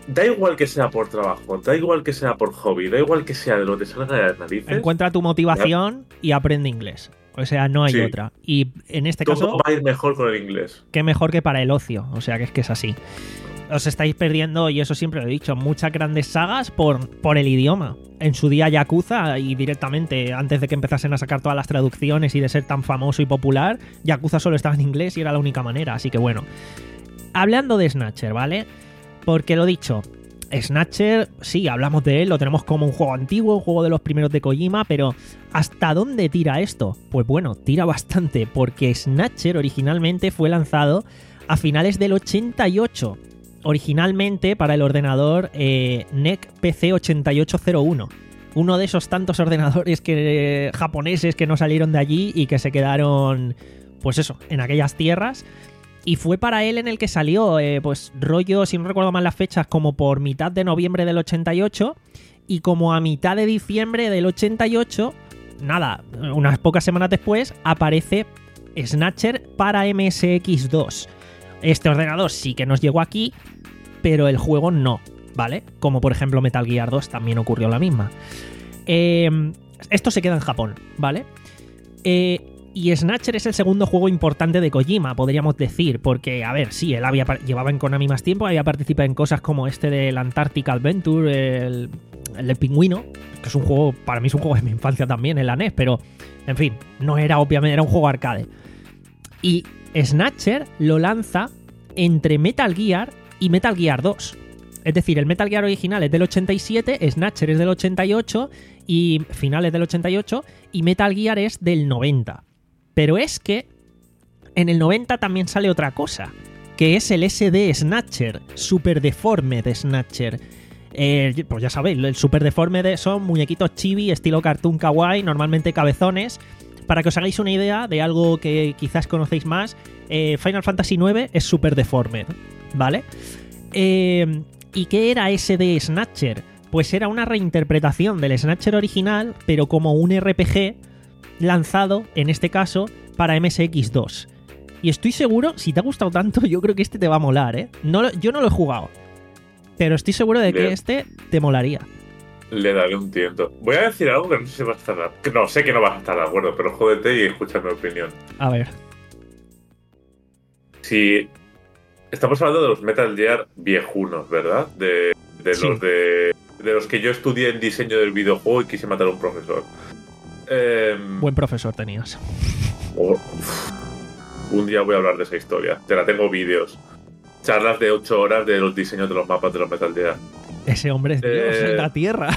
C: da igual que sea por trabajo, da igual que sea por hobby, da igual que sea de lo que salga de las narices.
A: Encuentra tu motivación y aprende inglés. O sea, no hay
C: Sí.
A: otra. Y en este
C: Todo
A: caso,
C: va a ir mejor con el inglés.
A: qué mejor que para el ocio. O sea, que es que es así. Os estáis perdiendo, y eso siempre lo he dicho, muchas grandes sagas por, por el idioma. En su día Yakuza, y directamente, antes de que empezasen a sacar todas las traducciones y de ser tan famoso y popular, Yakuza solo estaba en inglés y era la única manera. Así que bueno. Hablando de Snatcher, ¿vale? Porque lo dicho, Snatcher, sí, hablamos de él, lo tenemos como un juego antiguo, un juego de los primeros de Kojima, pero ¿hasta dónde tira esto? Pues bueno, tira bastante, porque Snatcher originalmente fue lanzado a finales del ochenta y ocho, originalmente para el ordenador eh, N E C P C ochenta y ocho cero uno, uno de esos tantos ordenadores que, japoneses que no salieron de allí y que se quedaron, pues eso, en aquellas tierras. Y fue para él en el que salió, eh, pues rollo, si no recuerdo mal las fechas, como por mitad de noviembre del ochenta y ocho. Y como a mitad de diciembre del ochenta y ocho, nada, unas pocas semanas después, aparece Snatcher para M S X dos. Este ordenador sí que nos llegó aquí, pero el juego no, ¿vale? Como por ejemplo Metal Gear dos también ocurrió la misma. Eh, esto se queda en Japón, ¿vale? Eh... Y Snatcher es el segundo juego importante de Kojima, podríamos decir, porque, a ver, sí, él había, llevaba en Konami más tiempo, había participado en cosas como este del Antarctic Adventure, el, el del pingüino, que es un juego, para mí es un juego de mi infancia también, en la N E S, pero, en fin, no era, obviamente, era un juego arcade. Y Snatcher lo lanza entre Metal Gear y Metal Gear dos. Es decir, el Metal Gear original es del ochenta y siete, Snatcher es del ochenta y ocho, y finales del ochenta y ocho, y Metal Gear es del noventa. Pero es que en el noventa también sale otra cosa, que es el S D Snatcher, Super Deformed Snatcher. Eh, pues ya sabéis, el Super Deformed son muñequitos chibi, estilo cartoon kawaii, normalmente cabezones. Para que os hagáis una idea de algo que quizás conocéis más, eh, Final Fantasy nueve es Super Deformed, ¿vale? Eh, ¿Y qué era S D Snatcher? Pues era una reinterpretación del Snatcher original, pero como un R P G lanzado, en este caso, para M S X dos. Y estoy seguro, si te ha gustado tanto, yo creo que este te va a molar, ¿eh? No lo, yo no lo he jugado, pero estoy seguro de que
C: Bien.
A: este te molaría.
C: Le daré un tiento. Voy a decir algo que no sé si vas a estar de... No, sé que no vas a estar de acuerdo, pero jódete y escucha mi opinión.
A: A ver.
C: Si... Estamos hablando de los Metal Gear viejunos, ¿verdad? De, de
A: Sí.
C: los de... De los que yo estudié en diseño del videojuego y quise matar a un profesor. Eh,
A: Buen profesor tenías.
C: oh, un día voy a hablar de esa historia. Te la tengo vídeos. Charlas de ocho horas de los diseños de los mapas de los Metal Gear.
A: Ese hombre es Dios
C: Eh.
A: en la tierra.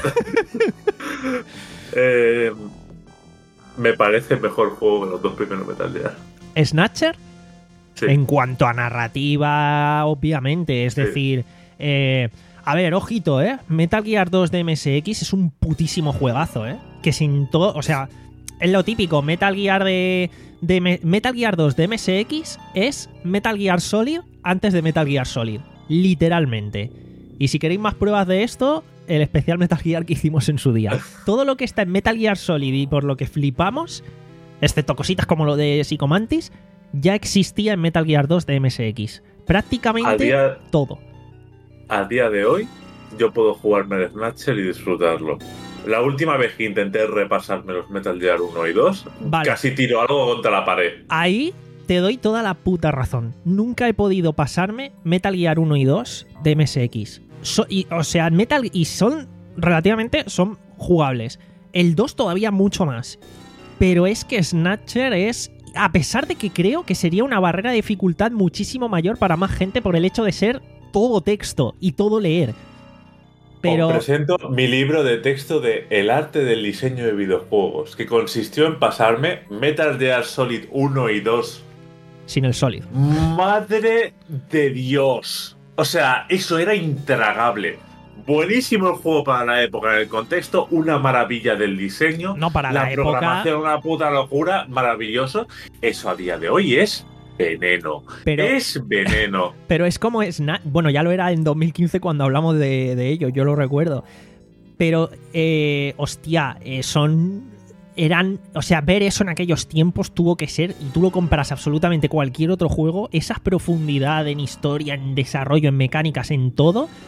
C: Eh, me parece mejor juego que los dos primeros Metal Gear.
A: Snatcher,
C: Sí.
A: en cuanto a narrativa, obviamente. Es
C: Sí.
A: decir, eh, a ver, ojito, ¿eh? Metal Gear dos de M S X es un putísimo juegazo, ¿eh? Que sin todo, o sea, es lo típico. Metal Gear de, de Me- Metal Gear dos de M S X es Metal Gear Solid antes de Metal Gear Solid, literalmente. Y si queréis más pruebas de esto, el especial Metal Gear que hicimos en su día. Todo lo que está en Metal Gear Solid y por lo que flipamos, excepto cositas como lo de Psychomantis, ya existía en Metal Gear dos de M S X. Prácticamente
C: Al día,
A: todo.
C: a día de hoy, yo puedo jugarme el Snatcher y disfrutarlo. La última vez que intenté repasarme los Metal Gear uno y dos,
A: Vale.
C: casi tiro algo contra la pared.
A: Ahí te doy toda la puta razón. Nunca he podido pasarme Metal Gear uno y dos de M S X. So- y, o sea, Metal... Y son... Relativamente son jugables. El dos todavía mucho más. Pero es que Snatcher es... A pesar de que creo que sería una barrera de dificultad muchísimo mayor para más gente por el hecho de ser todo texto y todo leer. Pero...
C: Os presento mi libro de texto de El arte del diseño de videojuegos, que consistió en pasarme Metal Gear Solid uno y dos.
A: Sin el Solid.
C: ¡Madre de Dios! O sea, eso era intragable. Buenísimo el juego para la época, en el contexto, una maravilla del diseño.
A: No, para la,
C: la
A: época...
C: programación, una puta locura, maravilloso. Eso a día de hoy es veneno.
A: Pero...
C: Es veneno.
A: Pero es como Snatch. Bueno, ya lo era en dos mil quince cuando hablamos de, de ello, yo lo recuerdo. Pero, eh, hostia, eh, son. Eran. O sea, ver eso en aquellos tiempos tuvo que ser. Y tú lo comparas absolutamente cualquier otro juego. Esa profundidad en historia, en desarrollo, en mecánicas, en todo.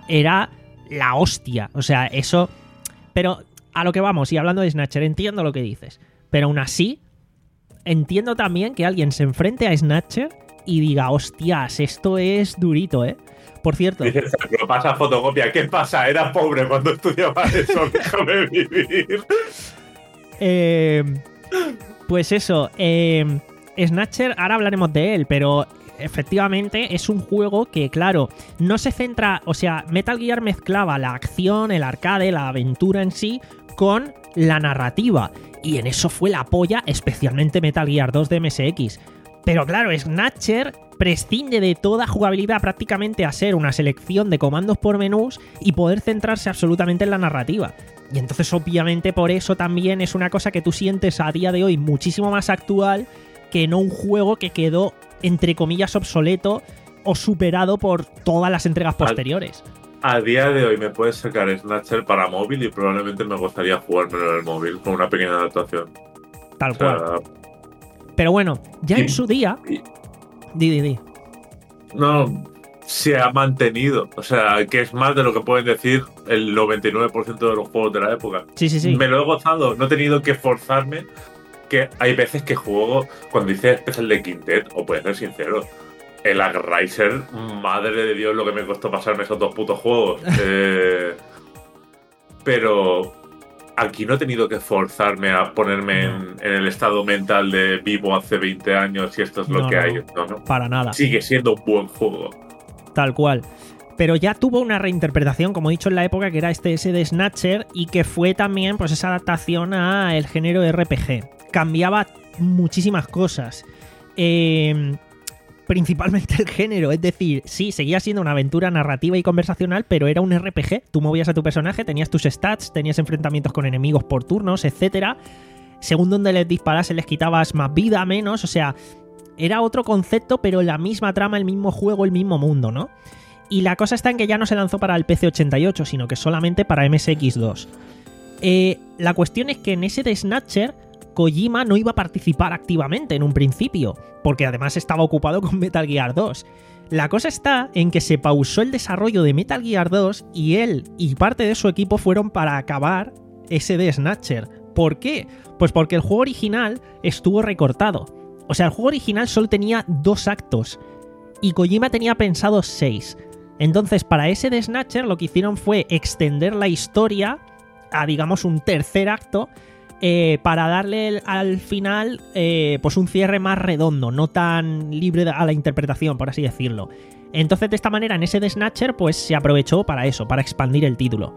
A: era la hostia. O sea, eso... Pero a lo que vamos, y hablando de Snatcher, entiendo lo que dices. Pero aún así, entiendo también que alguien se enfrente a Snatcher y diga, hostias, esto es durito, ¿eh? Por cierto...
C: Dices, pero pasa fotocopia. ¿Qué pasa? Era pobre cuando estudiaba eso. Déjame vivir.
A: Eh, pues eso, eh, Snatcher, ahora hablaremos de él, pero efectivamente es un juego que, claro, no se centra... O sea, Metal Gear mezclaba la acción, el arcade, la aventura en sí, con la narrativa. Y en eso fue la polla, especialmente Metal Gear dos de M S X. Pero claro, Snatcher prescinde de toda jugabilidad prácticamente a ser una selección de comandos por menús y poder centrarse absolutamente en la narrativa. Y entonces obviamente por eso también es una cosa que tú sientes a día de hoy muchísimo más actual que no un juego que quedó entre comillas obsoleto o superado por todas las entregas posteriores.
C: A día de hoy me puedes sacar Snatcher para móvil y probablemente me gustaría jugármelo en el móvil con una pequeña adaptación.
A: Tal
C: O sea,
A: cual. Pero bueno, ya
C: y-
A: en su día...
C: y-
A: Di, di, di.
C: No, se ha mantenido. O sea, que es más de lo que pueden decir el noventa y nueve por ciento de los juegos de la época.
A: Sí, sí, sí.
C: Me lo he gozado, no he tenido que forzarme. Que hay veces que juego, cuando dice especial de Quintet, o puede ser sincero, el Agriser, madre de Dios, lo que me costó pasarme esos dos putos juegos. eh, pero aquí no he tenido que forzarme a ponerme en, en el estado mental de vivo hace veinte años y esto es lo
A: No,
C: que
A: no,
C: hay. No, no.
A: Para nada.
C: Sigue siendo un buen juego.
A: Tal cual. Pero ya tuvo una reinterpretación, como he dicho en la época, que era este ese de Snatcher, y que fue también pues esa adaptación a el género R P G. Cambiaba muchísimas cosas. Eh, principalmente el género, es decir, sí, seguía siendo una aventura narrativa y conversacional, pero era un R P G. Tú movías a tu personaje, tenías tus stats, tenías enfrentamientos con enemigos por turnos, etcétera. Según donde les disparases les quitabas más vida, menos, o sea, era otro concepto, pero la misma trama, el mismo juego, el mismo mundo, ¿no? Y la cosa está en que ya no se lanzó para el P C ochenta y ocho, sino que solamente para M S X dos. Eh, la cuestión es que en ese de Snatcher, Kojima no iba a participar activamente en un principio, porque además estaba ocupado con Metal Gear dos. La cosa está en que se pausó el desarrollo de Metal Gear dos y él y parte de su equipo fueron para acabar ese de Snatcher. ¿Por qué? Pues porque el juego original estuvo recortado. O sea, el juego original solo tenía dos actos y Kojima tenía pensado seis. Entonces, para ese de Snatcher lo que hicieron fue extender la historia a, digamos, un tercer acto eh, para darle el- al final eh, pues un cierre más redondo, no tan libre de- a la interpretación, por así decirlo. Entonces, de esta manera, en ese de Snatcher, pues se aprovechó para eso, para expandir el título.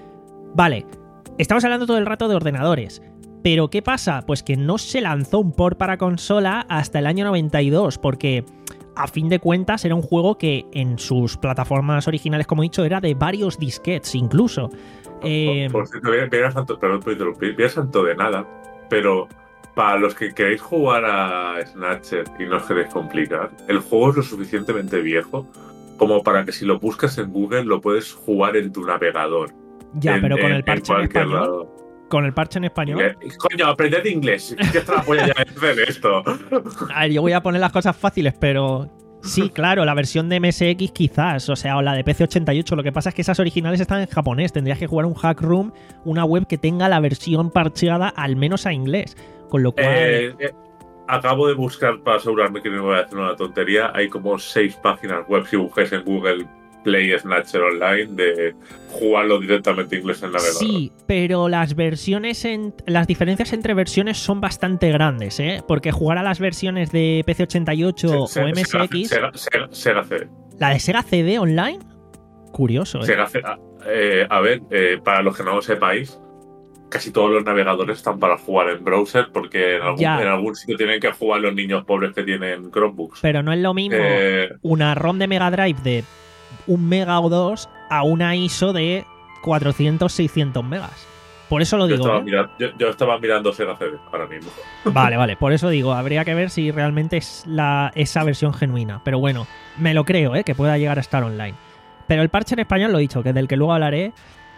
A: Vale, estamos hablando todo el rato de ordenadores. Pero ¿qué pasa? Pues que no se lanzó un port para consola hasta el año noventa y dos, porque a fin de cuentas era un juego que en sus plataformas originales, como he dicho, era de varios disquetes incluso. Eh,
C: Por, por cierto, voy a- voy a santo, perdón por interrumpir, voy a santo de nada, pero para los que queréis jugar a Snatcher y no os queréis complicar, el juego es lo suficientemente viejo como para que si lo buscas en Google lo puedes jugar en tu navegador.
A: ya,
C: en-
A: pero con
C: en-
A: el parche en,
C: cualquier
A: español.
C: lado.
A: Con el parche en español.
C: Inglés. Coño, aprended inglés. ¿Qué es la polla ya de hacer esto?
A: A ver, yo voy a poner las cosas fáciles, pero sí, claro, la versión de M S X quizás, o sea, o la de P C ochenta y ocho. Lo que pasa es que esas originales están en japonés. Tendrías que jugar un hack room, una web que tenga la versión parcheada al menos a inglés. Con lo cual...
C: Eh, eh, acabo de buscar para asegurarme que no voy a hacer una tontería. Hay como seis páginas web si buscáis en Google Play Snatcher Online de jugarlo directamente en inglés en el navegador.
A: Sí, pero las versiones, en, las diferencias entre versiones son bastante grandes, ¿eh? Porque jugar a las versiones de P C ochenta y ocho
C: Se-
A: o
C: se-
A: M S X,
C: Sega, Sega, Sega C D.
A: la de Sega C D Online, curioso, ¿eh?
C: Sega C D. Eh, a ver, eh, para los que no lo sepáis, casi todos los navegadores están para jugar en browser porque en algún,
A: Ya.
C: en algún sitio tienen que jugar los niños pobres que tienen Chromebooks.
A: Pero no es lo mismo
C: Eh,
A: una ROM de Mega Drive de un mega o dos a una I S O de cuatrocientos, seiscientos megas. Por eso lo
C: yo,
A: digo,
C: estaba
A: ¿eh?
C: mirando, yo, yo estaba mirando Sega C D ahora mismo.
A: Vale, vale, por eso digo, habría que ver si realmente es la, esa versión genuina. Pero bueno, me lo creo, ¿eh? Que pueda llegar a estar online. Pero el parche en español, lo he dicho, que del que luego hablaré,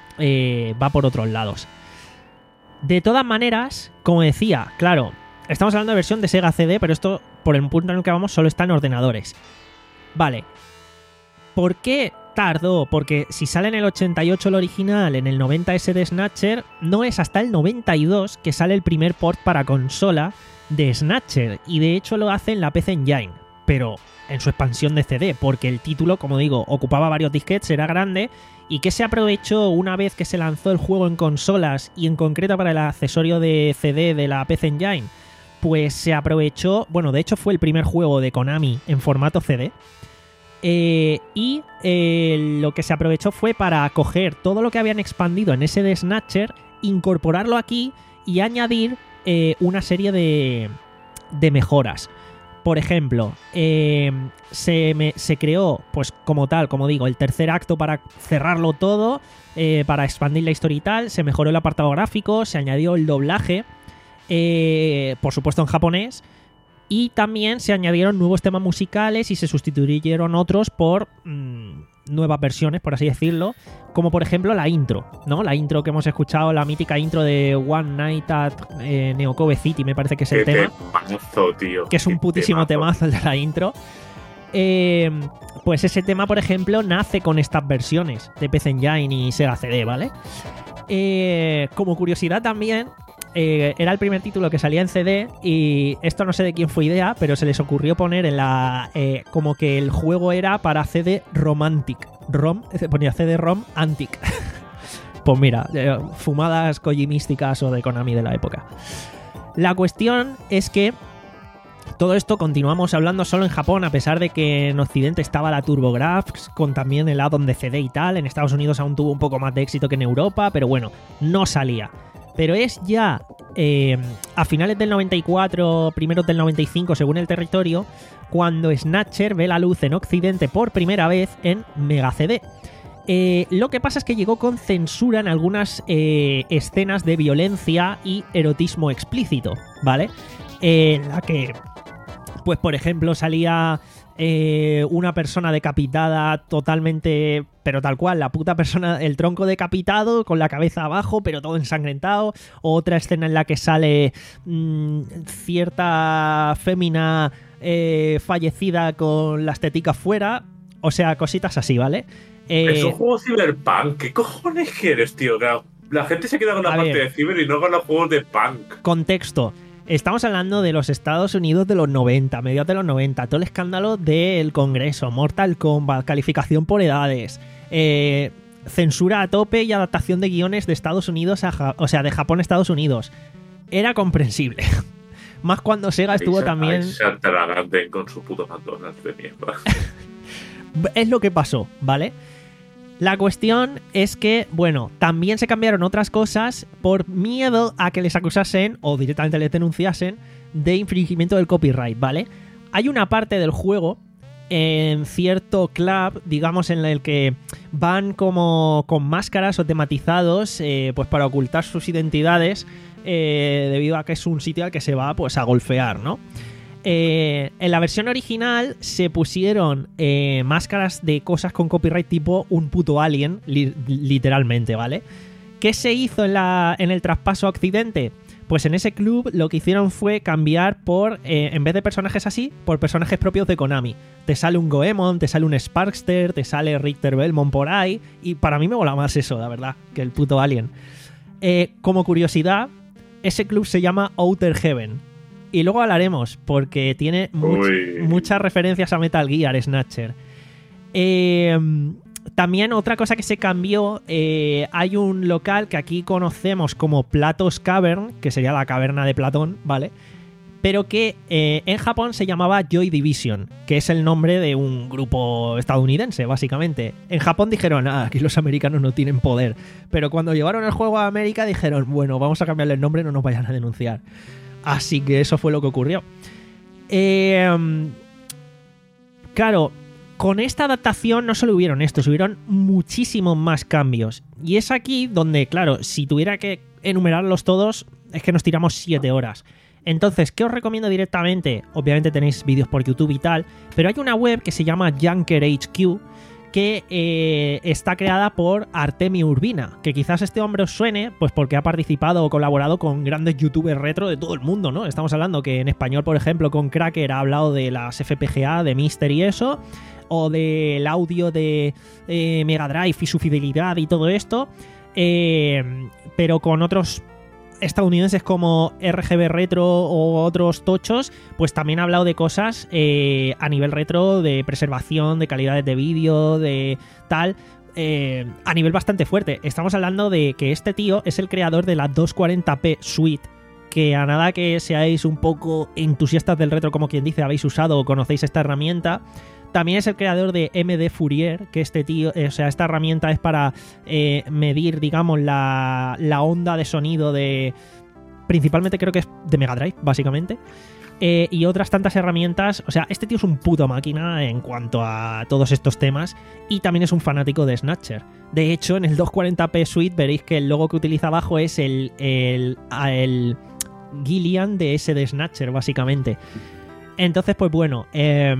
A: eh, va por otros lados. De todas maneras, como decía, claro, estamos hablando de versión de Sega C D, pero esto, por el punto en el que vamos, solo está en ordenadores. Vale. ¿Por qué tardó, porque si sale en el ochenta y ocho el original, en el noventa ese de Snatcher, no es hasta el noventa y dos que sale el primer port para consola de Snatcher, y de hecho lo hace en la P C Engine, pero en su expansión de C D, porque el título, como digo, ocupaba varios disquetes, era grande, y que se aprovechó una vez que se lanzó el juego en consolas, y en concreto para el accesorio de C D de la P C Engine, pues se aprovechó, bueno, de hecho fue el primer juego de Konami en formato C D, eh, y eh, lo que se aprovechó fue para coger todo lo que habían expandido en ese de Snatcher, incorporarlo aquí y añadir eh, una serie de, de mejoras. Por ejemplo, eh, se, me, se creó, pues como tal, como digo, el tercer acto para cerrarlo todo, eh, para expandir la historia y tal, se mejoró el apartado gráfico, se añadió el doblaje, eh, por supuesto en japonés, y también se añadieron nuevos temas musicales y se sustituyeron otros por mmm, nuevas versiones, por así decirlo, como por ejemplo la intro, ¿no? La intro que hemos escuchado, la mítica intro de One Night at eh, Neokobe City, me parece que es el
C: Qué
A: tema.
C: Temazo, tío.
A: Que es un putísimo temazo, temazo el de la intro. Eh, pues ese tema, por ejemplo, nace con estas versiones de P C Engine y Sega C D, ¿vale? Eh, como curiosidad también, eh, era el primer título que salía en C D y esto no sé de quién fue idea, pero se les ocurrió poner en la... Eh, como que el juego era para C D Romantic. ROM, ponía C D-ROM Antic. Pues mira, eh, fumadas kojimísticas o de Konami de la época. La cuestión es que todo esto continuamos hablando solo en Japón, a pesar de que en Occidente estaba la TurboGrafx, con también el add-on de C D y tal. En Estados Unidos aún tuvo un poco más de éxito que en Europa, pero bueno, no salía. Pero es ya eh, a finales del noventa y cuatro, primeros del noventa y cinco, según el territorio, cuando Snatcher ve la luz en Occidente por primera vez en Mega C D. Eh, lo que pasa es que llegó con censura en algunas eh, escenas de violencia y erotismo explícito, ¿vale? Eh, en la que, pues por ejemplo, salía eh, una persona decapitada totalmente, pero tal cual, la puta persona, el tronco decapitado con la cabeza abajo, pero todo ensangrentado. Otra escena en la que sale mmm, cierta fémina eh, fallecida con las teticas fuera. O sea, cositas así, ¿vale? Eh,
C: es un juego Cyberpunk. ¿Qué cojones quieres, tío? Claro, la gente se queda con la
A: A
C: parte
A: ver.
C: de Cyber y no con los juegos de punk.
A: Contexto. Estamos hablando de los Estados Unidos de los noventa, mediados de los noventa, todo el escándalo del Congreso, Mortal Kombat, calificación por edades, eh, censura a tope y adaptación de guiones de Estados Unidos, a Ja- o sea, de Japón a Estados Unidos. Era comprensible. Más cuando Sega estuvo
C: Ahí se-
A: también...
C: ahí se atraganten con su puto McDonald's de mierda.
A: Es lo que pasó, ¿vale? La cuestión es que, bueno, también se cambiaron otras cosas por miedo a que les acusasen o directamente les denunciasen de infringimiento del copyright, ¿vale? Hay una parte del juego en cierto club, digamos, en el que van como con máscaras o tematizados, eh, pues para ocultar sus identidades, eh, debido a que es un sitio al que se va, pues, a golfear, ¿no? Eh, en la versión original se pusieron eh, máscaras de cosas con copyright tipo un puto alien, li- literalmente, ¿vale? ¿Qué se hizo en, la, en el traspaso a Occidente? Pues en ese club lo que hicieron fue cambiar por, eh, en vez de personajes así, por personajes propios de Konami. Te sale un Goemon, te sale un Sparkster, te sale Richter Belmont por ahí, y para mí me mola más eso, la verdad, que el puto alien. Eh, como curiosidad, ese club se llama Outer Heaven. Y luego hablaremos, porque tiene much-
C: Uy.
A: muchas referencias a Metal Gear, Snatcher. Eh, también otra cosa que se cambió, eh, hay un local que aquí conocemos como Plato's Cavern, que sería la caverna de Platón, ¿vale? Pero que eh, en Japón se llamaba Joy Division, que es el nombre de un grupo estadounidense, básicamente. En Japón dijeron, ah, aquí los americanos no tienen poder. Pero cuando llevaron el juego a América dijeron, bueno, vamos a cambiarle el nombre, no nos vayan a denunciar. Así que eso fue lo que ocurrió. Eh, claro, con esta adaptación no solo hubieron estos, hubieron muchísimos más cambios. Y es aquí donde, claro, si tuviera que enumerarlos todos, es que nos tiramos siete horas. Entonces, ¿qué os recomiendo directamente? Obviamente tenéis vídeos por YouTube y tal, pero hay una web que se llama Junker H Q, que eh, está creada por Artemio Urbina, que quizás este hombre os suene, pues porque ha participado o colaborado con grandes youtubers retro de todo el mundo, ¿no? Estamos hablando que en español, por ejemplo, con Cracker ha hablado de las F P G A, de Mister y eso, o del audio de eh, Mega Drive y su fidelidad y todo esto, eh, pero con otros estadounidenses como R G B Retro o otros tochos, pues también ha hablado de cosas eh, a nivel retro, de preservación, de calidades de vídeo, de tal, eh, a nivel bastante fuerte. Estamos hablando de que este tío es el creador de la doscientos cuarenta p Suite, que a nada que seáis un poco entusiastas del retro, como quien dice, habéis usado o conocéis esta herramienta. También es el creador de M D Fourier, que este tío, eh, o sea, esta herramienta es para eh, medir, digamos, la, la onda de sonido de... Principalmente creo que es de Mega Drive, básicamente. Eh, y otras tantas herramientas. O sea, este tío es un puto máquina en cuanto a todos estos temas. Y también es un fanático de Snatcher. De hecho, en el doscientos cuarenta p Suite veréis que el logo que utiliza abajo es el, el, el Gillian de ese de Snatcher, básicamente. Entonces, pues bueno... Eh,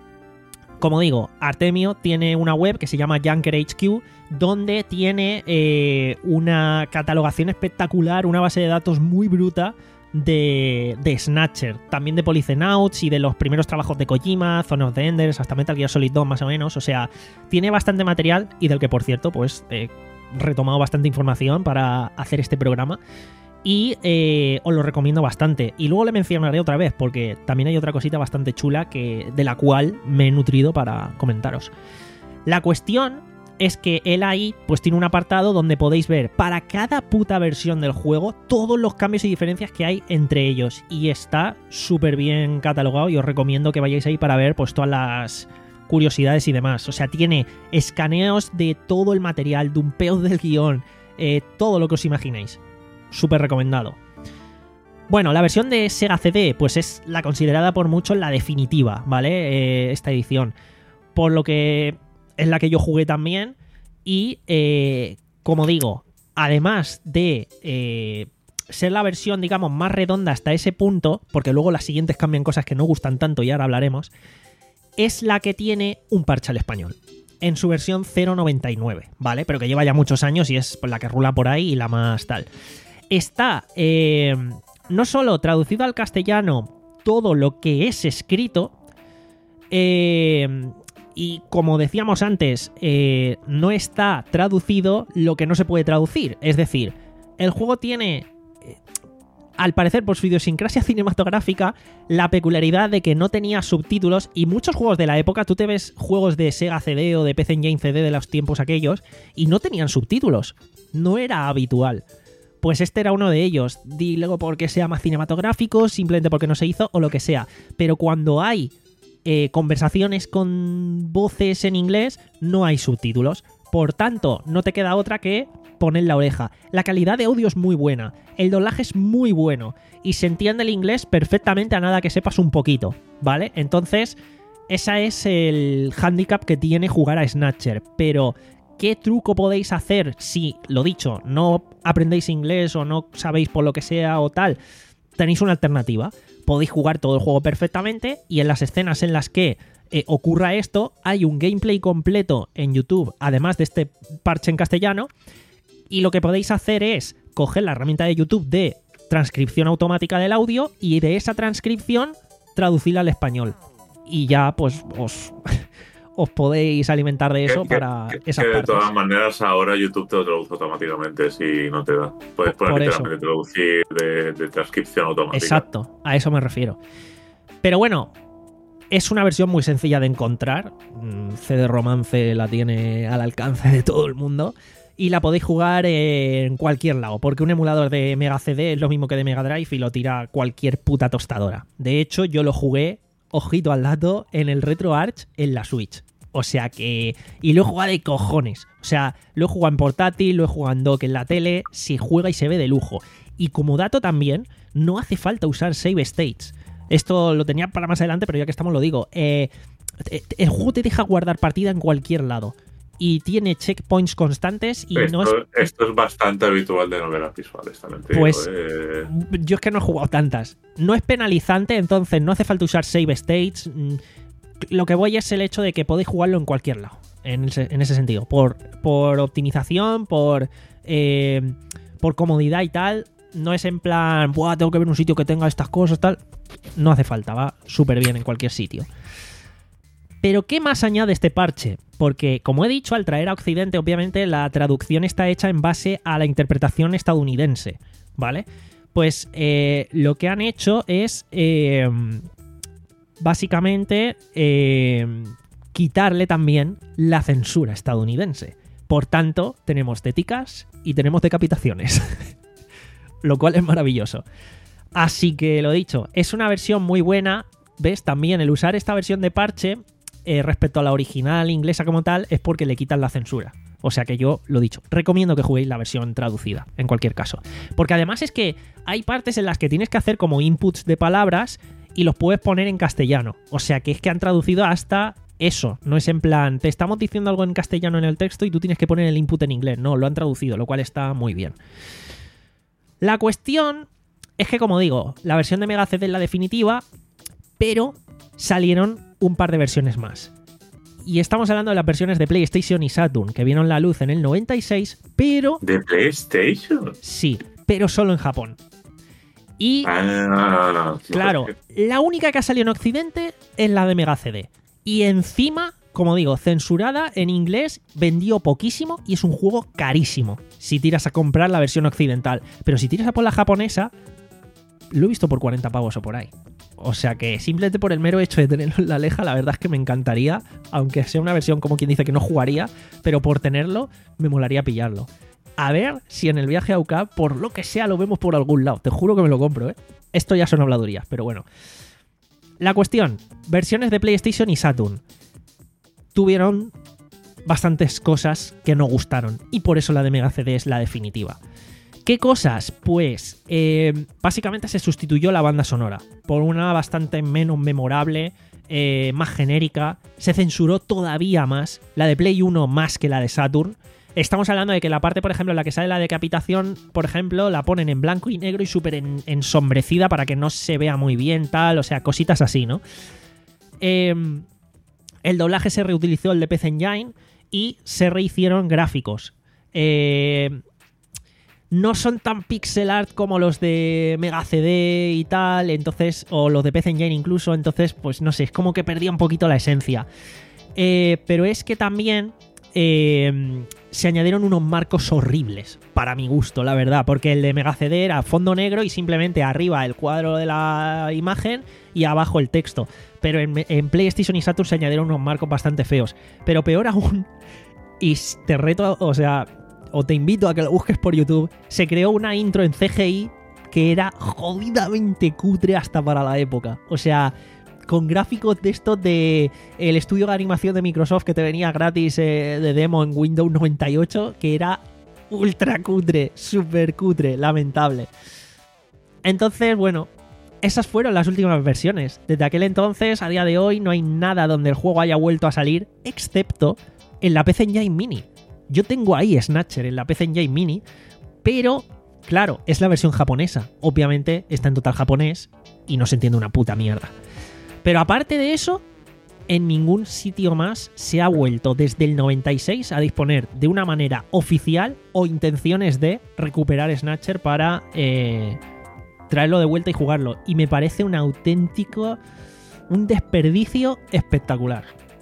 A: Como digo, Artemio tiene una web que se llama Junker H Q, donde tiene eh, una catalogación espectacular, una base de datos muy bruta de, de Snatcher, también de Polycenauts y de los primeros trabajos de Kojima, Zone of the Enders, hasta Metal Gear Solid dos más o menos. O sea, tiene bastante material y del que, por cierto, pues he retomado bastante información para hacer este programa. Y eh, os lo recomiendo bastante. Y luego le mencionaré otra vez, porque también hay otra cosita bastante chula que, de la cual me he nutrido para comentaros. La cuestión es que él ahí pues tiene un apartado donde podéis ver para cada puta versión del juego todos los cambios y diferencias que hay entre ellos. Y está súper bien catalogado y os recomiendo que vayáis ahí para ver pues todas las curiosidades y demás. O sea, tiene escaneos de todo el material, dumpeos del guión, eh, todo lo que os imaginéis. Súper recomendado. Bueno, la versión de Sega C D pues es la considerada por muchos la definitiva, ¿vale? Eh, esta edición. Por lo que es la que yo jugué también. Y, eh, como digo, además de eh, ser la versión, digamos, más redonda hasta ese punto, porque luego las siguientes cambian cosas que no gustan tanto y ahora hablaremos, es la que tiene un parche al español. En su versión cero noventa y nueve, ¿vale? Pero que lleva ya muchos años y es la que rula por ahí y la más tal. Está eh, no solo traducido al castellano todo lo que es escrito, eh, y como decíamos antes, eh, no está traducido lo que no se puede traducir. Es decir, el juego tiene, eh, al parecer por su idiosincrasia cinematográfica, la peculiaridad de que no tenía subtítulos, y muchos juegos de la época, tú te ves juegos de Sega C D o de P C Engine C D de los tiempos aquellos, y no tenían subtítulos. No era habitual. Pues este era uno de ellos. Di luego porque sea más cinematográfico, simplemente porque no se hizo o lo que sea. Pero cuando hay eh, conversaciones con voces en inglés, no hay subtítulos. Por tanto, no te queda otra que poner la oreja. La calidad de audio es muy buena. El doblaje es muy bueno. Y se entiende el inglés perfectamente a nada que sepas un poquito, ¿vale? Entonces, ese es el hándicap que tiene jugar a Snatcher. Pero... ¿qué truco podéis hacer si, lo dicho, no aprendéis inglés o no sabéis por lo que sea o tal? Tenéis una alternativa. Podéis jugar todo el juego perfectamente y en las escenas en las que eh, ocurra esto, hay un gameplay completo en YouTube, además de este parche en castellano, y lo que podéis hacer es coger la herramienta de YouTube de transcripción automática del audio y de esa transcripción traducirla al español. Y ya, pues, os... os podéis alimentar de eso
C: que,
A: para
C: que,
A: esas
C: que
A: partes.
C: De todas maneras, ahora YouTube te lo traduce automáticamente si no te da. Puedes poner
A: Por
C: literalmente
A: eso.
C: traducir de, de transcripción automática.
A: Exacto, a eso me refiero. Pero bueno, es una versión muy sencilla de encontrar. C D Romance la tiene al alcance de todo el mundo. Y la podéis jugar en cualquier lado, porque un emulador de Mega C D es lo mismo que de Mega Drive y lo tira cualquier puta tostadora. De hecho, yo lo jugué, ojito al dato, en el RetroArch en la Switch. O sea que... y lo he jugado de cojones. O sea, lo he jugado en portátil, lo he jugado en dock, en la tele, se juega y se ve de lujo. Y como dato también, no hace falta usar save states. Esto lo tenía para más adelante, pero ya que estamos lo digo. Eh, el juego te deja guardar partida en cualquier lado. Y tiene checkpoints constantes y
C: esto,
A: no es...
C: esto es bastante habitual de novelas visuales también. Te
A: pues
C: digo, eh.
A: yo es que no he jugado tantas. No es penalizante, entonces no hace falta usar save states. Lo que voy es el hecho de que podéis jugarlo en cualquier lado. en ese, en ese sentido. Por, por optimización, por, eh, por comodidad y tal. No es en plan, buah, tengo que ver un sitio que tenga estas cosas, tal. No hace falta, va súper bien en cualquier sitio. Pero ¿qué más añade este parche? Porque, como he dicho, al traer a Occidente, obviamente la traducción está hecha en base a la interpretación estadounidense, ¿vale? Pues eh, lo que han hecho es eh, básicamente eh, quitarle también la censura estadounidense. Por tanto, tenemos teticas y tenemos decapitaciones. Lo cual es maravilloso. Así que lo dicho, es una versión muy buena. ¿Ves? También el usar esta versión de parche eh, respecto a la original inglesa como tal es porque le quitan la censura. O sea que yo, lo dicho, recomiendo que juguéis la versión traducida, en cualquier caso. Porque además es que hay partes en las que tienes que hacer como inputs de palabras y los puedes poner en castellano. O sea que es que han traducido hasta eso. No es en plan, te estamos diciendo algo en castellano en el texto y tú tienes que poner el input en inglés. No, lo han traducido, lo cual está muy bien. La cuestión es que, como digo, la versión de Mega C D es la definitiva, pero salieron un par de versiones más. Y estamos hablando de las versiones de PlayStation y Saturn, que vieron la luz en el noventa y seis, pero...
C: ¿De PlayStation?
A: Sí, pero solo en Japón. Y,
C: ah,
A: claro, la única que ha salido en Occidente es la de Mega C D. Y encima, como digo, censurada en inglés, vendió poquísimo y es un juego carísimo si tiras a comprar la versión occidental. Pero si tiras a por la japonesa, lo he visto por cuarenta pavos o por ahí. O sea que simplemente por el mero hecho de tenerlo en la Aleja, la verdad es que me encantaría, aunque sea una versión como quien dice que no jugaría, pero por tenerlo me molaría pillarlo. A ver si en el viaje a U K, por lo que sea, lo vemos por algún lado. Te juro que me lo compro, ¿eh? Esto ya son habladurías, pero bueno. La cuestión, versiones de PlayStation y Saturn tuvieron bastantes cosas que no gustaron y por eso la de Mega C D es la definitiva. ¿Qué cosas? Pues eh, básicamente se sustituyó la banda sonora por una bastante menos memorable, eh, más genérica. Se censuró todavía más, la de Play uno más que la de Saturn. Estamos hablando de que la parte, por ejemplo, en la que sale la decapitación, por ejemplo, la ponen en blanco y negro y súper en, ensombrecida para que no se vea muy bien, tal, o sea, cositas así, ¿no? Eh, el doblaje se reutilizó el de P C Engine y se rehicieron gráficos. Eh... No son tan pixel art como los de Mega C D y tal, entonces, o los de P C Engine incluso, entonces, pues no sé, es como que perdía un poquito la esencia. Eh, pero es que también eh, se añadieron unos marcos horribles, para mi gusto, la verdad, porque el de Mega C D era fondo negro y simplemente arriba el cuadro de la imagen y abajo el texto. Pero en, en PlayStation y Saturn se añadieron unos marcos bastante feos. Pero peor aún, y te reto, o sea... o te invito a que lo busques por YouTube, se creó una intro en C G I que era jodidamente cutre hasta para la época. O sea, con gráficos de estos de el estudio de animación de Microsoft que te venía gratis eh, de demo en Windows noventa y ocho, que era ultra cutre, super cutre, lamentable. Entonces, bueno, esas fueron las últimas versiones. Desde aquel entonces, a día de hoy, no hay nada donde el juego haya vuelto a salir, excepto en la P C Engine Mini. Yo tengo ahí Snatcher en la P C Engine Mini, pero, claro, es la versión japonesa. Obviamente está en total japonés y no se entiende una puta mierda. Pero aparte de eso, en ningún sitio más se ha vuelto desde el noventa y seis a disponer de una manera oficial o intenciones de recuperar Snatcher para eh, traerlo de vuelta y jugarlo. Y me parece un auténtico, un desperdicio espectacular.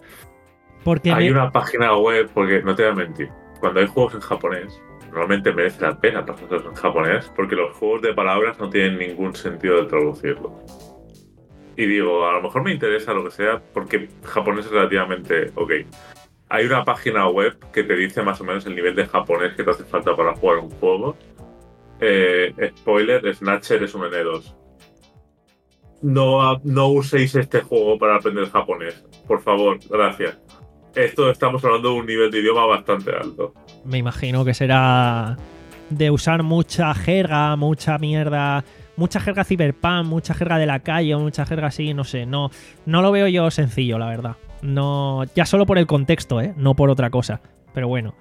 A: Porque
C: hay
A: me...
C: una página web, porque no te voy a mentir, cuando hay juegos en japonés, normalmente merece la pena pasarlos en japonés, porque los juegos de palabras no tienen ningún sentido de traducirlo. Y digo, a lo mejor me interesa lo que sea, porque japonés es relativamente ok. Hay una página web que te dice más o menos el nivel de japonés que te hace falta para jugar un juego. Eh, spoiler, Snatcher es un N dos. No, no uséis este juego para aprender japonés. Por favor, gracias. Esto estamos hablando de un nivel de idioma bastante alto.
A: Me imagino que será de usar mucha jerga, mucha mierda, mucha jerga cyberpunk, mucha jerga de la calle, mucha jerga así, no sé, no, no lo veo yo sencillo, la verdad. No, ya solo por el contexto, ¿eh? No por otra cosa. Pero bueno.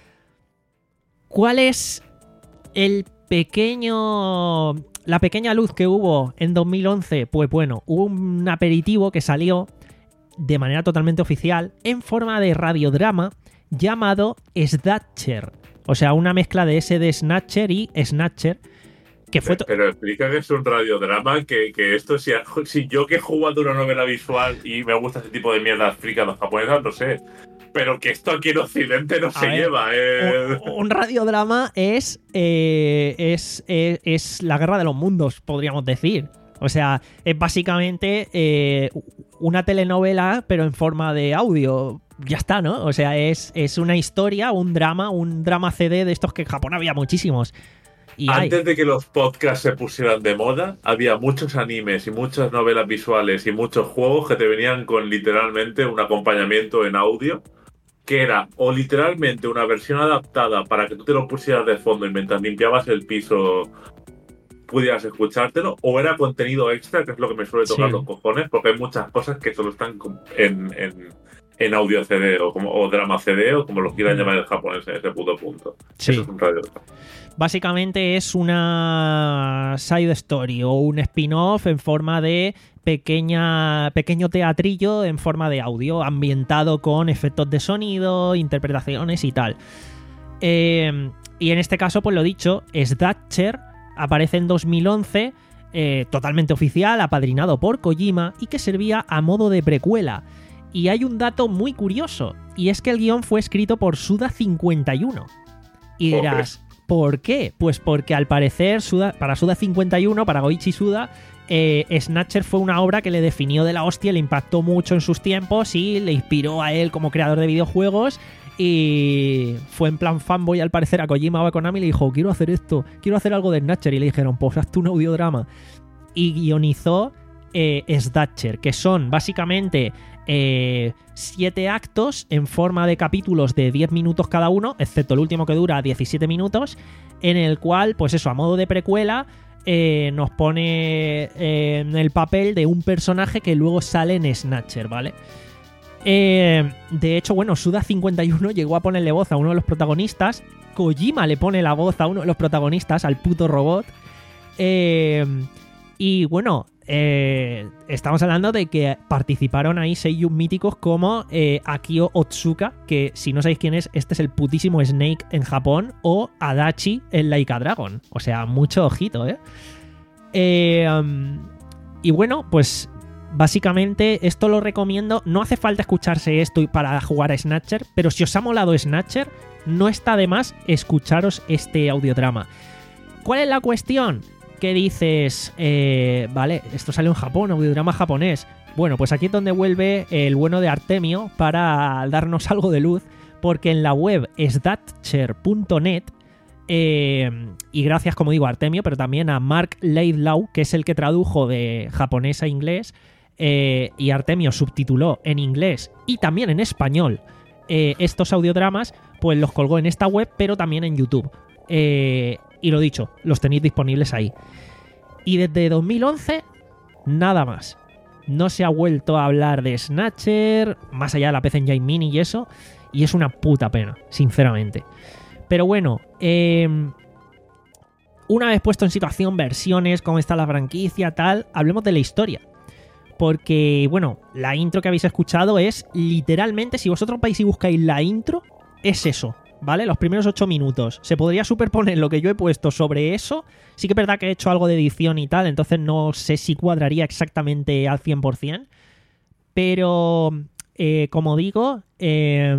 A: ¿Cuál es el pequeño... la pequeña luz que hubo en dos mil once? Pues bueno, hubo un aperitivo que salió de manera totalmente oficial en forma de radiodrama llamado Snatcher. O sea, una mezcla de ese de Snatcher y Snatcher. Que fue to-
C: Pero explica que es un radiodrama, que, que esto, si, si yo que he jugado una novela visual y me gusta ese tipo de mierdas fricadas japonesas, no sé. Pero que esto aquí en Occidente no
A: A
C: se
A: ver,
C: lleva. Eh.
A: Un, un radiodrama es, eh, es, es, es la guerra de los mundos, podríamos decir. O sea, es básicamente eh, una telenovela, pero en forma de audio. Ya está, ¿no? O sea, es, es una historia, un drama, un drama C D de estos que en Japón había muchísimos. Y
C: Antes
A: hay.
C: de que los podcasts se pusieran de moda, había muchos animes y muchas novelas visuales y muchos juegos que te venían con literalmente un acompañamiento en audio, que era o literalmente una versión adaptada para que tú te lo pusieras de fondo y mientras limpiabas el piso pudieras escuchártelo, o era contenido extra, que es lo que me suele tocar
A: Sí.
C: los cojones, porque hay muchas cosas que solo están en, en, en audio C D o, como, o drama C D o como lo quieran llamar el japonés en ese puto punto.
A: Sí.
C: Eso es un radio.
A: Básicamente es una side story o un spin-off en forma de pequeña, pequeño teatrillo en forma de audio, ambientado con efectos de sonido, interpretaciones y tal. Eh, y en este caso, pues lo dicho, Snatcher aparece en dos mil once, eh, totalmente oficial, apadrinado por Kojima y que servía a modo de precuela. Y hay un dato muy curioso, y es que el guión fue escrito por Suda cincuenta y uno. Y dirás, ¿por qué? Pues porque al parecer Suda, para Suda cincuenta y uno, para Goichi Suda, eh, Snatcher fue una obra que le definió de la hostia, le impactó mucho en sus tiempos y le inspiró a él como creador de videojuegos. Y fue en plan fanboy al parecer a Kojima o a Konami y le dijo, quiero hacer esto, quiero hacer algo de Snatcher. Y le dijeron, pues hazte un audiodrama. Y guionizó eh, Snatcher, que son básicamente eh, siete actos en forma de capítulos de diez minutos cada uno, excepto el último que dura diecisiete minutos, en el cual, pues eso, a modo de precuela, eh, nos pone eh, en el papel de un personaje que luego sale en Snatcher, ¿vale? Eh, de hecho, bueno, Suda cincuenta y uno llegó a ponerle voz a uno de los protagonistas. Kojima le pone la voz a uno de los protagonistas, al puto robot. Eh, y bueno, eh, estamos hablando de que participaron ahí seiyuu míticos como eh, Akio Otsuka, que si no sabéis quién es, este es el putísimo Snake en Japón, o Adachi en Like a Dragon. O sea, mucho ojito, ¿eh? eh um, y bueno, pues básicamente esto lo recomiendo. No hace falta escucharse esto para jugar a Snatcher, pero si os ha molado Snatcher, no está de más escucharos este audiodrama. ¿Cuál es la cuestión? Que dices, eh, vale, esto sale en Japón, audiodrama japonés. Bueno, pues aquí es donde vuelve el bueno de Artemio para darnos algo de luz, porque en la web snatcher punto net, eh, y gracias, como digo, a Artemio, pero también a Mark Laidlaw, que es el que tradujo de japonés a inglés, eh, y Artemio subtituló en inglés y también en español eh, estos audiodramas, pues los colgó en esta web, pero también en YouTube. Eh, y lo dicho, los tenéis disponibles ahí. Y desde dos mil once, nada más. No se ha vuelto a hablar de Snatcher, más allá de la P C Engine Mini y eso, y es una puta pena, sinceramente. Pero bueno, eh, una vez puesto en situación versiones, cómo está la franquicia, tal, hablemos de la historia. Porque, bueno, la intro que habéis escuchado es literalmente, si vosotros vais y buscáis la intro, es eso, ¿vale? Los primeros ocho minutos. Se podría superponer lo que yo he puesto sobre eso. Sí que es verdad que he hecho algo de edición y tal, entonces no sé si cuadraría exactamente al cien por ciento. Pero, eh, como digo, eh,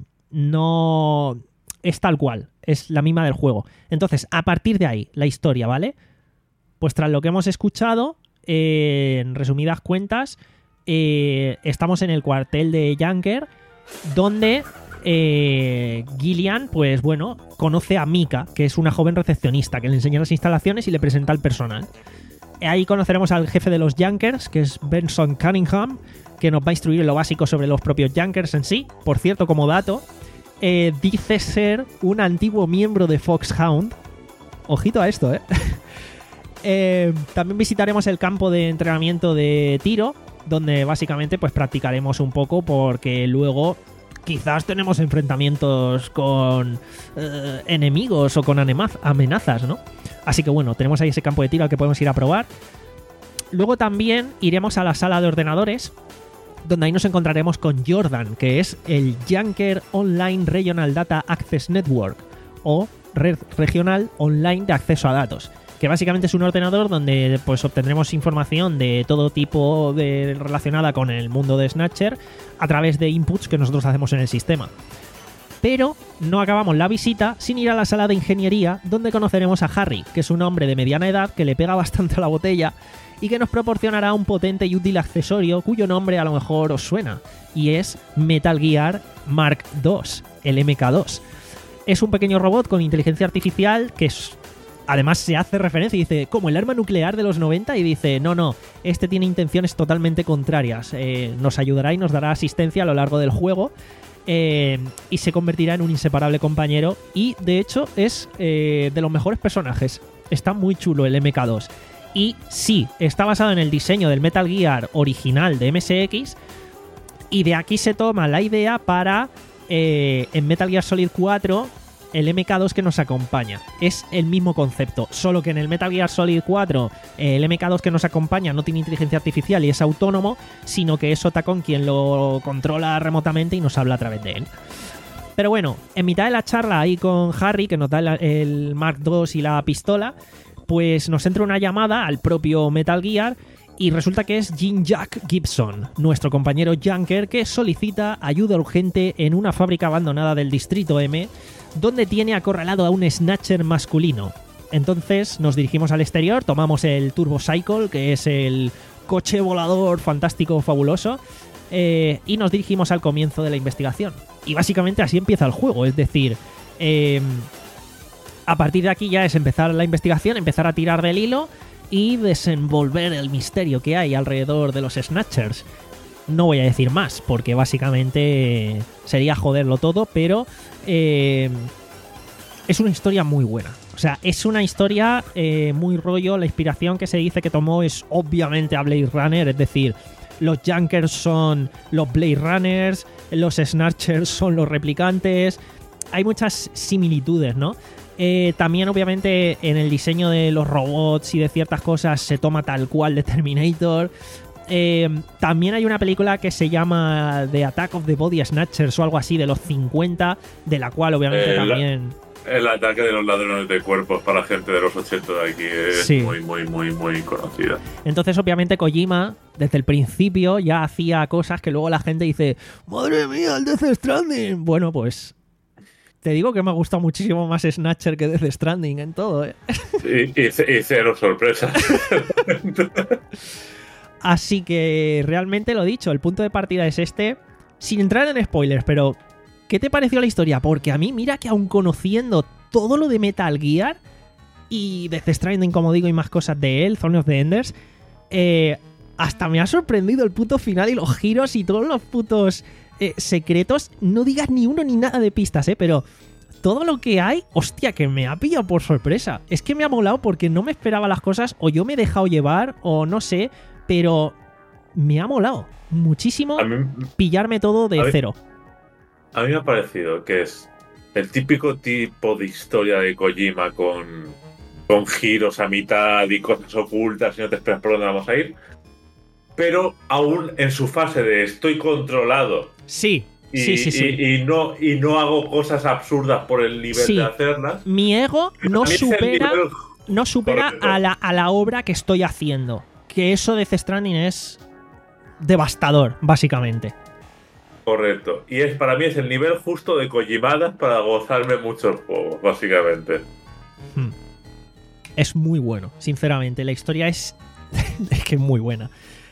A: no es tal cual. Es la misma del juego. Entonces, a partir de ahí, la historia, ¿vale? Pues tras lo que hemos escuchado, eh, en resumidas cuentas, eh, estamos en el cuartel de Junker, donde eh, Gillian, pues bueno, conoce a Mika, que es una joven recepcionista, que le enseña las instalaciones y le presenta al personal. Ahí conoceremos al jefe de los Junkers, que es Benson Cunningham, que nos va a instruir en lo básico sobre los propios Junkers en sí. Por cierto, como dato, eh, dice ser un antiguo miembro de Foxhound. Ojito a esto, ¿eh? eh también visitaremos el campo de entrenamiento de tiro, donde básicamente pues practicaremos un poco, porque luego quizás tenemos enfrentamientos con eh, enemigos o con amenazas, ¿no? Así que bueno, tenemos ahí ese campo de tiro al que podemos ir a probar. Luego también iremos a la sala de ordenadores, donde ahí nos encontraremos con Jordan, que es el Junker Online Regional Data Access Network, o Red Regional Online de Acceso a Datos, que básicamente es un ordenador donde pues obtendremos información de todo tipo de, relacionada con el mundo de Snatcher a través de inputs que nosotros hacemos en el sistema. Pero no acabamos la visita sin ir a la sala de ingeniería, donde conoceremos a Harry, que es un hombre de mediana edad que le pega bastante a la botella y que nos proporcionará un potente y útil accesorio cuyo nombre a lo mejor os suena, y es Metal Gear Mark dos, el M K dos. Es un pequeño robot con inteligencia artificial que es... Además se hace referencia y dice, como el arma nuclear de los noventa, y dice, no, no, este tiene intenciones totalmente contrarias. Eh, nos ayudará y nos dará asistencia a lo largo del juego eh, y se convertirá en un inseparable compañero y, de hecho, es eh, de los mejores personajes. Está muy chulo el M K dos. Y sí, está basado en el diseño del Metal Gear original de M S X y de aquí se toma la idea para, eh, en Metal Gear Solid cuatro... el M K dos que nos acompaña. Es el mismo concepto, solo que en el Metal Gear Solid cuatro el M K dos que nos acompaña no tiene inteligencia artificial y es autónomo, sino que es Otacon quien lo controla remotamente y nos habla a través de él. Pero bueno, en mitad de la charla ahí con Harry, que nos da el, el Mark dos y la pistola, pues nos entra una llamada al propio Metal Gear y resulta que es Jean-Jacques Gibson, nuestro compañero Junker, que solicita ayuda urgente en una fábrica abandonada del Distrito M, donde tiene acorralado a un Snatcher masculino. Entonces nos dirigimos al exterior, tomamos el Turbo Cycle, que es el coche volador fantástico, fabuloso, eh, y nos dirigimos al comienzo de la investigación. Y básicamente así empieza el juego, es decir, eh, a partir de aquí ya es empezar la investigación, empezar a tirar del hilo y desenvolver el misterio que hay alrededor de los Snatchers. No voy a decir más, porque básicamente sería joderlo todo, pero eh, es una historia muy buena. O sea, es una historia eh, muy rollo. La inspiración que se dice que tomó es obviamente a Blade Runner, es decir, los Junkers son los Blade Runners, los Snatchers son los replicantes. Hay muchas similitudes, ¿no? Eh, también obviamente en el diseño de los robots y de ciertas cosas se toma tal cual de Terminator. Eh, también hay una película que se llama The Attack of the Body Snatchers o algo así de los cincuenta, de la cual obviamente
C: eh,
A: también...
C: La, el ataque de los ladrones de cuerpos para la gente de los ochenta de aquí es
A: sí.
C: muy, muy, muy, muy conocida.
A: Entonces obviamente Kojima desde el principio ya hacía cosas que luego la gente dice, ¡madre mía, el Death Stranding! Bueno, pues... Te digo que me ha gustado muchísimo más Snatcher que Death Stranding en todo, ¿eh?
C: Y, y, y cero sorpresas.
A: Así que realmente lo dicho, el punto de partida es este. Sin entrar en spoilers, pero ¿qué te pareció la historia? Porque a mí, mira que aun conociendo todo lo de Metal Gear y Death Stranding, como digo, y más cosas de él, Zone of the Enders, eh, hasta me ha sorprendido el puto final y los giros y todos los putos... Eh, secretos, no digas ni uno ni nada de pistas, eh, pero todo lo que hay, hostia, que me ha pillado por sorpresa. Es que me ha molado porque no me esperaba las cosas, o yo me he dejado llevar, o no sé, pero me ha molado muchísimo
C: mí,
A: pillarme todo de
C: a mí,
A: cero.
C: A mí me ha parecido que es el típico tipo de historia de Kojima con, con giros a mitad y cosas ocultas y no te esperas por dónde vamos a ir, pero aún en su fase de estoy controlado.
A: Sí,
C: y,
A: sí, sí, sí.
C: Y, y, no, y no hago cosas absurdas por el nivel
A: sí.
C: de hacerlas.
A: Mi ego no supera,
C: nivel...
A: no supera a la, a la obra que estoy haciendo. Que eso de Death Stranding es devastador, básicamente.
C: Correcto. Y es para mí es el nivel justo de Kojimadas para gozarme mucho el juego, básicamente.
A: Hmm. Es muy bueno, sinceramente. La historia es, es que es muy buena.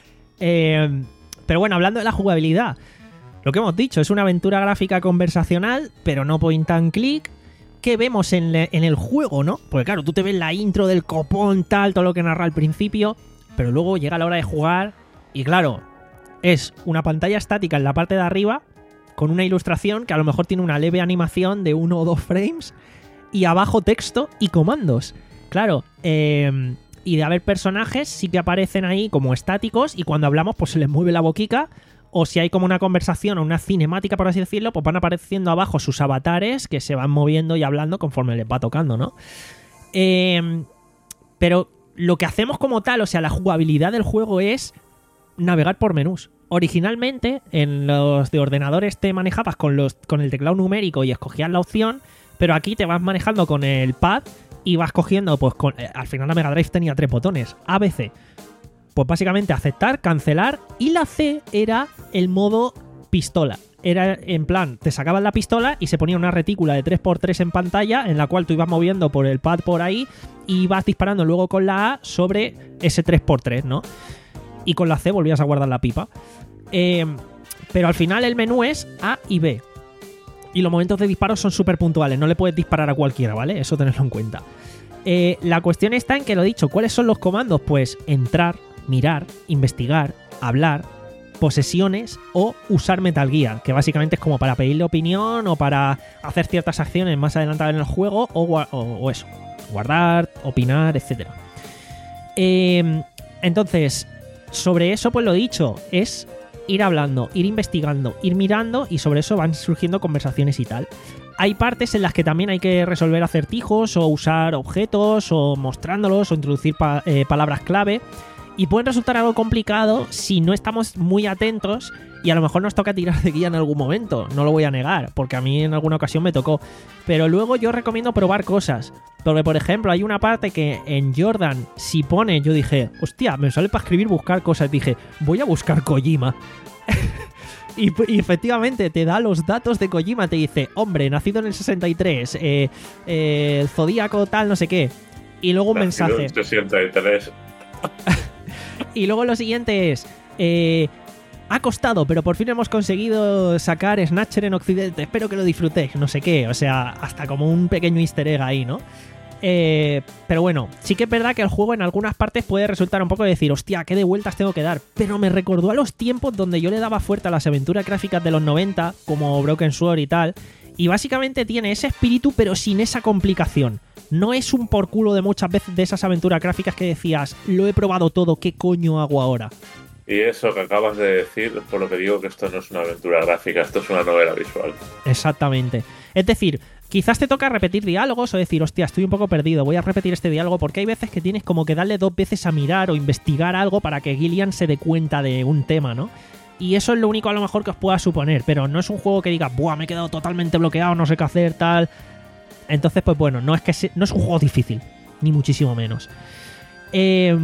A: Eh, pero bueno, hablando de la jugabilidad, lo que hemos dicho, es una aventura gráfica conversacional, pero no point and click, que vemos en, le, en el juego, ¿no? Porque claro, tú te ves la intro del copón, tal, todo lo que narra al principio, pero luego llega la hora de jugar y claro, es una pantalla estática en la parte de arriba, con una ilustración que a lo mejor tiene una leve animación de uno o dos frames, y abajo texto y comandos. Claro, eh... y de haber personajes sí que aparecen ahí como estáticos y cuando hablamos pues se les mueve la boquica, o si hay como una conversación o una cinemática, por así decirlo, pues van apareciendo abajo sus avatares que se van moviendo y hablando conforme les va tocando, ¿no? Eh, pero lo que hacemos como tal, o sea, la jugabilidad del juego es navegar por menús. originalmente en los de ordenadores te manejabas con, los, con el teclado numérico y escogías la opción, pero aquí te vas manejando con el pad y vas cogiendo, pues con, eh, al final la Mega Drive tenía tres botones, A, B, C. Pues básicamente aceptar, cancelar, y la C era el modo pistola. Era en plan, te sacaban la pistola y se ponía una retícula de tres por tres en pantalla en la cual tú ibas moviendo por el pad por ahí y ibas disparando luego con la A sobre ese tres por tres, ¿no? Y con la C volvías a guardar la pipa. Eh, pero al final el menú es A y B. Y los momentos de disparo son súper puntuales, no le puedes disparar a cualquiera, ¿vale? Eso tenedlo en cuenta. Eh, la cuestión está en que lo he dicho, ¿cuáles son los comandos? Pues entrar, mirar, investigar, hablar, posesiones o usar Metal Gear, que básicamente es como para pedirle opinión o para hacer ciertas acciones más adelantadas en el juego o, o, o eso, guardar, opinar, etcétera. Eh, entonces, sobre eso pues lo dicho, es ir hablando, ir investigando, ir mirando y sobre eso van surgiendo conversaciones y tal. Hay partes en las que también hay que resolver acertijos o usar objetos o mostrándolos o introducir pa- eh, palabras clave. Y pueden resultar algo complicado si no estamos muy atentos y a lo mejor nos toca tirar de guía en algún momento. No lo voy a negar, porque a mí en alguna ocasión me tocó. Pero luego yo recomiendo probar cosas. Porque, por ejemplo, hay una parte que en Jordan, si pone, yo dije, hostia, me sale para escribir, buscar cosas. Dije, voy a buscar Kojima. y, y efectivamente te da los datos de Kojima. Te dice, hombre, nacido en el sesenta y tres, eh, eh, Zodíaco tal, no sé qué. Y luego un
C: Nacido
A: mensaje.
C: en sesenta y tres.
A: Y luego lo siguiente es, eh, ha costado, pero por fin hemos conseguido sacar Snatcher en Occidente, espero que lo disfrutéis, no sé qué, o sea, hasta como un pequeño easter egg ahí, ¿no? Eh, pero bueno, sí que es verdad que el juego en algunas partes puede resultar un poco de decir, hostia, qué de vueltas tengo que dar, pero me recordó a los tiempos donde yo le daba fuerte a las aventuras gráficas de los noventa, como Broken Sword y tal, y básicamente tiene ese espíritu pero sin esa complicación. No es un por culo de muchas veces de esas aventuras gráficas que decías, lo he probado todo, ¿qué coño hago ahora?
C: Y eso que acabas de decir, por lo que digo que esto no es una aventura gráfica, esto es una novela visual.
A: Exactamente. Es decir, quizás te toca repetir diálogos o decir, hostia, estoy un poco perdido, voy a repetir este diálogo, porque hay veces que tienes como que darle dos veces a mirar o investigar algo para que Gillian se dé cuenta de un tema, ¿no? Y eso es lo único a lo mejor que os pueda suponer, pero no es un juego que diga, buah, me he quedado totalmente bloqueado, no sé qué hacer, tal. Entonces, pues bueno, no es que se, no es un juego difícil, ni muchísimo menos. Eh,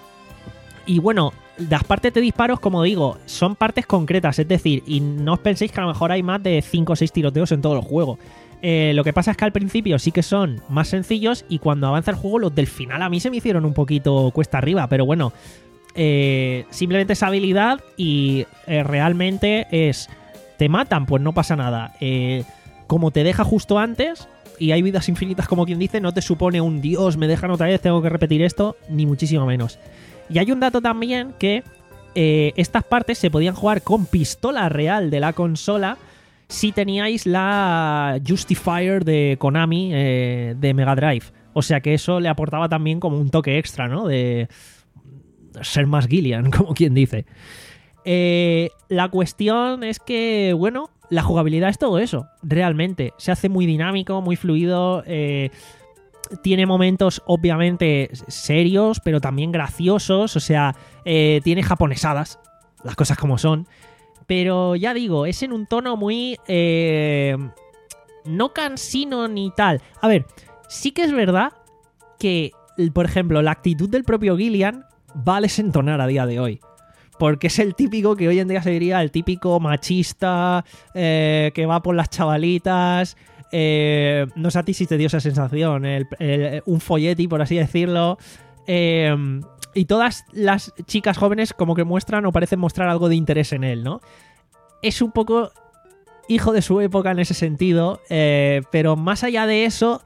A: y bueno, las partes de disparos, como digo, son partes concretas, es decir, y no os penséis que a lo mejor hay más de cinco o seis tiroteos en todo el juego. Eh, lo que pasa es que al principio sí que son más sencillos y cuando avanza el juego los del final a mí se me hicieron un poquito cuesta arriba, pero bueno, eh, simplemente es habilidad y eh, realmente es, te matan, pues no pasa nada. Eh, como te deja justo antes y hay vidas infinitas como quien dice, no te supone un Dios, me dejan otra vez, tengo que repetir esto, ni muchísimo menos. Y hay un dato también que eh, estas partes se podían jugar con pistola real de la consola si teníais la Justifier de Konami eh, de Mega Drive. O sea que eso le aportaba también como un toque extra, ¿no? De ser más Gillian, como quien dice. Eh, la cuestión es que, bueno, la jugabilidad es todo eso, realmente. Se hace muy dinámico, muy fluido, eh, tiene momentos obviamente serios, pero también graciosos, o sea, eh, tiene japonesadas, las cosas como son. Pero ya digo, es en un tono muy... Eh, no cansino ni tal. A ver, sí que es verdad que, por ejemplo, la actitud del propio Gillian va a desentonar a día de hoy. Porque es el típico que hoy en día se diría el típico machista eh, que va por las chavalitas. Eh, no sé a ti si te dio esa sensación. El, el, un folleti, por así decirlo. Eh, y todas las chicas jóvenes como que muestran o parecen mostrar algo de interés en él, ¿no? Es un poco hijo de su época en ese sentido. Eh, pero más allá de eso,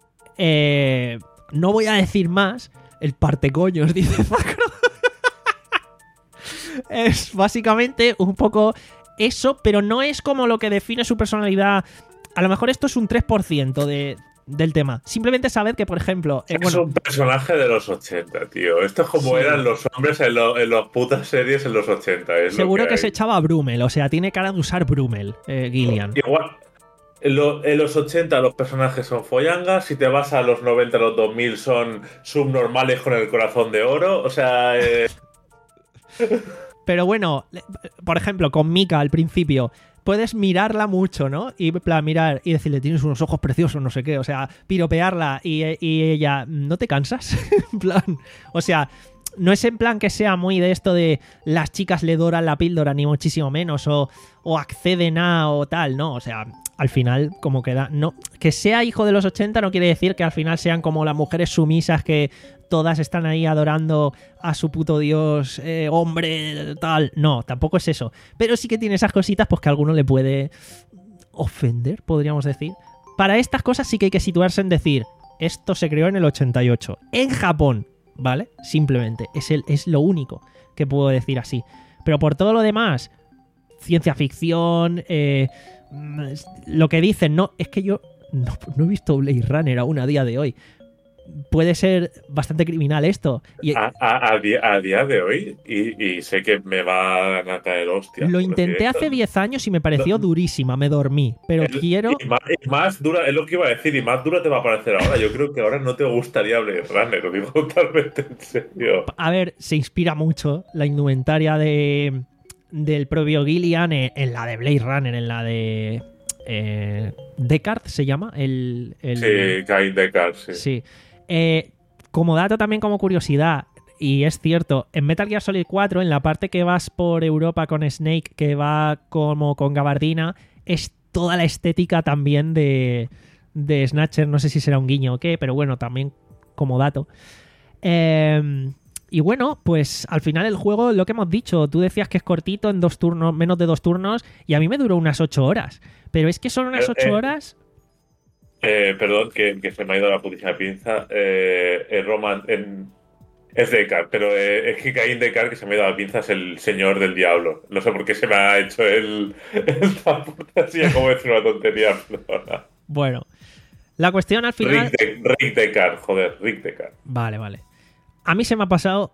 A: eh, no voy a decir más. El partecoños, dice Zacro. Es básicamente un poco eso, pero no es como lo que define su personalidad. A lo mejor esto es un tres por ciento de, del tema. Simplemente sabed que, por ejemplo... Eh,
C: es
A: bueno,
C: un personaje de los ochenta, tío. Esto es como sí. eran los hombres en, lo, en las putas series en los ochenta. Es
A: seguro
C: lo que,
A: que se echaba a Brummel, o sea, tiene cara de usar Brummel, eh, Gillian.
C: Igual, en, lo, en los ochenta los personajes son follangas, si te vas a los noventa, los dos mil son subnormales con el corazón de oro, o sea... Eh...
A: Pero bueno, por ejemplo, con Mika al principio, puedes mirarla mucho, ¿no? Y en plan, mirar y decirle, tienes unos ojos preciosos, no sé qué. O sea, piropearla y, y ella, ¿no te cansas? En plan, o sea, no es en plan que sea muy de esto de las chicas le doran la píldora, ni muchísimo menos, o, o acceden a o tal, ¿no? O sea, al final, como queda, no, que sea hijo de los ochenta no quiere decir que al final sean como las mujeres sumisas que todas están ahí adorando a su puto dios, eh, hombre, tal. No, tampoco es eso. Pero sí que tiene esas cositas pues que a alguno le puede ofender, podríamos decir. Para estas cosas sí que hay que situarse en decir, esto se creó en el ochenta y ocho, en Japón, ¿vale? Simplemente, es, el, es lo único que puedo decir así. Pero por todo lo demás, ciencia ficción, eh, lo que dicen, no, es que yo no, no he visto Blade Runner aún a día de hoy. Puede ser bastante criminal esto. Y,
C: a, a, a, día, a día de hoy, y, y sé que me van a caer hostias.
A: Lo intenté hace diez años y me pareció no, durísima, me dormí. Pero el, quiero.
C: Y más, y más dura, es lo que iba a decir, y más dura te va a parecer ahora. Yo creo que ahora no te gustaría Blade Runner, lo digo totalmente en serio.
A: A ver, se inspira mucho la indumentaria de del propio Gillian en, en la de Blade Runner, en la de. Eh, Deckard se llama. El, el...
C: Sí, Guy Deckard, sí.
A: Sí. Eh, como dato también, como curiosidad, y es cierto, en Metal Gear Solid cuatro, en la parte que vas por Europa con Snake, que va como con gabardina, es toda la estética también de, de Snatcher. No sé si será un guiño o qué, pero bueno, también como dato. Eh, y bueno, pues al final el juego, lo que hemos dicho, tú decías que es cortito, en dos turnos, menos de dos turnos, y a mí me duró unas ocho horas. Pero es que son unas ocho eh, horas...
C: Eh, perdón, que, que se me ha ido la putísima pinza. Eh, eh, Roman en, es Deckard, pero eh, es que Caín Deckard, que se me ha ido la pinza, es el señor del diablo. No sé por qué se me ha hecho el, el puta así, como decir una tontería. Perdona.
A: Bueno, la cuestión al final...
C: Rick, de, Rick Deckard, joder, Rick Deckard.
A: Vale, vale. A mí se me ha pasado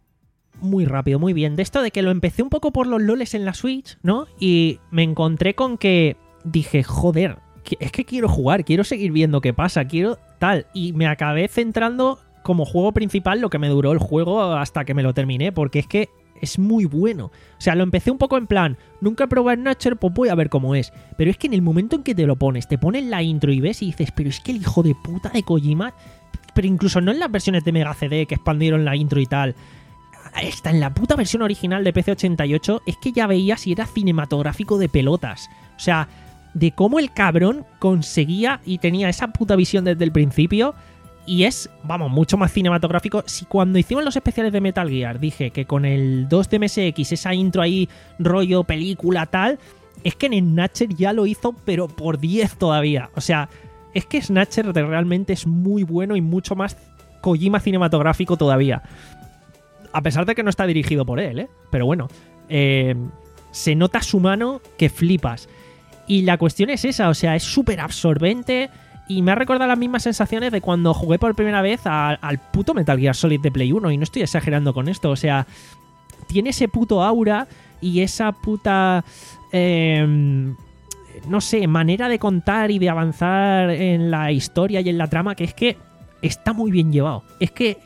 A: muy rápido, muy bien. De esto de que lo empecé un poco por los loles en la Switch, ¿no? Y me encontré con que dije, joder, es que quiero jugar, quiero seguir viendo qué pasa, quiero tal. Y me acabé centrando como juego principal lo que me duró el juego hasta que me lo terminé, porque es que es muy bueno. O sea, lo empecé un poco en plan, nunca he probado Snatcher, pues voy a ver cómo es. Pero es que en el momento en que te lo pones, te pones la intro y ves y dices, pero es que el hijo de puta de Kojima, pero incluso no en las versiones de Mega C D que expandieron la intro y tal, está en la puta versión original de P C ochenta y ocho, es que ya veías si era cinematográfico de pelotas. O sea, de cómo el cabrón conseguía y tenía esa puta visión desde el principio, y es, vamos, mucho más cinematográfico. Si cuando hicimos los especiales de Metal Gear dije que con el dos D M S X, esa intro ahí, rollo película tal, es que en Snatcher ya lo hizo, pero por diez todavía. O sea, es que Snatcher realmente es muy bueno y mucho más Kojima cinematográfico todavía. A pesar de que no está dirigido por él, ¿eh? Pero bueno, eh, se nota su mano que flipas. Y la cuestión es esa, o sea, es súper absorbente y me ha recordado las mismas sensaciones de cuando jugué por primera vez a, al puto Metal Gear Solid de Play uno, y no estoy exagerando con esto, o sea, tiene ese puto aura y esa puta, eh, no sé, manera de contar y de avanzar en la historia y en la trama, que es que está muy bien llevado. Es que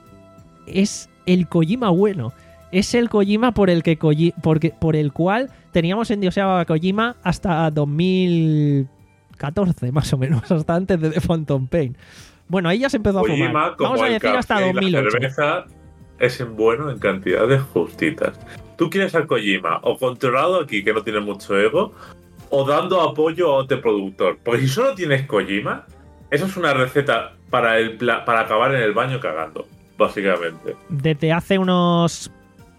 A: es el Kojima bueno. Es el Kojima por el que Koji, porque, por el cual teníamos endioseado a Kojima hasta dos mil catorce, más o menos, hasta antes de The Phantom Pain. Bueno, ahí ya se empezó
C: Kojima,
A: a fumar. Vamos a decir hasta dos mil ocho. La cerveza
C: es en bueno en cantidades justitas. Tú quieres al Kojima o controlado aquí, que no tiene mucho ego, o dando apoyo a otro productor. Porque si solo tienes Kojima, eso es una receta para, el pla- para acabar en el baño cagando, básicamente.
A: Desde hace unos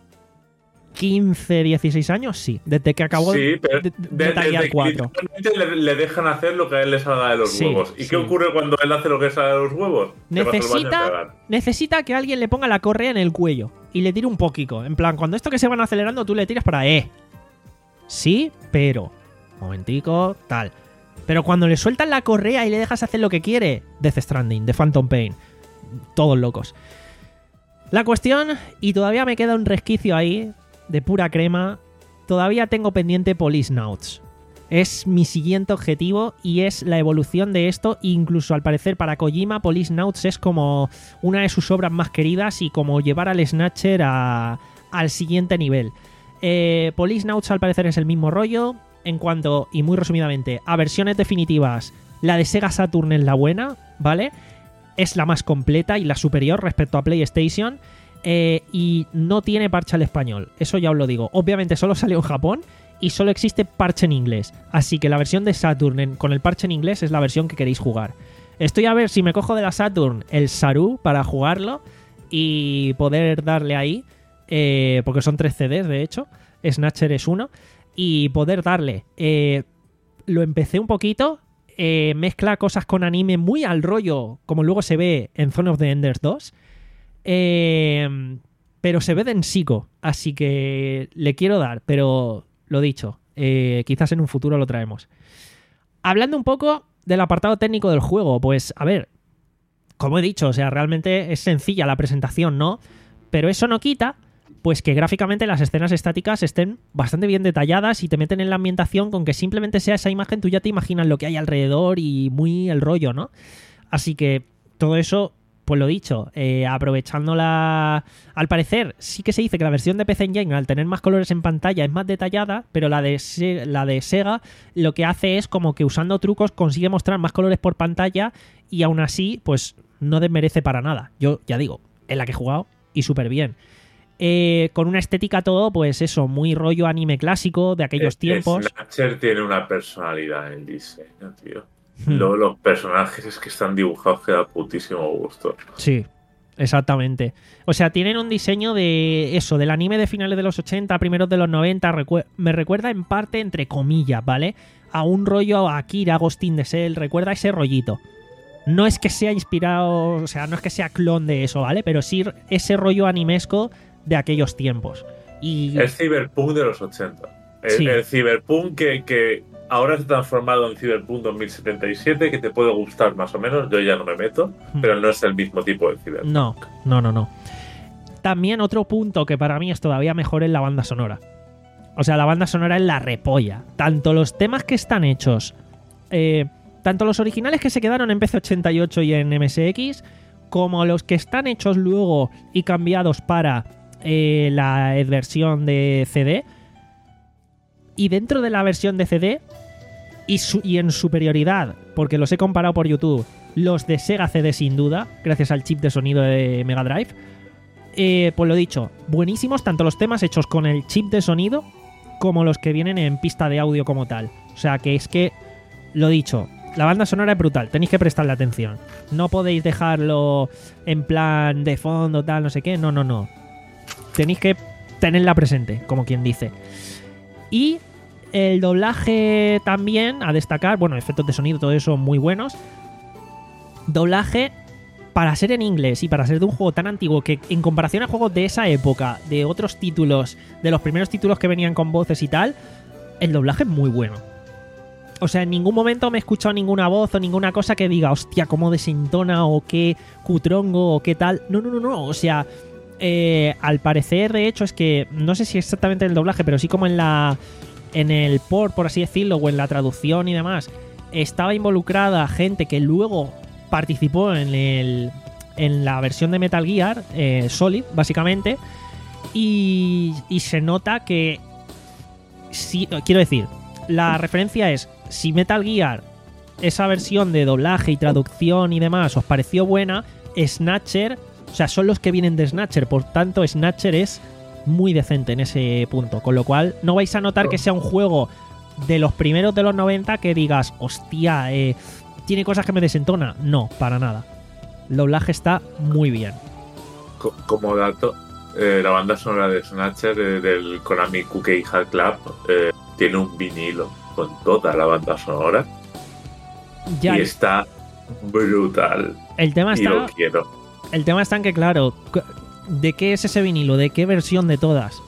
A: quince, dieciséis años, sí. Desde que acabó
C: sí, pero
A: de, de, Metal Gear cuatro.
C: Le, le dejan hacer lo que a él le salga de los
A: sí,
C: huevos. ¿Y
A: sí.
C: qué ocurre cuando él hace lo que sale de los huevos?
A: Necesita, necesita que alguien le ponga la correa en el cuello y le tire un poquito. En plan, cuando esto que se van acelerando, tú le tiras para E. Sí, pero... Momentico, tal. Pero cuando le sueltas la correa y le dejas hacer lo que quiere, Death Stranding, The Phantom Pain, todos locos. La cuestión, y todavía me queda un resquicio ahí, de pura crema, todavía tengo pendiente Policenauts. Es mi siguiente objetivo y es la evolución de esto. Incluso al parecer para Kojima, Policenauts es como una de sus obras más queridas y como llevar al Snatcher a, al siguiente nivel. Eh, Policenauts al parecer es el mismo rollo. En cuanto, y muy resumidamente, a versiones definitivas, la de Sega Saturn es la buena, ¿vale? Es la más completa y la superior respecto a PlayStation. Eh, y no tiene parche al español, eso ya os lo digo. Obviamente solo salió en Japón y solo existe parche en inglés. Así que la versión de Saturn en, con el parche en inglés es la versión que queréis jugar. Estoy a ver si me cojo de la Saturn el Saru para jugarlo y poder darle ahí, eh, porque son tres C Ds de hecho, Snatcher es uno, y poder darle. Eh, lo empecé un poquito, eh, mezcla cosas con anime muy al rollo, como luego se ve en Zone of the Enders dos, eh, pero se ve densico, así que le quiero dar, pero lo dicho, eh, quizás en un futuro lo traemos. Hablando un poco del apartado técnico del juego, pues a ver, como he dicho, o sea, realmente es sencilla la presentación, ¿no? Pero eso no quita, pues que gráficamente las escenas estáticas estén bastante bien detalladas y te meten en la ambientación con que simplemente sea esa imagen, tú ya te imaginas lo que hay alrededor y muy el rollo, ¿no? Así que todo eso, pues lo dicho, eh, aprovechándola. Al parecer, sí que se dice que la versión de P C Engine, al tener más colores en pantalla, es más detallada, pero la de, Se- la de Sega lo que hace es como que usando trucos consigue mostrar más colores por pantalla y aún así, pues no desmerece para nada. Yo ya digo, en la que he jugado y súper bien. Eh, con una estética todo, pues eso, muy rollo anime clásico de aquellos
C: Eh,
A: tiempos.
C: Snatcher tiene una personalidad en el diseño, tío.
A: Hmm.
C: Lo- los personajes es que están dibujados que da putísimo gusto.
A: Sí, exactamente. O sea, tienen un diseño de eso, del anime de finales de los ochenta, primeros de los noventa. Recu- me recuerda en parte, entre comillas, ¿vale? A un rollo a Akira, Ghost in the Shell, recuerda ese rollito. No es que sea inspirado, o sea, no es que sea clon de eso, ¿vale? Pero sí ese rollo animesco de aquellos tiempos. Y
C: Es Cyberpunk de los ochenta. El,
A: Sí.
C: el Cyberpunk que, que ahora se ha transformado en Cyberpunk dos mil setenta y siete, que te puede gustar más o menos, yo ya no me meto,
A: Hmm.
C: pero no es el mismo tipo de Cyberpunk.
A: No, no, no, no. También otro punto que para mí es todavía mejor es la banda sonora. O sea, la banda sonora es la repolla. Tanto los temas que están hechos, eh, tanto los originales que se quedaron en P C ochenta y ocho y en M S X, como los que están hechos luego y cambiados para eh, la versión de C D. Y dentro de la versión de C D, y, su- y en superioridad, porque los he comparado por YouTube, los de Sega C D sin duda, gracias al chip de sonido de Mega Drive. Eh, pues lo dicho, buenísimos tanto los temas hechos con el chip de sonido como los que vienen en pista de audio como tal. O sea que es que, lo dicho, la banda sonora es brutal, tenéis que prestarle atención. No podéis dejarlo en plan de fondo, tal, no sé qué. No, no, no. Tenéis que tenerla presente, como quien dice. Y el doblaje también, a destacar, bueno, efectos de sonido, todo eso muy buenos. Doblaje, para ser en inglés y para ser de un juego tan antiguo que en comparación a juegos de esa época, de otros títulos, de los primeros títulos que venían con voces y tal, el doblaje es muy bueno. O sea, en ningún momento me he escuchado ninguna voz o ninguna cosa que diga, hostia, cómo desentona o qué cutrongo o qué tal. No, no, no, no. O sea, eh, al parecer, de hecho, es que no sé si exactamente en el doblaje, pero sí como en la en el port, por así decirlo, o en la traducción y demás, estaba involucrada gente que luego participó en el en la versión de Metal Gear eh, Solid, básicamente, y, y se nota que sí, quiero decir, la referencia es, si Metal Gear, esa versión de doblaje y traducción y demás, os pareció buena, Snatcher, o sea, son los que vienen de Snatcher, por tanto Snatcher es muy decente en ese punto, con lo cual no vais a notar que sea un juego de los primeros de los noventa que digas, hostia, eh, tiene cosas que me desentona. No, para nada. El doblaje está muy bien.
C: Co- Como dato, eh, la banda sonora de Snatcher eh, del Konami Kukeiha Club eh, tiene un vinilo con toda la banda sonora
A: Ya,
C: y está brutal.
A: el tema
C: Y lo
A: está,
C: quiero.
A: el tema está en que, claro, ¿de qué es ese vinilo? ¿De qué versión de todas?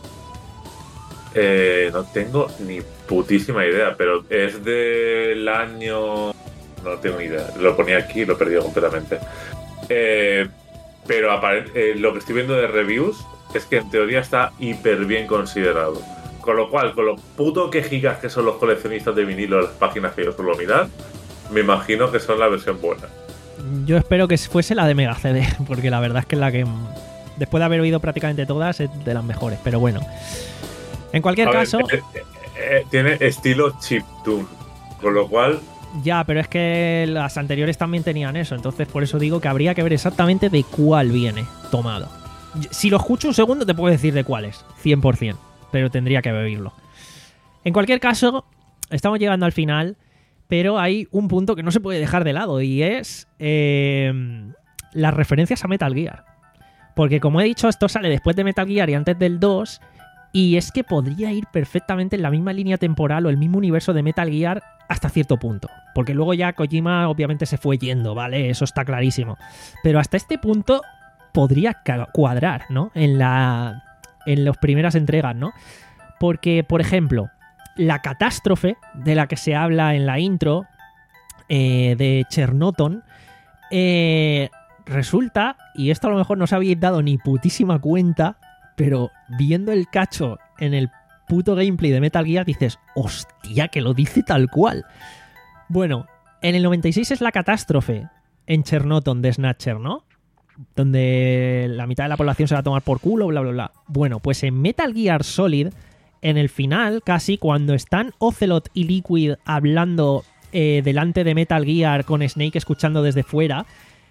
C: Eh, no tengo ni putísima idea, pero es del año... No tengo ni idea. Lo ponía aquí y lo he perdido completamente. Eh, pero apare- eh, lo que estoy viendo de reviews es que en teoría está hiper bien considerado. Con lo cual, con lo puto que gigas que son los coleccionistas de vinilo en las páginas que yo suelo mirar, me imagino que son la versión buena.
A: Yo espero que fuese la de Mega C D, porque la verdad es que es la que, después de haber oído prácticamente todas, es de las mejores. Pero bueno. En cualquier
C: A ver,
A: caso...
C: eh, eh, tiene estilo chiptune, con lo cual...
A: Ya, pero es que las anteriores también tenían eso, entonces por eso digo que habría que ver exactamente de cuál viene tomado. Si lo escucho un segundo te puedo decir de cuál es, cien por ciento, pero tendría que oírlo. En cualquier caso, estamos llegando al final, pero hay un punto que no se puede dejar de lado y es eh, las referencias a Metal Gear. Porque como he dicho, esto sale después de Metal Gear y antes del dos, y es que podría ir perfectamente en la misma línea temporal o el mismo universo de Metal Gear hasta cierto punto. Porque luego ya Kojima obviamente se fue yendo, ¿vale? Eso está clarísimo. Pero hasta este punto podría cuadrar, ¿no? En la en las primeras entregas, ¿no? Porque, por ejemplo, la catástrofe de la que se habla en la intro eh, de Chernoton, eh, resulta, y esto a lo mejor no os habéis dado ni putísima cuenta, pero viendo el cacho en el puto gameplay de Metal Gear dices, hostia, que lo dice tal cual. Bueno, en el noventa y seis es la catástrofe en Chernoton de Snatcher, ¿no? Donde la mitad de la población se va a tomar por culo, bla, bla, bla. Bueno, pues en Metal Gear Solid, en el final, casi, cuando están Ocelot y Liquid hablando eh, delante de Metal Gear con Snake escuchando desde fuera,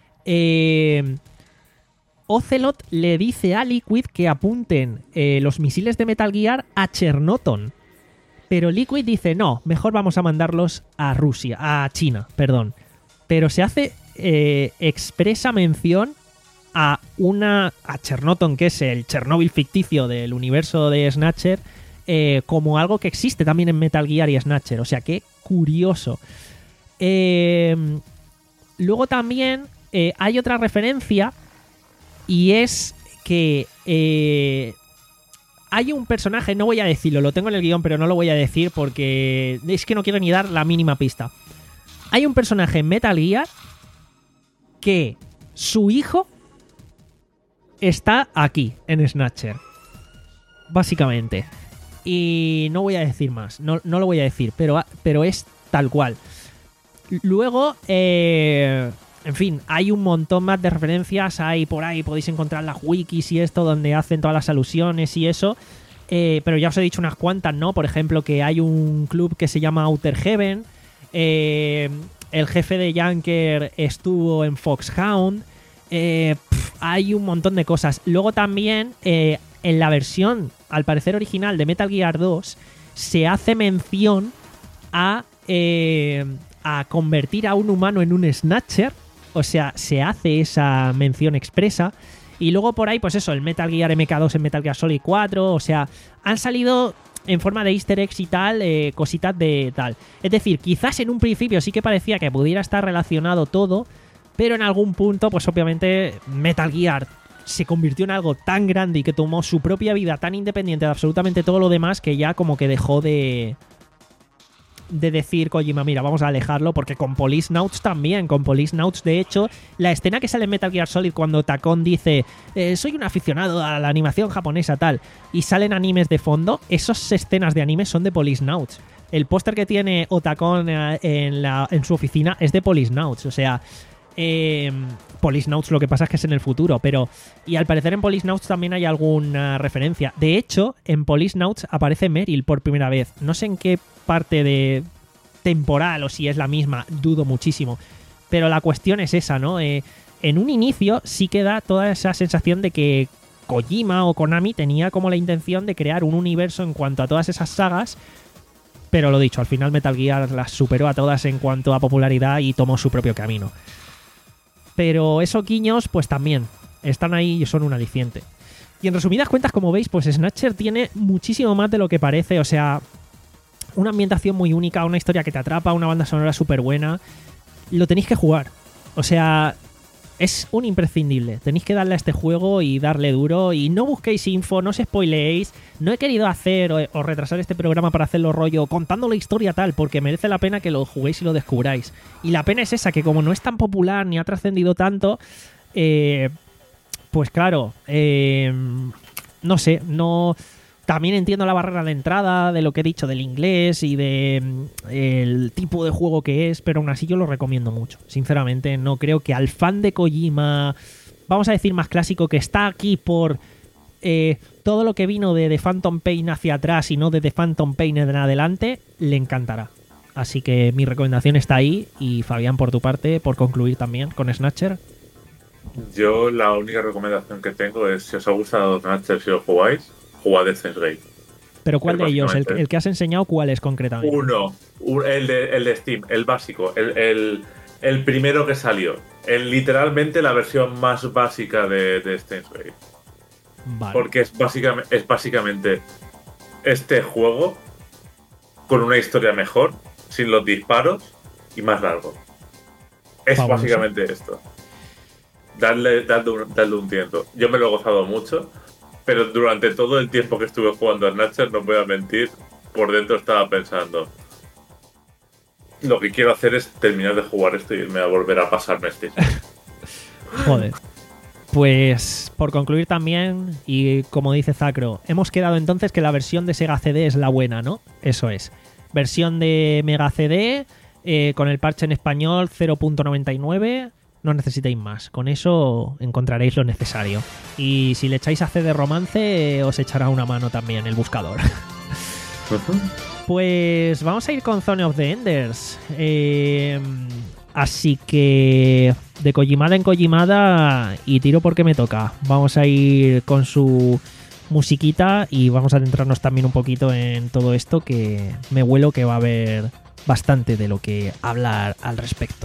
A: eh, Ocelot le dice a Liquid que apunten eh, los misiles de Metal Gear a Chernoton. Pero Liquid dice, no, mejor vamos a mandarlos a Rusia, a China, perdón. Pero se hace eh, expresa mención a una a Chernoton, que es el Chernóbil ficticio del universo de Snatcher, eh, como algo que existe también en Metal Gear y Snatcher. O sea, qué curioso. Eh, luego también eh, hay otra referencia, y es que eh, hay un personaje, no voy a decirlo, lo tengo en el guión, pero no lo voy a decir porque es que no quiero ni dar la mínima pista. Hay un personaje en Metal Gear que su hijo está aquí, en Snatcher. Básicamente. Y no voy a decir más, no, no lo voy a decir, pero, pero es tal cual. Luego, eh... en fin, hay un montón más de referencias. Hay por ahí, podéis encontrar las wikis y esto, donde hacen todas las alusiones y eso. Eh, pero ya os he dicho unas cuantas, ¿no? Por ejemplo, que hay un club que se llama Outer Heaven. Eh, el jefe de Junker estuvo en Foxhound. Eh, pff, hay un montón de cosas. Luego también, eh, en la versión, al parecer original, de Metal Gear dos, se hace mención a, eh, a convertir a un humano en un Snatcher. O sea, se hace esa mención expresa. Y luego por ahí, pues eso, el Metal Gear M K dos en Metal Gear Solid cuatro. O sea, han salido en forma de easter eggs y tal, eh, cositas de tal. Es decir, quizás en un principio sí que parecía que pudiera estar relacionado todo, pero en algún punto, pues obviamente Metal Gear se convirtió en algo tan grande y que tomó su propia vida tan independiente de absolutamente todo lo demás, que ya como que dejó de... de decir Kojima, mira, vamos a alejarlo, porque con Policenauts también, con Policenauts, de hecho, la escena que sale en Metal Gear Solid cuando Takon dice eh, soy un aficionado a la animación japonesa tal, y salen animes de fondo, esas escenas de anime son de Policenauts. El póster que tiene Otacon en, la, en su oficina es de Policenauts, o sea, eh, Policenauts lo que pasa es que es en el futuro, pero... Y al parecer en Policenauts también hay alguna referencia. De hecho, en Policenauts aparece Meryl por primera vez. No sé en qué parte de temporal o si es la misma, dudo muchísimo. Pero la cuestión es esa, ¿no? Eh, en un inicio sí que da toda esa sensación de que Kojima o Konami tenía como la intención de crear un universo en cuanto a todas esas sagas. Pero lo dicho, al final Metal Gear las superó a todas en cuanto a popularidad y tomó su propio camino. Pero esos guiños, pues también están ahí y son un aliciente. Y en resumidas cuentas, como veis, pues Snatcher tiene muchísimo más de lo que parece. O sea, una ambientación muy única, una historia que te atrapa, una banda sonora súper buena. Lo tenéis que jugar. O sea, es un imprescindible. Tenéis que darle a este juego y darle duro. Y no busquéis info, no os spoileéis. No he querido hacer o, o retrasar este programa para hacerlo rollo contando la historia tal, porque merece la pena que lo juguéis y lo descubráis. Y la pena es esa, que como no es tan popular ni ha trascendido tanto, eh, pues claro, eh, no sé, no... También entiendo la barrera de entrada, de lo que he dicho del inglés y de eh, el tipo de juego que es, pero aún así yo lo recomiendo mucho. Sinceramente, no creo que al fan de Kojima, vamos a decir más clásico, que está aquí por eh, todo lo que vino de The Phantom Pain hacia atrás y no de The Phantom Pain en adelante, le encantará. Así que mi recomendación está ahí. Y Fabián, por tu parte, por concluir también con Snatcher.
C: Yo la única recomendación que tengo es, si os ha gustado Snatcher, si lo jugáis, jugad Steins Gate.
A: ¿Pero cuál
C: Es
A: de ellos? El,
C: básicamente-
A: el que has enseñado, ¿cuál es concretamente?
C: Uno, un- el, de, el de Steam, el básico, el, el, el primero que salió. El, literalmente la versión más básica de, de Steins Gate.
A: Vale.
C: Porque es básicamente, es básicamente este juego con una historia mejor, sin los disparos y más largo. Es
A: Fabuloso.
C: básicamente esto. Darle, darle, un, darle un tiento. Yo me lo he gozado mucho, pero durante todo el tiempo que estuve jugando a Snatcher, no voy a mentir, por dentro estaba pensando: lo que quiero hacer es terminar de jugar esto y irme a volver a pasarme este.
A: Joder. Pues por concluir también, y como dice Zacro, hemos quedado entonces que la versión de Sega C D es la buena, ¿no? Eso es. Versión de Mega C D, eh, con el parche en español cero punto noventa y nueve. No necesitéis más. Con eso encontraréis lo necesario. Y si le echáis a C D Romance, eh, os echará una mano también el buscador. Pues vamos a ir con Zone of the Enders. Eh, así que de Kojimada en Kojimada, y tiro porque me toca. Vamos a ir con su musiquita y vamos a adentrarnos también un poquito en todo esto, que me huelo que va a haber bastante de lo que hablar al respecto.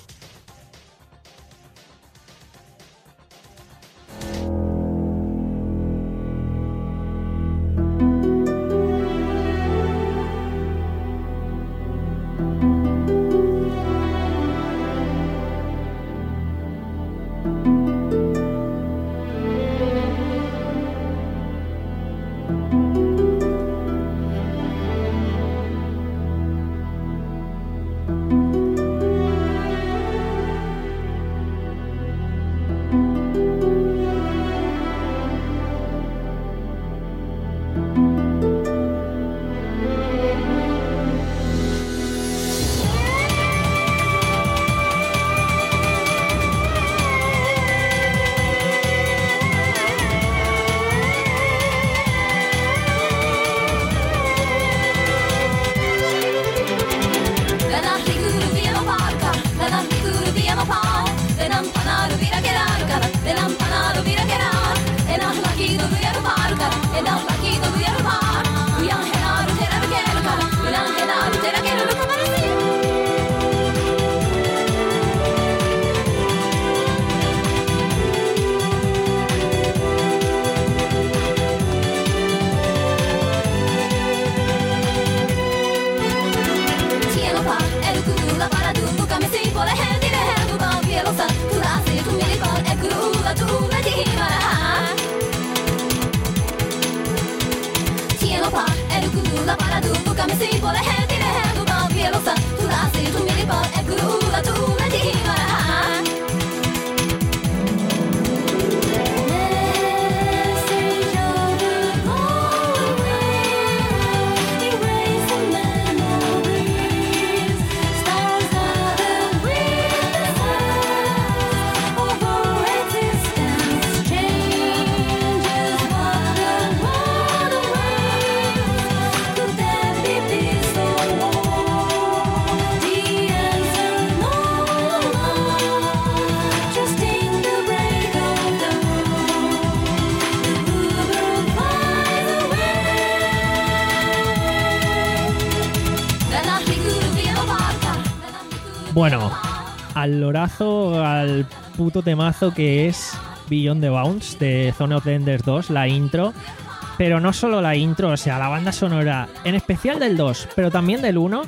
A: Bueno, al lorazo, al puto temazo que es Beyond the Bounds de Zone of the Enders dos, la intro. Pero no solo la intro, o sea, la banda sonora, en especial del dos, pero también del uno,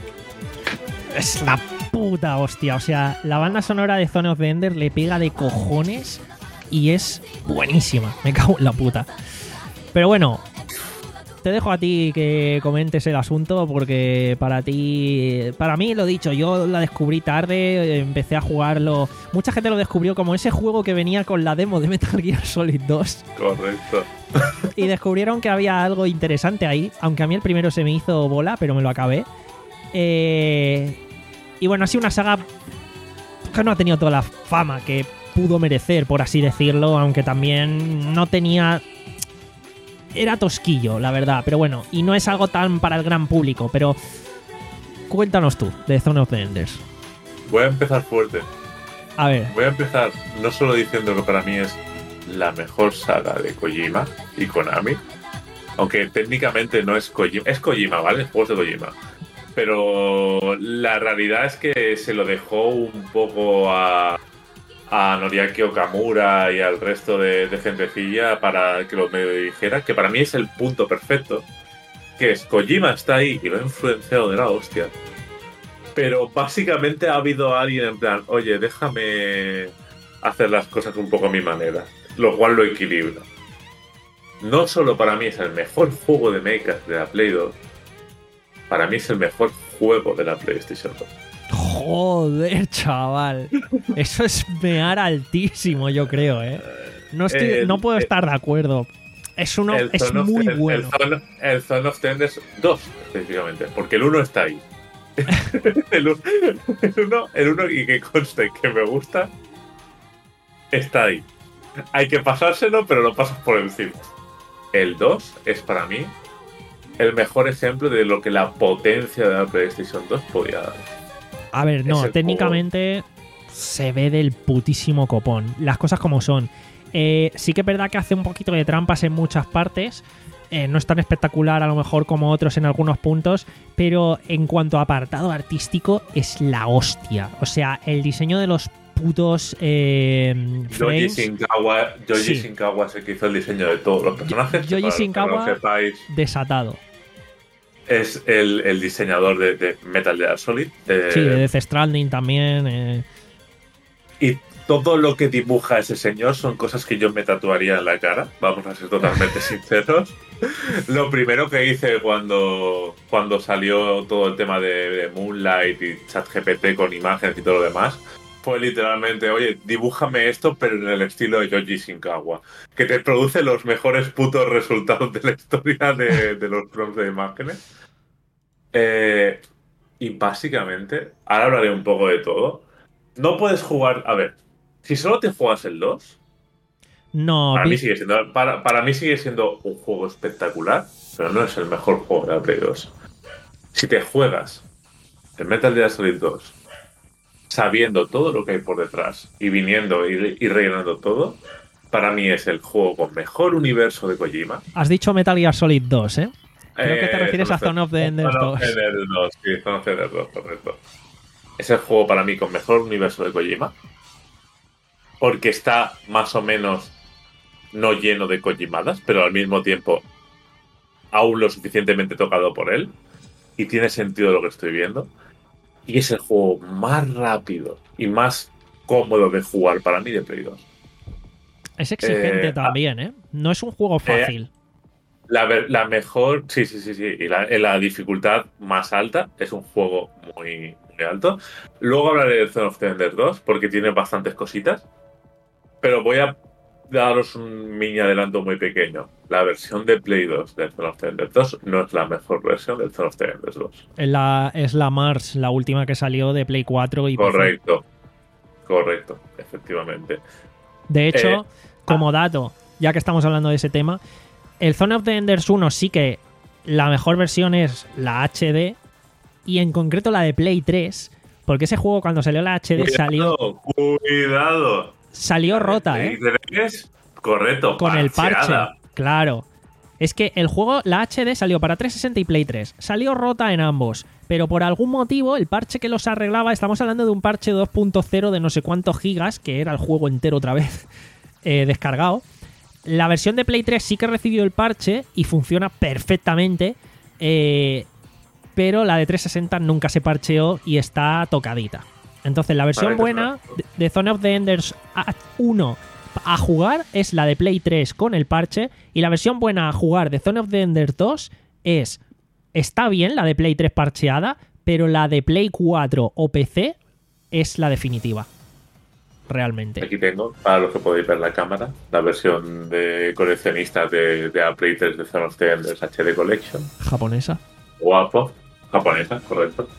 A: es la puta hostia. O sea, la banda sonora de Zone of the Enders le pega de cojones y es buenísima. Me cago en la puta. Pero bueno, te dejo a ti que comentes el asunto, porque para ti, para mí, lo dicho, yo la descubrí tarde, empecé a jugarlo. Mucha gente lo descubrió como ese juego que venía con la demo de Metal Gear Solid dos.
C: Correcto.
A: Y descubrieron que había algo interesante ahí, aunque a mí el primero se me hizo bola, pero me lo acabé. Eh, y bueno, ha sido una saga que no ha tenido toda la fama que pudo merecer, por así decirlo, aunque también no tenía era tosquillo, la verdad, pero bueno, y no es algo tan para el gran público, pero cuéntanos tú de Zone of the Enders.
C: Voy a empezar fuerte.
A: A ver.
C: Voy a empezar no solo diciendo que para mí es la mejor saga de Kojima y Konami, aunque técnicamente no es Kojima, es Kojima, ¿vale? Juegos de Kojima. Pero la realidad es que se lo dejó un poco a, a Noriaki Okamura y al resto de, de gentecilla para que lo medio dijera, que para mí es el punto perfecto, que es Kojima está ahí y lo ha influenciado de la hostia, pero básicamente ha habido alguien en plan, oye, déjame hacer las cosas un poco a mi manera, lo cual lo equilibra. No solo para mí es el mejor juego de mechas de la Play dos, para mí es el mejor juego de la PlayStation dos.
A: Joder, chaval. Eso es mear altísimo, yo creo, ¿eh? No, estoy,
C: el,
A: no puedo
C: el,
A: estar de acuerdo. Es uno, es muy
C: el,
A: bueno.
C: El Zone, el Zone of the Enders dos, específicamente, porque el uno está ahí. el, el, uno, el uno, y que conste que me gusta, está ahí. Hay que pasárselo, pero lo pasas por encima. El dos es para mí el mejor ejemplo de lo que la potencia de la PlayStation dos podía dar.
A: A ver, no, técnicamente juego. Se ve del putísimo copón. Las cosas como son. Eh, sí que es verdad que hace un poquito de trampas en muchas partes. Eh, no es tan espectacular a lo mejor como otros en algunos puntos, pero en cuanto a apartado artístico es la hostia. O sea, el diseño de los putos eh,
C: Yoji
A: frames.
C: Shinkawa, Yoji
A: Sí.
C: Shinkawa es el que hizo el diseño de todos los personajes.
A: Yoji Shinkawa,
C: sepáis,
A: desatado.
C: es el, el diseñador de, de Metal Gear Solid. Eh,
A: Sí, de Death Stranding también. Eh.
C: Y todo lo que dibuja ese señor son cosas que yo me tatuaría en la cara, vamos a ser totalmente sinceros. Lo primero que hice cuando, cuando salió todo el tema de, de Moonlight y ChatGPT con imágenes y todo lo demás, fue literalmente, oye, dibújame esto, pero en el estilo de Yoji Shinkawa, que te produce los mejores putos resultados de la historia de, de los prompts de imágenes. Eh, y básicamente, ahora hablaré un poco de todo. No puedes jugar, a ver, si solo te juegas el dos,
A: No,
C: para
A: vi-
C: mí, sigue siendo, para, para mí sigue siendo un juego espectacular, pero no es el mejor juego de la Play dos. Si te juegas el Metal Gear Solid dos, sabiendo todo lo que hay por detrás y viniendo y, y rellenando todo, para mí es el juego con mejor universo de Kojima.
A: has dicho Metal Gear Solid dos, ¿eh? Creo que te
C: Eh,
A: refieres a Zone of the Enders
C: Zone
A: dos.
C: of the Enders dos, sí, Zone of the Enders dos, correcto. Es el juego para mí con mejor universo de Kojima, porque está más o menos no lleno de Kojimadas, pero al mismo tiempo aún lo suficientemente tocado por él, y tiene sentido lo que estoy viendo. Y es el juego más rápido y más cómodo de jugar para mí de Play dos.
A: Es exigente
C: Eh,
A: también, ¿eh? No es un juego fácil.
C: La, ver- la mejor, sí, sí, sí, sí. Y la, en la dificultad más alta es un juego muy, muy alto. Luego hablaré de Zone of the Enders dos porque tiene bastantes cositas. Pero voy a daros un mini adelanto muy pequeño. La versión de Play dos del Zone of the Enders dos no es la mejor versión del Zone of the Enders dos.
A: Es la, es la Mars, la última que salió de Play cuatro y P C.
C: Correcto. Correcto, efectivamente.
A: De hecho,
C: Eh,
A: como dato, ya que estamos hablando de ese tema, el Zone of the Enders uno sí que la mejor versión es la H D y en concreto la de Play tres, porque ese juego cuando salió la H D salió,
C: Cuidado, cuidado.
A: salió rota, ¿eh?
C: Play tres, correcto,
A: Con el parche.
C: parcheada.
A: Claro. Es que el juego, la H D salió para trescientos sesenta y Play tres. Salió rota en ambos. Pero por algún motivo, el parche que los arreglaba, estamos hablando de un parche dos punto cero de no sé cuántos gigas, que era el juego entero otra vez eh, descargado. La versión de Play tres sí que recibió el parche y funciona perfectamente. eh, pero la de trescientos sesenta nunca se parcheó y está tocadita. Entonces, la versión
C: Vale,
A: buena de- de Zone of the Enders uno a jugar es la de Play tres con el parche, y la versión buena a jugar de Zone of the Enders dos es, está bien la de Play tres parcheada, pero la de Play cuatro o P C es la definitiva. Realmente.
C: Aquí tengo, para los que podéis ver la cámara, la versión de coleccionistas de, de la Play tres de Zone of the Enders H D Collection.
A: Japonesa.
C: Guapo, japonesa, correcto.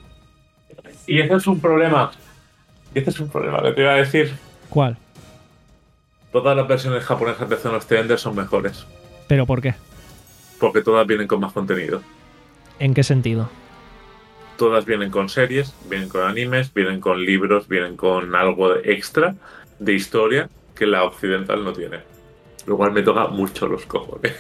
C: Y ese es un problema. Y este es un problema que te iba a decir.
A: ¿Cuál?
C: Todas las versiones japonesas de Zone of the Enders son mejores.
A: ¿Pero por qué?
C: Porque todas vienen con más contenido.
A: ¿En qué sentido?
C: Todas vienen con series, vienen con animes, vienen con libros, vienen con algo extra de historia que la occidental no tiene. Lo cual me toca mucho los cojones.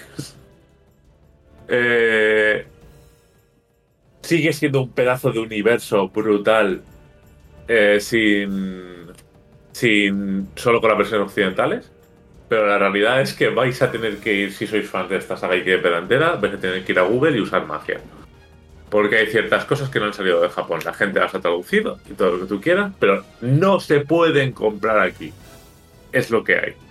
C: eh, sigue siendo un pedazo de universo brutal eh, sin, sin solo con las versiones occidentales. Pero la realidad es que vais a tener que ir, si sois fans de esta saga y que delantera, vais a tener que ir a Google y usar magia. Porque hay ciertas cosas que no han salido de Japón. La gente las ha traducido y todo lo que tú quieras, pero no se pueden comprar aquí. Es lo que hay.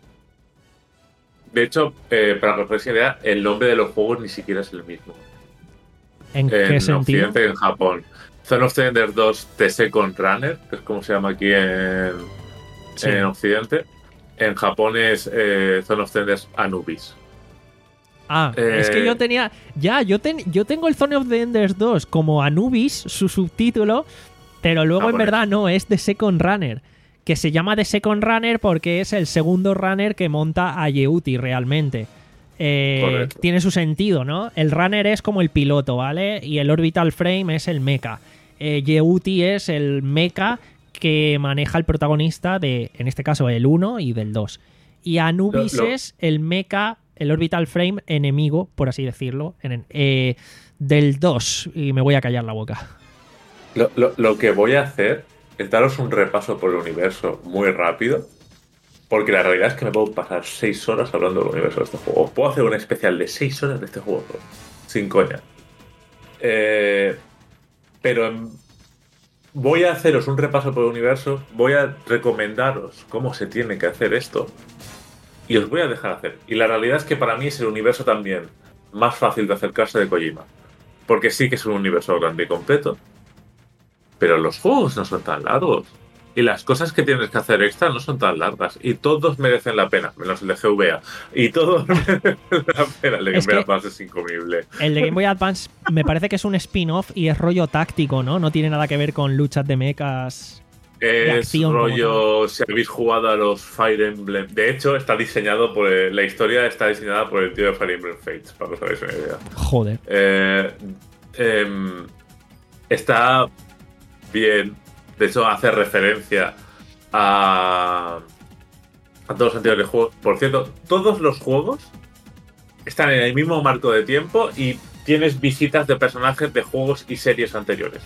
C: De hecho, eh, para que os hagáis idea, el nombre de los juegos ni siquiera es el mismo.
A: ¿En,
C: en
A: qué sentido?
C: Occidente y en Japón. Zone of the Enders dos The Second Runner, que es como se llama aquí en,
A: Sí.
C: en Occidente. En Japón es eh, Zone of the Enders Anubis.
A: Ah,
C: Eh,
A: es que yo tenía... Ya, yo, ten, yo tengo el Zone of the Enders dos como Anubis, su subtítulo, pero luego
C: Ah,
A: en
C: bueno.
A: verdad no, es The Second Runner. Que se llama The Second Runner porque es el segundo runner que monta a Yeuti realmente. Eh,
C: Correcto.
A: tiene su sentido, ¿no? El runner es como el piloto, ¿vale? Y el orbital frame es el mecha. Eh, Yeuti es el mecha que maneja el protagonista de, en este caso, el uno y del dos. Y Anubis
C: Lo- lo-
A: es el mecha, el orbital frame enemigo, por así decirlo, en- eh, del dos. Y me voy a callar la boca.
C: Lo, lo- lo que voy a hacer es daros un repaso por el universo muy rápido, porque la realidad es que me puedo pasar seis horas hablando del universo de este juego. Os puedo hacer un especial de seis horas de este juego, sin coña. Eh, pero en- voy a haceros un repaso por el universo, voy a recomendaros cómo se tiene que hacer esto, y os voy a dejar hacer. Y la realidad es que para mí es el universo también más fácil de acercarse de Kojima, porque sí que es un universo grande y completo, pero los juegos no son tan largos. Y las cosas que tienes que hacer extra no son tan largas. Y todos merecen la pena, menos el de G V A. Y todos merecen la pena. El de
A: Es
C: Game Boy
A: que-
C: Advance es incomible.
A: El de Game Boy Advance me parece que es un spin-off y es rollo táctico, ¿no? No tiene nada que ver con luchas de mechas.
C: Es
A: acción como
C: rollo, si habéis jugado a los Fire Emblem. De hecho, está diseñado por. el- la historia está diseñada por el tío de Fire Emblem Fates, para que os hagáis una idea.
A: Joder.
C: Eh, em, está bien. De hecho, hace referencia a, a todos los anteriores juegos. Por cierto, todos los juegos están en el mismo marco de tiempo y tienes visitas de personajes de juegos y series anteriores.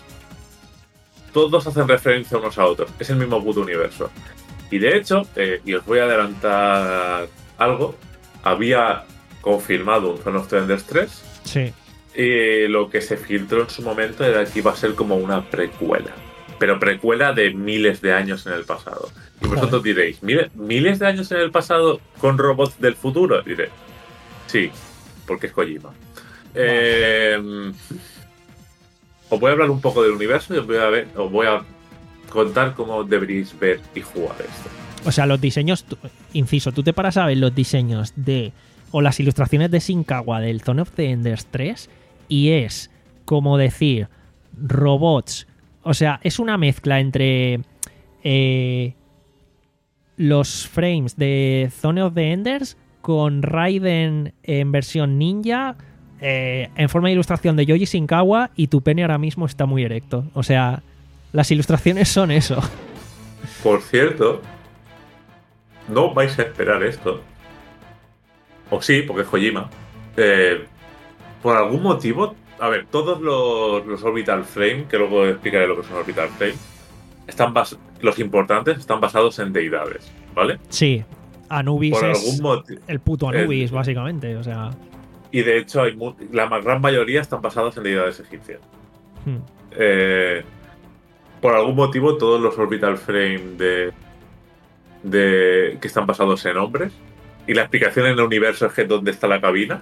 C: Todos hacen referencia unos a otros. Es el mismo puto universo. Y de hecho, eh, y os voy a adelantar algo, había confirmado un Zone of the Enders tres.
A: Sí.
C: Y lo que se filtró en su momento era que iba a ser como una precuela. Pero precuela de miles de años en el pasado. Y
A: Joder.
C: vosotros diréis, ¿mil- ¿miles de años en el pasado con robots del futuro? Diré, sí, porque es Kojima. Eh, os voy a hablar un poco del universo y os voy a, ver, os voy a contar cómo deberíais ver y jugar esto.
A: O sea, los diseños, tú- inciso, tú te paras a ver los diseños de, o las ilustraciones de Shinkawa del Zone of the Enders tres y es como decir robots, o sea, es una mezcla entre eh, los frames de Zone of the Enders con Raiden en versión ninja, eh, en forma de ilustración de Yoji Shinkawa, y tu pene ahora mismo está muy erecto. O sea, las ilustraciones son eso.
C: Por cierto, no vais a esperar esto. O sí, porque es Kojima. Eh, por algún motivo, a ver, todos los, los Orbital Frame, que luego explicaré lo que son Orbital Frame, están bas- los importantes están basados en deidades, ¿vale?
A: Sí, Anubis
C: Por
A: es
C: algún motivo.
A: el puto Anubis,
C: el-
A: básicamente. O sea,
C: Y de hecho, hay mu- la ma- gran mayoría están basados en deidades egipcias.
A: hmm.
C: Eh, por algún motivo, todos los Orbital Frame de, de que están basados en hombres, y la explicación en el universo es que dónde está la cabina,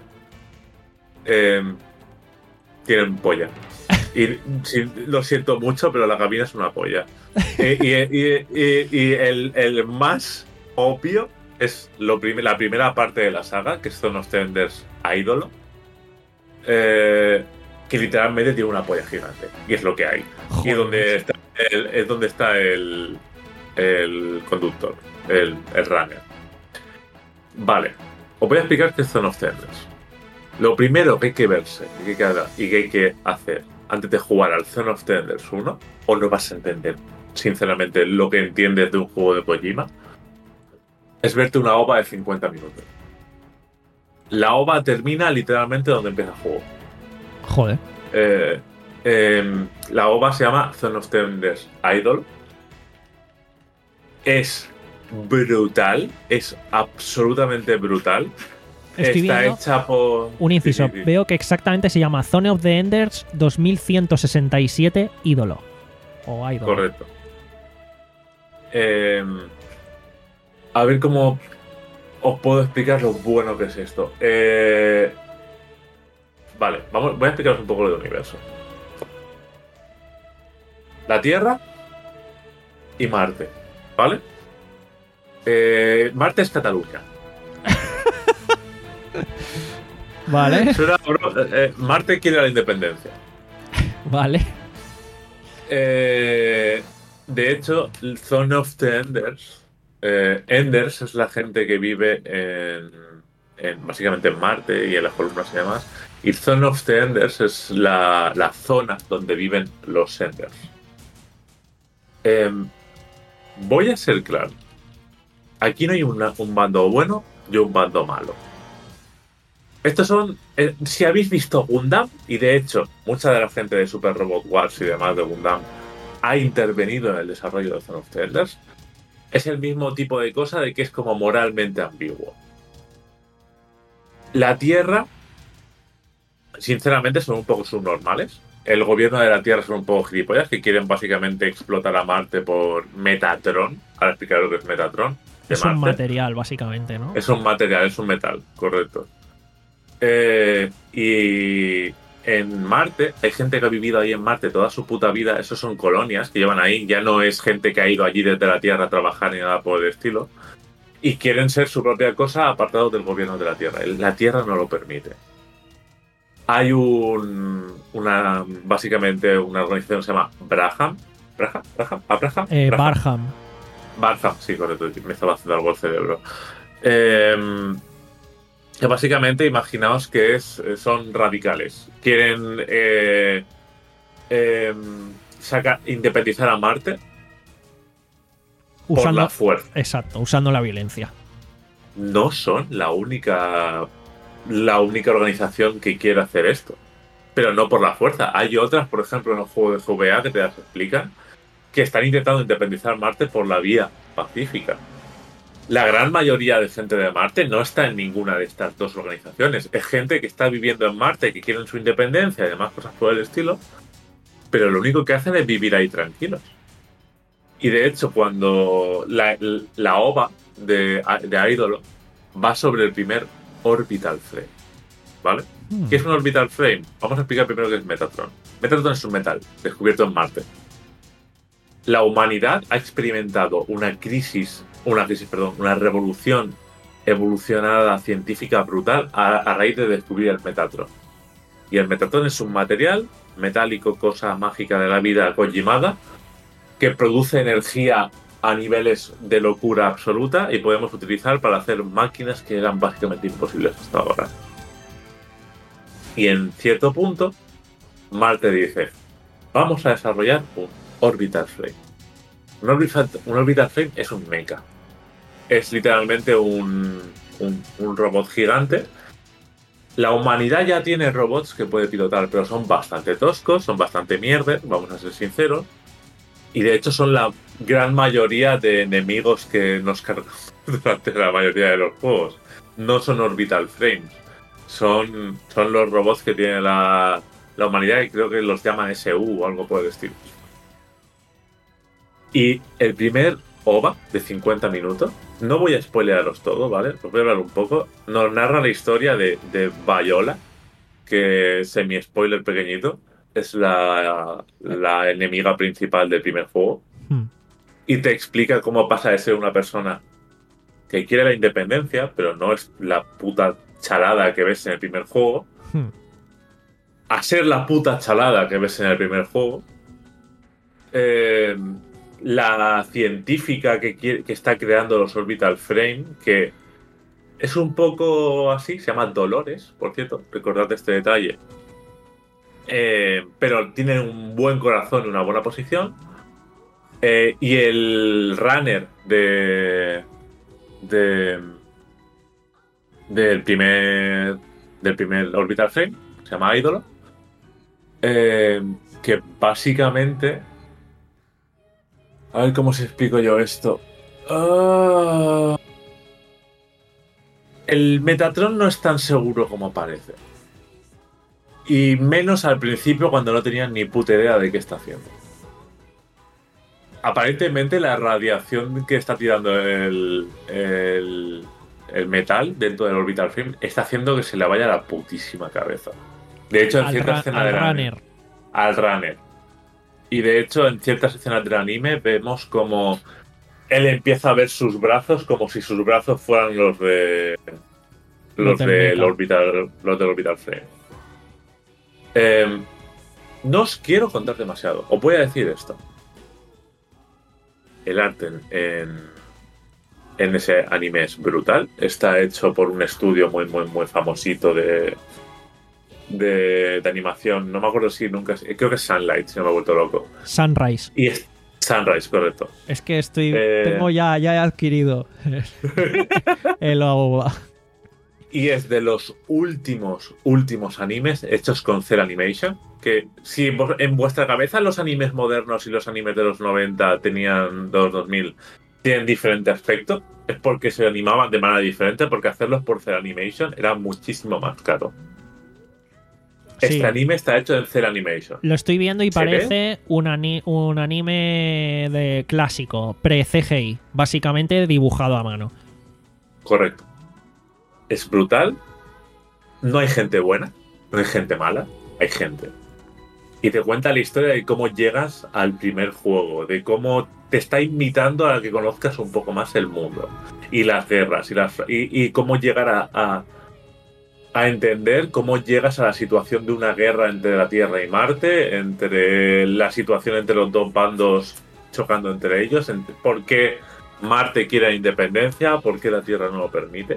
C: eh, tienen polla. Y sí, lo siento mucho, pero la cabina es una polla. Eh, y y- y- y el, el más obvio es lo prim- la primera parte de la saga, que son los Tenders Ídolo, eh, que literalmente tiene una polla gigante. Y es lo que hay. Y
A: Joder,
C: es donde
A: macho.
C: está el, es donde está el, el conductor, el, el runner. Vale. os voy a explicar qué es Zone of the Enders. Lo primero que hay que verse y que hay que, hablar, y que, hay que hacer antes de jugar al Zone of the Enders uno, o no vas a entender, sinceramente, lo que entiendes de un juego de Kojima, es verte una O V A de cincuenta minutos. La O V A termina literalmente donde empieza el juego.
A: Joder.
C: Eh, eh, la O V A se llama Zone of the Enders Idol. Es brutal, es absolutamente brutal.
A: Estoy
C: Está
A: viendo
C: hecha por...
A: un inciso.
C: Sí, sí, sí.
A: Veo que exactamente se llama Zone of the Enders dos mil ciento sesenta y siete Ídolo. O Idol.
C: Correcto. Eh, a ver cómo os puedo explicar lo bueno que es esto. Eh, vale, vamos, voy a explicaros un poco lo del universo. La Tierra y Marte, ¿vale? Eh, Marte es Cataluña.
A: Vale,
C: Suena, bro, eh, Marte quiere la independencia.
A: vale.
C: Eh, de hecho, el Zone of the Enders. Eh, Enders es la gente que vive en, en básicamente en Marte y en las columnas y demás. Y Zone of the Enders es la, la zona donde viven los Enders. Eh, voy a ser claro. Aquí no hay una- un bando bueno y un bando malo. Estos son... eh, si habéis visto Gundam, y de hecho, mucha de la gente de Super Robot Wars y demás de Gundam ha intervenido en el desarrollo de Zone of the Enders, es el mismo tipo de cosa de que es como moralmente ambiguo. La Tierra, sinceramente, son un poco subnormales. El gobierno de la Tierra son un poco gilipollas que quieren básicamente explotar a Marte por Metatron. Ahora explicaré lo que es Metatron. de
A: Es un
C: Marte.
A: material, básicamente, ¿no?
C: Es un material, es un metal, correcto. Eh, y en Marte, hay gente que ha vivido ahí en Marte toda su puta vida. Esos son colonias que llevan ahí. Ya no es gente que ha ido allí desde la Tierra a trabajar ni nada por el estilo. Y quieren ser su propia cosa apartados del gobierno de la Tierra. La Tierra no lo permite. Hay un, una, básicamente una organización que se llama Braham. ¿Braham? ¿Braham? ¿Abraham?
A: Eh,
C: Braham.
A: Barham.
C: Barham, sí, correcto. Me estaba haciendo algo el cerebro. Eh, que básicamente, imaginaos que es, son radicales. Quieren eh, eh, saca- independizar a Marte por
A: Usando,
C: la fuerza.
A: exacto, usando la violencia.
C: No son la única, la única organización que quiere hacer esto. Pero no por la fuerza. Hay otras, por ejemplo, en el juego de G V A que te las explican, que están intentando independizar Marte por la vía pacífica. La gran mayoría de gente de Marte no está en ninguna de estas dos organizaciones. Es gente que está viviendo en Marte, que quieren su independencia y demás cosas por el estilo, pero lo único que hacen es vivir ahí tranquilos. Y de hecho, cuando la, la O V A de, de Idolo va sobre el primer Orbital Frame, ¿vale?
A: Hmm.
C: ¿Qué es un Orbital Frame? Vamos a explicar primero qué es Metatron. Metatron es un metal descubierto en Marte. La humanidad ha experimentado una crisis, una crisis, perdón, una revolución evolucionada científica brutal a, a raíz de descubrir el Metatron. Y el Metatron es un material metálico, cosa mágica de la vida kojimada, que produce energía a niveles de locura absoluta y podemos utilizar para hacer máquinas que eran básicamente imposibles hasta ahora. Y en cierto punto, Marte dice, vamos a desarrollar un Orbital Frame. Un Orbital, un Orbital Frame es un mecha. Es literalmente un, un, un robot gigante. La humanidad ya tiene robots que puede pilotar, pero son bastante toscos, son bastante mierder, vamos a ser sinceros. Y de hecho son la gran mayoría de enemigos que nos cargamos durante la mayoría de los juegos. No son Orbital Frames. Son, son los robots que tiene la, la humanidad, y creo que los llaman S U o algo por el estilo. Y el primer O V A de cincuenta minutos, no voy a spoilearos todo, ¿vale? Os voy a hablar un poco. Nos narra la historia de, de Viola, que semi-spoiler pequeñito, es la, la enemiga principal del primer juego.
A: Hmm.
C: Y te explica cómo pasa de ser una persona que quiere la independencia, pero no es la puta chalada que ves en el primer juego,
A: Hmm.
C: a ser la puta chalada que ves en el primer juego. Eh, la científica que, quiere, que está creando los Orbital Frame, que es un poco así, se llama Dolores, por cierto, recordad este detalle. Eh, pero tiene un buen corazón y una buena posición. Eh, y el runner de, de del primer del primer Orbital Frame se llama Ídolo, eh, que básicamente, a ver cómo se explico yo esto. Uh, el Metatron no es tan seguro como parece, y menos al principio cuando no tenían ni puta idea de qué está haciendo. Aparentemente la radiación que está tirando el, el, el metal dentro del Orbital Frame está haciendo que se le vaya la putísima cabeza. De hecho, en
A: Al,
C: ciertas
A: ra-
C: escenas
A: al
C: del anime-
A: runner.
C: al runner. Y de hecho, en ciertas escenas del anime vemos como él empieza a ver sus brazos como si sus brazos fueran los de los,
A: Los del
C: del
A: mecha.
C: Orbital, los del Orbital Frame. Eh, no os quiero contar demasiado. Os voy a decir esto. El arte en, en, en ese anime es brutal. Está hecho por un estudio muy, muy, muy famosito de, de, de animación. No me acuerdo si nunca... Creo que es Sunlight, si no me he vuelto loco.
A: Sunrise.
C: Y es Sunrise, correcto.
A: Es que estoy.
C: Eh.
A: Tengo ya, ya he adquirido el agua.
C: Y es de los últimos, últimos animes hechos con Cell Animation. Que si vos- en vuestra cabeza los animes modernos y los animes de los noventa tenían, de los dos mil, tienen diferente aspecto, es porque se animaban de manera diferente, porque hacerlos por Cell Animation era muchísimo más caro.
A: Sí.
C: Este anime está hecho en Cell Animation.
A: Lo estoy viendo y
C: ¿Se
A: parece un, ani- un anime de clásico, pre-C G I, básicamente dibujado a mano.
C: Correcto. Es brutal. No hay gente buena, no hay gente mala, hay gente. Y te cuenta la historia de cómo llegas al primer juego, de cómo te está invitando a que conozcas un poco más el mundo y las guerras y, las, y, y cómo llegar a, a, a entender cómo llegas a la situación de una guerra entre la Tierra y Marte, entre la situación entre los dos bandos chocando entre ellos, entre, por qué Marte quiere la independencia, por qué la Tierra no lo permite.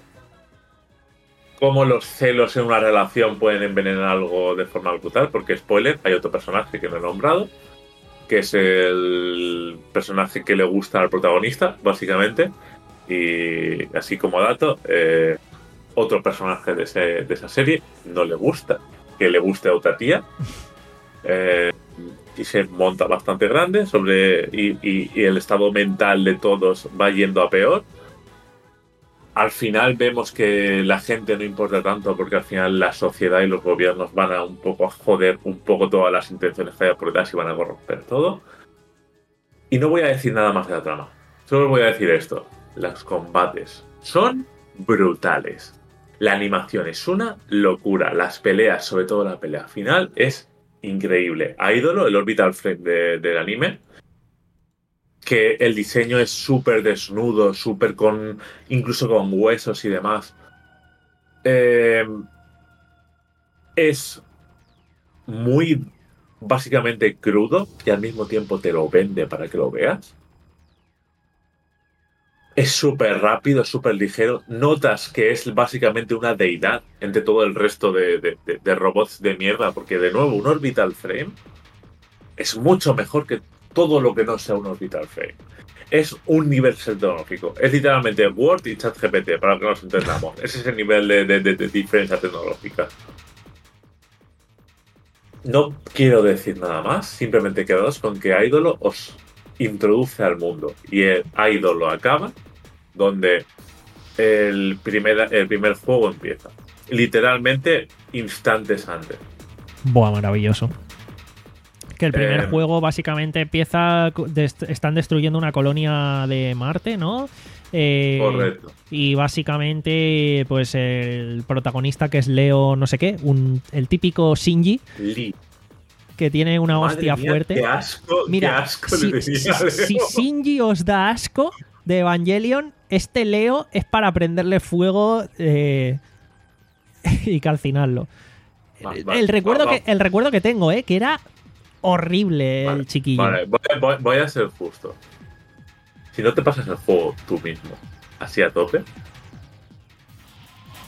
C: Cómo los celos en una relación pueden envenenar algo de forma brutal, porque, spoiler, hay otro personaje que no he nombrado, que es el personaje que le gusta al protagonista, básicamente, y así como dato, eh, otro personaje de, ese, de esa serie no le gusta, que le guste a otra tía, eh, y se monta bastante grande, sobre y, y, y el estado mental de todos va yendo a peor. Al final vemos que la gente no importa tanto, porque al final la sociedad y los gobiernos van a un poco a joder un poco todas las intenciones que hay por detrás y van a corromper todo. Y no voy a decir nada más de la trama. Solo voy a decir esto. Los combates son brutales. La animación es una locura. Las peleas, sobre todo la pelea final, es increíble. Ídolo, el Orbital Frame de, del anime, que el diseño es súper desnudo, súper con, incluso con huesos y demás. Eh, es muy básicamente crudo y al mismo tiempo te lo vende para que lo veas. Es súper rápido, súper ligero. Notas que es básicamente una deidad entre todo el resto de, de, de, de robots de mierda, porque de nuevo un Orbital Frame es mucho mejor que todo lo que no sea un Orbital Frame. Es un nivel tecnológico. Es literalmente Word y ChatGPT, para que nos entendamos. Ese es el nivel de, de, de, de diferencia tecnológica. No quiero decir nada más. Simplemente quedaos con que Ídolo os introduce al mundo. Y el Ídolo acaba donde el primer, el primer juego empieza. Literalmente instantes antes.
A: Buah, maravilloso. Que el primer
C: Eh,
A: juego básicamente empieza. dest- están destruyendo una colonia de Marte, ¿no? Eh,
C: Correcto.
A: Y básicamente, pues el protagonista, que es Leo, no sé qué, un, el típico Shinji,
C: Lee.
A: que tiene una
C: Madre
A: hostia
C: mía,
A: fuerte.
C: Qué asco,
A: Mira,
C: qué asco
A: si,
C: le tenía a
A: si- si
C: Leo.
A: Shinji os da asco de Evangelion, este Leo es para prenderle fuego eh, y calcinarlo.
C: Va,
A: El,
C: va,
A: el recuerdo
C: va, va.
A: que, el recuerdo que tengo, eh, que era horrible
C: Vale,
A: el chiquillo.
C: Vale, voy, a- voy- voy a ser justo. Si no te pasas el juego tú mismo, así a tope,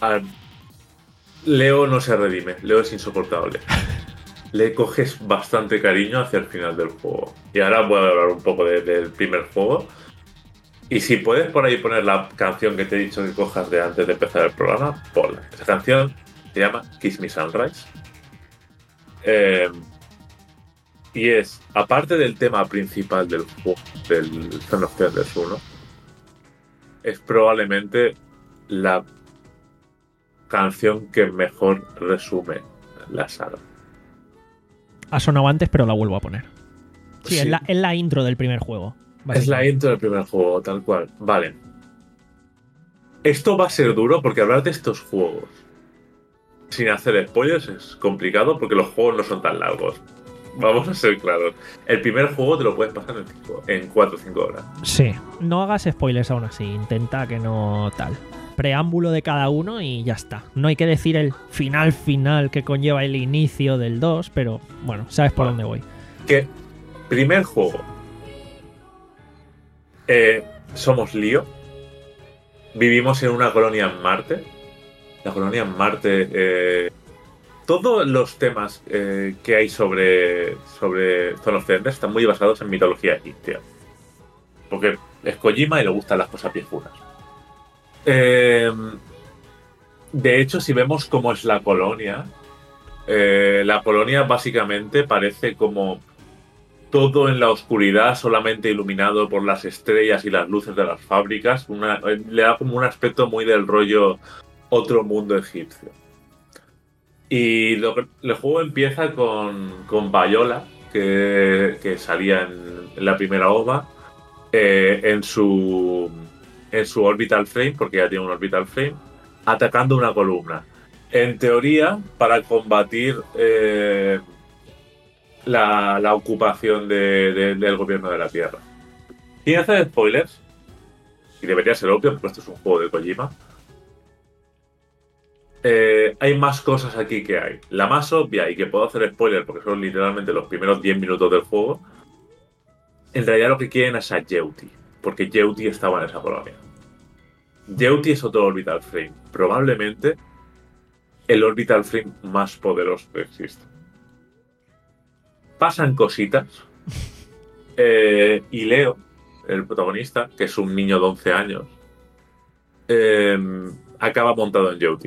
C: a- Leo no se redime, Leo es insoportable. Le coges bastante cariño hacia el final del juego. Y ahora voy a hablar un poco de- del primer juego. Y si puedes por ahí poner la canción que te he dicho que cojas de antes de empezar el programa, ponla. Esa canción se llama Kiss Me Sunrise. Eh, y es, aparte del tema principal del juego, del Son of Thunders uno, es probablemente la canción que mejor resume la saga.
A: Ha sonado antes, pero la vuelvo a poner. Sí,
C: Sí.
A: Es, la, es la intro del primer juego.
C: Es la
A: básicamente.
C: intro del primer juego, tal cual. Vale. Esto va a ser duro porque hablar de estos juegos sin hacer spoilers es complicado porque los juegos no son tan largos. Vamos a ser claros. El primer juego te lo puedes pasar en, cinco, en cuatro o cinco horas.
A: Sí, no hagas spoilers aún así, intenta que no tal. Preámbulo de cada uno y ya está. No hay que decir el final final que conlleva el inicio del dos, pero bueno, sabes por dónde voy.
C: Que, primer juego. Eh, somos Lío. Vivimos en una colonia en Marte. La colonia en Marte. Eh, todos los temas eh, que hay sobre, sobre Son of Thunders están muy basados en mitología egipcia. Porque es Kojima y le gustan las cosas viejunas. Eh, de hecho, si vemos cómo es la colonia, eh, la colonia básicamente parece como todo en la oscuridad, solamente iluminado por las estrellas y las luces de las fábricas. Una, le da como un aspecto muy del rollo otro mundo egipcio. Y lo, el juego empieza con, con Viola, que, que salía en, en la primera O V A, eh, en su en su orbital frame, porque ya tiene un orbital frame, atacando una columna. En teoría, para combatir eh, la, la ocupación de, de, del gobierno de la Tierra. Sin hacer spoilers, y debería ser obvio, porque esto es un juego de Kojima, eh, hay más cosas aquí que hay. La más obvia, y que puedo hacer spoiler porque son literalmente los primeros diez minutos del juego, en realidad lo que quieren es a Yeuti, porque Yeuti estaba en esa colonia. Yeuti es otro orbital frame, probablemente el orbital frame más poderoso que existe. Pasan cositas, eh, y Leo, el protagonista, que es un niño de once años, eh, acaba montado en Yeuti.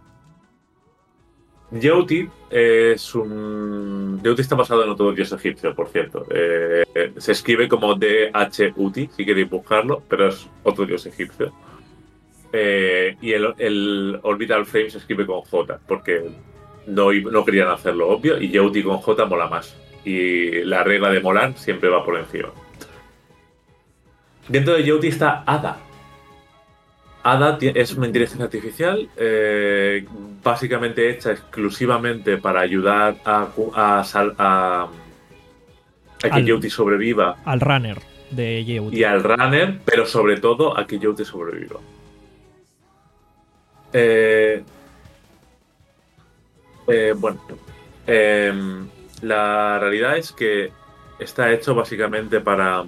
C: Yeuti es un... Yeuti está basado en otro dios egipcio, por cierto. Eh, se escribe como D H Uti, si queréis buscarlo, pero es otro dios egipcio. Eh, y el, el Orbital Frame se escribe con J, porque no, no querían hacerlo obvio, y Yeuti con J mola más. Y la regla de molar siempre va por encima. Dentro de Yeuti está Ada. Ada es una inteligencia artificial eh, básicamente hecha exclusivamente para ayudar a, a, a, a que
A: Al-
C: Yeuti sobreviva
A: Al runner de Yeuti.
C: y al runner, pero sobre todo a que Yeuti sobreviva. Eh, eh, bueno, eh, la realidad es que está hecho básicamente para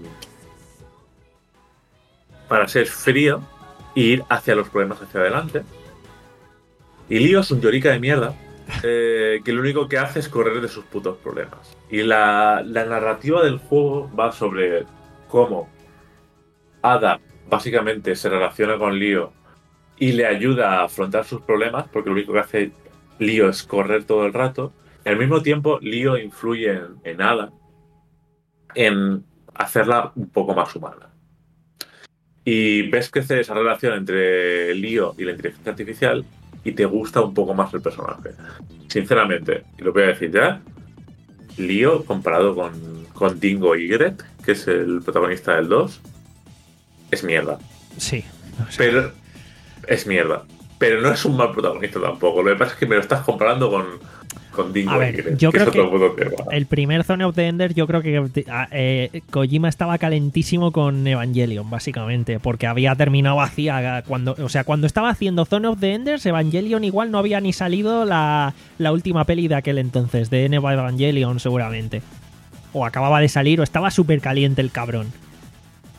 C: para ser frío e ir hacia los problemas hacia adelante. Y Lío es un llorica de mierda eh, que lo único que hace es correr de sus putos problemas. Y la, la narrativa del juego va sobre cómo Ada básicamente se relaciona con Lío y le ayuda a afrontar sus problemas, porque lo único que hace Lío es correr todo el rato. Y al mismo tiempo, Lío influye en, en Ada en hacerla un poco más humana. Y ves crecer esa relación entre Lío y la inteligencia artificial y te gusta un poco más el personaje. Sinceramente, y lo voy a decir ya, Lío comparado con, con Dingo Ygritte, que es el protagonista del dos, es mierda.
A: Sí. o sea,
C: Pero es mierda. Pero no es un mal protagonista tampoco. Lo que pasa es que me lo estás comparando con, con Dingo
A: A ver,
C: Ygritte,
A: yo
C: que
A: creo
C: es otro
A: que
C: puto tema.
A: el primer Zone of the Enders, yo creo que eh, Kojima estaba calentísimo con Evangelion, básicamente, porque había terminado hacía cuando, o sea, cuando estaba haciendo Zone of the Enders, Evangelion igual no había ni salido la, la última peli de aquel entonces, de Neva Evangelion seguramente. O acababa de salir, o estaba súper caliente el cabrón.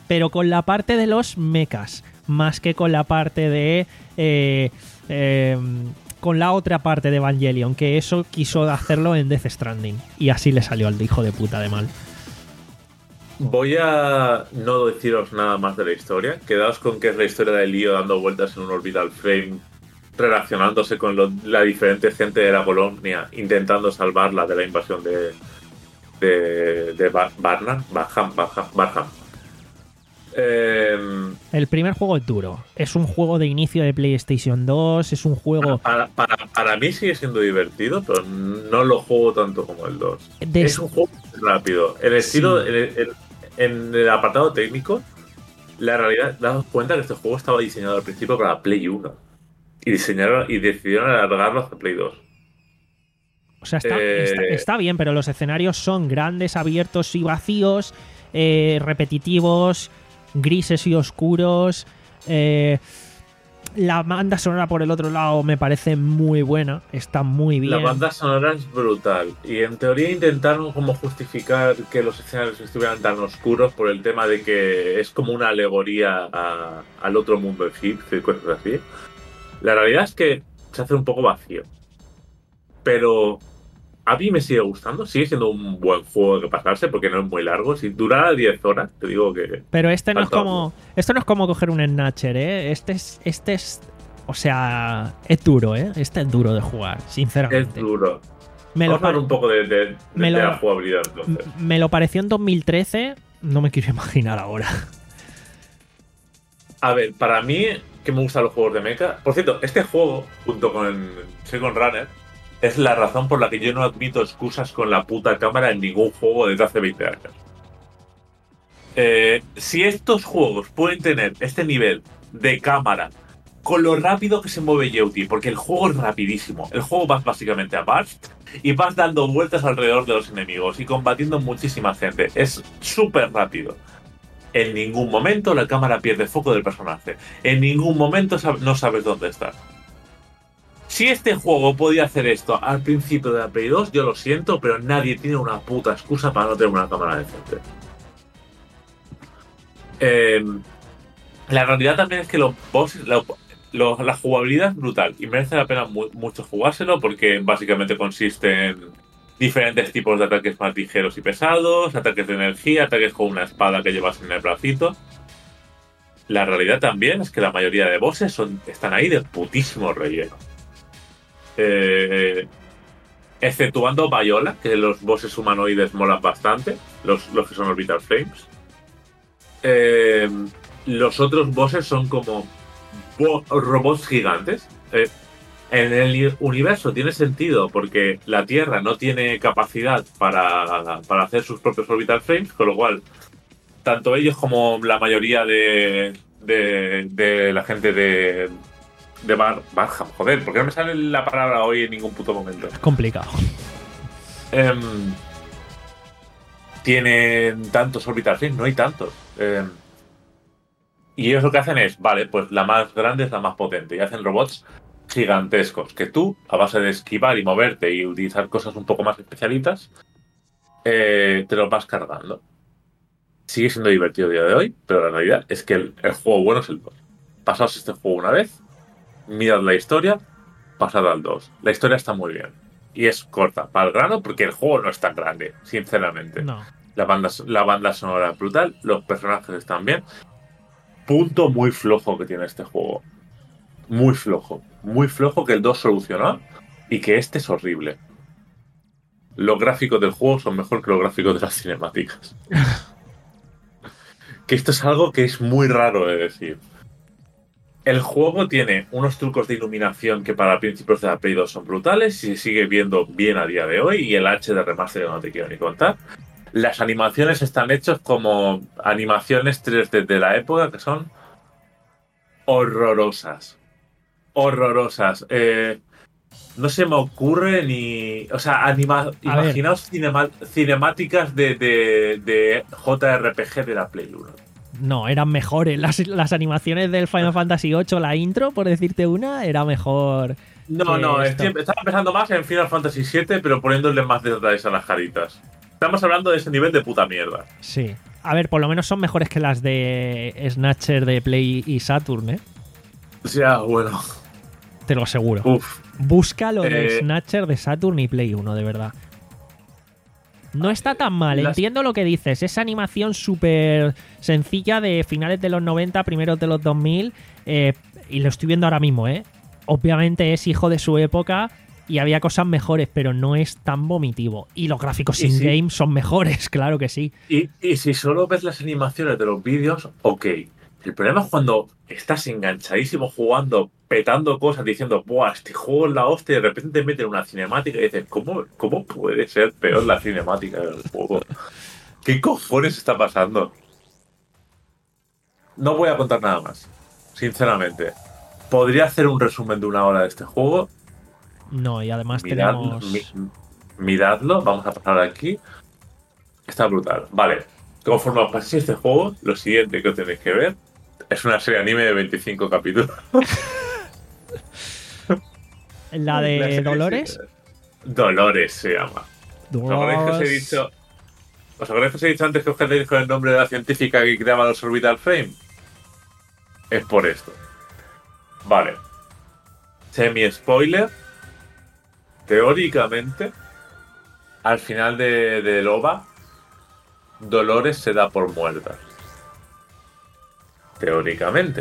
A: pero con la parte de los mechas, más que con la parte de... Eh, eh, con la otra parte de Evangelion, que eso quiso hacerlo en Death Stranding. Y así le salió al hijo de puta de mal.
C: Voy a no deciros nada más de la historia. Quedaos con que es la historia de Leo dando vueltas en un orbital frame, relacionándose con lo, la diferente gente de la colonia, intentando salvarla de la invasión de de, de Bar Barnum, Barham, Barham, Barham. Eh,
A: El primer juego es duro. Es un juego de inicio de PlayStation dos, es un juego...
C: Para, para, para mí sigue siendo divertido, pero no lo juego tanto como el dos.
A: De...
C: Es un juego rápido. El estilo, sí. en, el, en el apartado técnico, la realidad, daos cuenta que este juego estaba diseñado al principio para Play uno. Y diseñaron y decidieron alargarlo hasta Play dos.
A: O sea, está,
C: eh...
A: está, está bien, pero los escenarios son grandes, abiertos y vacíos, eh, repetitivos, grises y oscuros. Eh, la banda sonora por el otro lado me parece muy buena, está muy bien.
C: La banda sonora es brutal y en teoría intentaron como justificar que los escenarios estuvieran tan oscuros por el tema de que es como una alegoría a, al otro mundo egipcio y cosas así. La realidad es que se hace un poco vacío, pero a mí me sigue gustando, sigue siendo un buen juego que pasarse porque no es muy largo. Si durara diez horas, te digo que...
A: Pero este no es como esto no es como coger un Snatcher, ¿eh? Este es, este es... O sea, es duro, ¿eh? Este es duro de jugar, sinceramente.
C: Es duro.
A: Me
C: Vamos
A: lo
C: a hablar un poco de, de, de,
A: me lo,
C: de la jugabilidad, entonces.
A: Me lo pareció en dos mil trece, no me quiero imaginar ahora.
C: A ver, para mí, que me gustan los juegos de mecha... Por cierto, este juego, junto con Second Runner, es la razón por la que yo no admito excusas con la puta cámara en ningún juego desde hace veinte años. Eh, si estos juegos pueden tener este nivel de cámara con lo rápido que se mueve Yeuti, porque el juego es rapidísimo, el juego vas básicamente a burst y vas dando vueltas alrededor de los enemigos y combatiendo muchísima gente, es súper rápido. En ningún momento la cámara pierde foco del personaje, en ningún momento no sabes dónde está. Si este juego podía hacer esto al principio de la Play dos, yo lo siento, pero nadie tiene una puta excusa para no tener una cámara decente. Eh, la realidad también es que los bosses, la, lo, la jugabilidad es brutal y merece la pena mu mucho jugárselo porque básicamente consiste en diferentes tipos de ataques más ligeros y pesados, ataques de energía, ataques con una espada que llevas en el bracito. La realidad también es que la mayoría de bosses son, están ahí de putísimo relleno. Eh, exceptuando Viola, que los bosses humanoides molan bastante, los, los que son Orbital Flames. Eh, los otros bosses son como robots gigantes. Eh, en el universo tiene sentido porque la Tierra no tiene capacidad para, para hacer sus propios Orbital Frames, con lo cual tanto ellos como la mayoría de, de, de la gente de... De Bar Barham, joder, ¿por qué no me sale la palabra hoy en ningún puto momento?
A: Es complicado.
C: Eh, tienen tantos Orbital Frames, no hay tantos. Eh, y ellos lo que hacen es, vale, pues la más grande es la más potente. Y hacen robots gigantescos que tú, a base de esquivar y moverte y utilizar cosas un poco más especialitas, eh, te los vas cargando. Sigue siendo divertido a día de hoy, pero la realidad es que el, el juego bueno es el dos. Pasaos este juego una vez, mirad la historia, pasad al dos. La historia está muy bien. Y es corta, para el grano, porque el juego no es tan grande, sinceramente.
A: No.
C: La banda, la banda sonora es brutal, los personajes están bien. Punto muy flojo que tiene este juego. Muy flojo. Muy flojo que el dos solucionó y que este es horrible. Los gráficos del juego son mejor que los gráficos de las cinemáticas. Que esto es algo que es muy raro de decir. El juego tiene unos trucos de iluminación que para principios de la Play dos son brutales y se sigue viendo bien a día de hoy, y el H D remaster no te quiero ni contar. Las animaciones están hechas como animaciones tres D de la época que son horrorosas. Horrorosas. Eh, no se me ocurre ni... O sea, anima, imaginaos cinema, cinemáticas de, de, de J R P G de la Play uno.
A: No, eran mejores. Las, las animaciones del Final Fantasy ocho, la intro, por decirte una, era mejor.
C: No, no, estoy, estaba pensando más en Final Fantasy siete, pero poniéndole más detalles a las caritas. Estamos hablando de ese nivel de puta mierda.
A: Sí. A ver, por lo menos son mejores que las de Snatcher de Play y Saturn, ¿eh?
C: O sea, bueno.
A: Te lo aseguro.
C: Uf.
A: Busca lo de
C: Eh,
A: Snatcher de Saturn y Play uno, de verdad. No está tan mal,
C: las-
A: entiendo lo que dices. Esa animación súper sencilla de finales de los noventa, primeros de los dos mil. Eh, y lo estoy viendo ahora mismo, ¿eh? Obviamente es hijo de su época y había cosas mejores, pero no es tan vomitivo. Y los gráficos
C: Y
A: in-game son mejores, claro que sí.
C: Y, y si solo ves las animaciones de los vídeos, ok. El problema es cuando estás enganchadísimo jugando, petando cosas, diciendo, ¡buah, este juego es la hostia! Y de repente te meten una cinemática y dices, ¿cómo, cómo puede ser peor la cinemática del juego? ¿Qué cojones está pasando? No voy a contar nada más, sinceramente. Podría hacer un resumen de una hora de este juego.
A: No, y además
C: Mirad-
A: tenemos...
C: mi- miradlo, vamos a pasar aquí. Está brutal. Vale, conforme os paséis este juego, lo siguiente que os tenéis que ver es una serie anime de veinticinco capítulos.
A: La
C: La
A: de
C: serie
A: Dolores.
C: se- Dolores se llama. ¿Os acordáis que os he dicho, ¿os acordáis que os he dicho antes que os quedéis con el nombre de la científica que creaba los Orbital Frame? Es por esto. Vale. Semi-spoiler. Teóricamente, al final de, del O V A, Dolores se da por muerta. Teóricamente.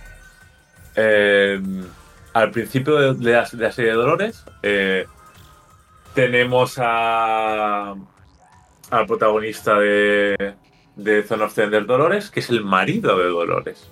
C: Eh, al principio de, de la, de la serie de Dolores, eh, tenemos a al protagonista de, de Zone of Thunder, Dolores, que es el marido de Dolores.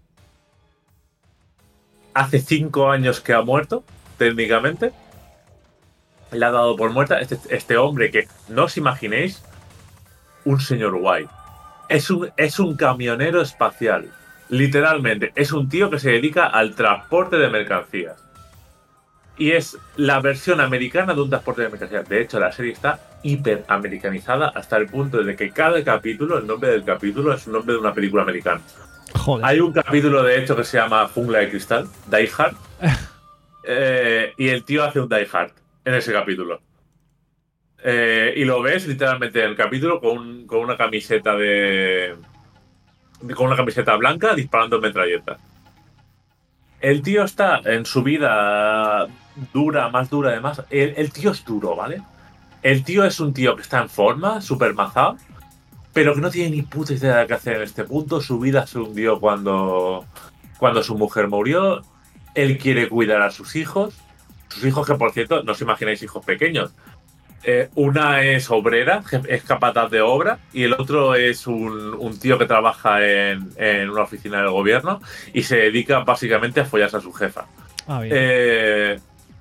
C: Hace cinco años que ha muerto, técnicamente. Le ha dado por muerta este, este hombre que no os imaginéis un señor guay. Es un, es un camionero espacial. Literalmente, es un tío que se dedica al transporte de mercancías. Y es la versión americana de un transporte de mercancías. De hecho, la serie está hiper americanizada hasta el punto de que cada capítulo, el nombre del capítulo, es un nombre de una película americana.
A: Joder.
C: Hay un capítulo, de hecho, que se llama Jungla de Cristal, Die Hard. eh, y el tío hace un Die Hard en ese capítulo. Eh, y lo ves literalmente en el capítulo con, un- con una camiseta de, de- con una camiseta blanca disparando metralletas. El tío está en su vida dura, más dura además. El, el tío es duro, ¿vale? El tío es un tío que está en forma, súper mazado, pero que no tiene ni puta idea de qué hacer en este punto. Su vida se hundió cuando, cuando su mujer murió. Él quiere cuidar a sus hijos. Sus hijos que, por cierto, no os imagináis hijos pequeños. Eh, una es obrera, es capataz de obra, y el otro es un, un tío que trabaja en, en una oficina del gobierno y se dedica básicamente a follarse a su jefa.
A: Ah, bien.
C: Eh,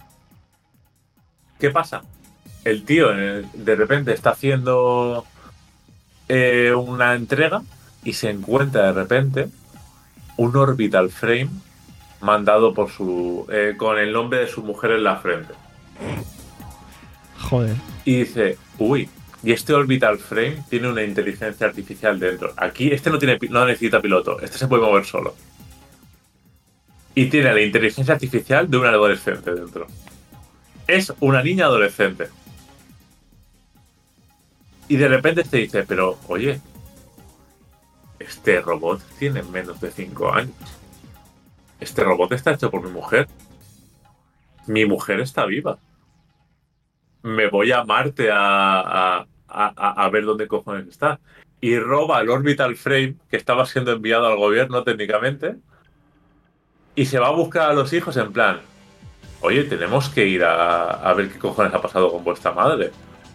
C: ¿Qué pasa? El tío eh, de repente está haciendo eh, una entrega y se encuentra de repente un orbital frame mandado por su eh, con el nombre de su mujer en la frente.
A: Joder.
C: Y dice, uy, y este orbital frame tiene una inteligencia artificial dentro. Aquí este no tiene pi- no necesita piloto, este se puede mover solo. Y tiene la inteligencia artificial de un adolescente dentro. Es una niña adolescente. Y de repente te dice, pero oye, este robot tiene menos de cinco años. Este robot está hecho por mi mujer. Mi mujer está viva. Me voy a Marte a, a, a, a ver dónde cojones está. Y roba el orbital frame que estaba siendo enviado al gobierno técnicamente. Y se va a buscar a los hijos en plan, oye, tenemos que ir a, a ver qué cojones ha pasado con vuestra madre.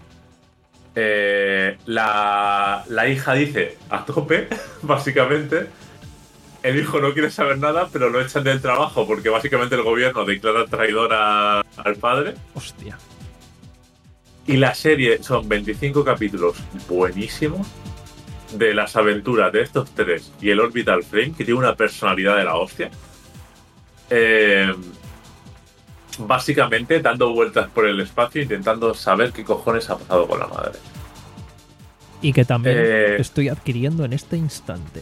C: Eh, la, la hija dice, a tope, básicamente. El hijo no quiere saber nada, pero lo echan del trabajo porque básicamente el gobierno declara traidor a- al padre.
A: Hostia.
C: Y la serie son veinticinco capítulos buenísimos de las aventuras de estos tres y el Orbital Frame, que tiene una personalidad de la hostia. Eh, básicamente dando vueltas por el espacio intentando saber qué cojones ha pasado con la madre.
A: Y que también
C: Eh,
A: estoy adquiriendo en este instante.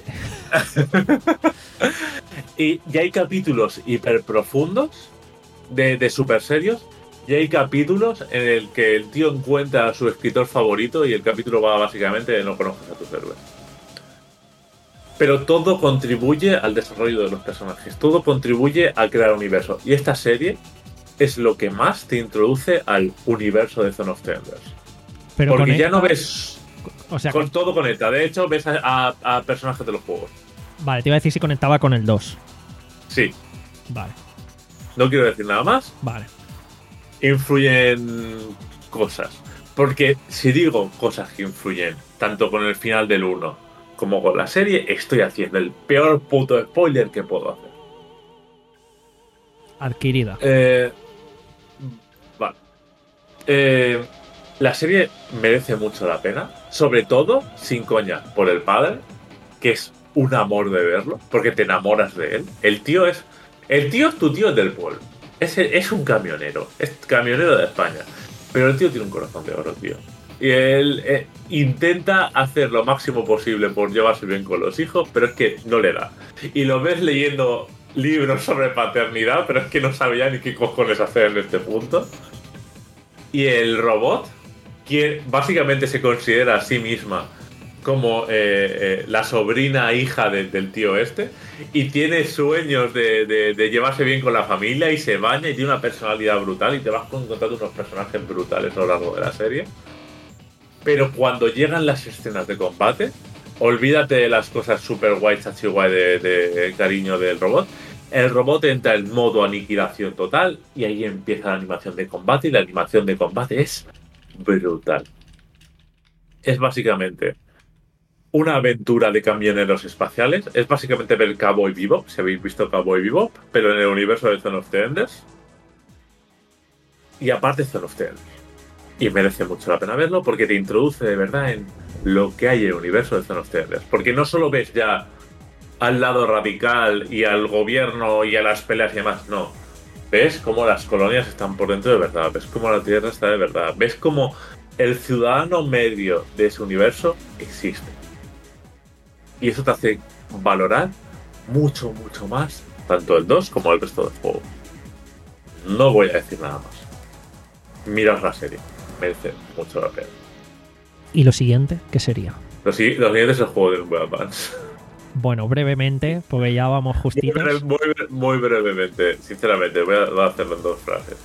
C: Y, y hay capítulos hiper profundos de, de super serios. Y hay capítulos en el que el tío encuentra a su escritor favorito y el capítulo va básicamente de no conoces a tus héroes. pero todo contribuye al desarrollo de los personajes, todo contribuye a crear universo. Y esta serie es lo que más te introduce al universo de Zone of the Enders.
A: Pero
C: Porque
A: conecta,
C: ya no ves...
A: O sea,
C: con
A: que-
C: todo conecta. De hecho, ves a, a- a personajes de los juegos.
A: vale, te iba a decir si conectaba con el dos.
C: Sí,
A: Vale,
C: no quiero decir nada más.
A: vale.
C: Influyen cosas. Porque si digo cosas que influyen tanto con el final del uno como con la serie, estoy haciendo el peor puto spoiler que puedo hacer.
A: Adquirida.
C: Eh, vale. Eh, la serie merece mucho la pena. Sobre todo, sin coña, por el padre, que es un amor de verlo, porque te enamoras de él. El tío es. El tío es tu tío del pueblo. Es, es un camionero. Es camionero de España. Pero el tío tiene un corazón de oro, tío. Y él eh, intenta hacer lo máximo posible por llevarse bien con los hijos, pero es que no le da. Y lo ves leyendo libros sobre paternidad, pero es que no sabía ni qué cojones hacer en este punto. Y el robot, quien básicamente se considera a sí misma como eh, eh, la sobrina hija de, del tío este, y tiene sueños de, de, de llevarse bien con la familia y se baña y tiene una personalidad brutal y te vas encontrando unos personajes brutales a lo largo de la serie. Pero cuando llegan las escenas de combate, olvídate de las cosas super guay, chachi guay de, de cariño del robot. El robot entra en modo aniquilación total y ahí empieza la animación de combate y la animación de combate es brutal. Es básicamente una aventura de camioneros espaciales. Es básicamente ver Cowboy Bebop, si habéis visto Cowboy Bebop, pero en el universo de Zone of the Enders. Y aparte Zone of the Enders. Y merece mucho la pena verlo porque te introduce de verdad en lo que hay en el universo de Zone of the Enders. Porque no solo ves ya al lado radical y al gobierno y a las peleas y demás, no. Ves cómo las colonias están por dentro de verdad, ves cómo la Tierra está de verdad, ves cómo el ciudadano medio de ese universo existe. Y eso te hace valorar mucho, mucho más tanto el dos como el resto del juego. No voy a decir nada más. Mirad la serie, merece mucho la pena.
A: ¿Y lo siguiente qué sería?
C: Lo, si- lo siguiente es el juego de Game Boy Advance.
A: Bueno, brevemente, porque ya vamos
C: Muy,
A: justitos.
C: breve- muy bre- muy brevemente, sinceramente, voy a, voy a hacerlo en dos frases.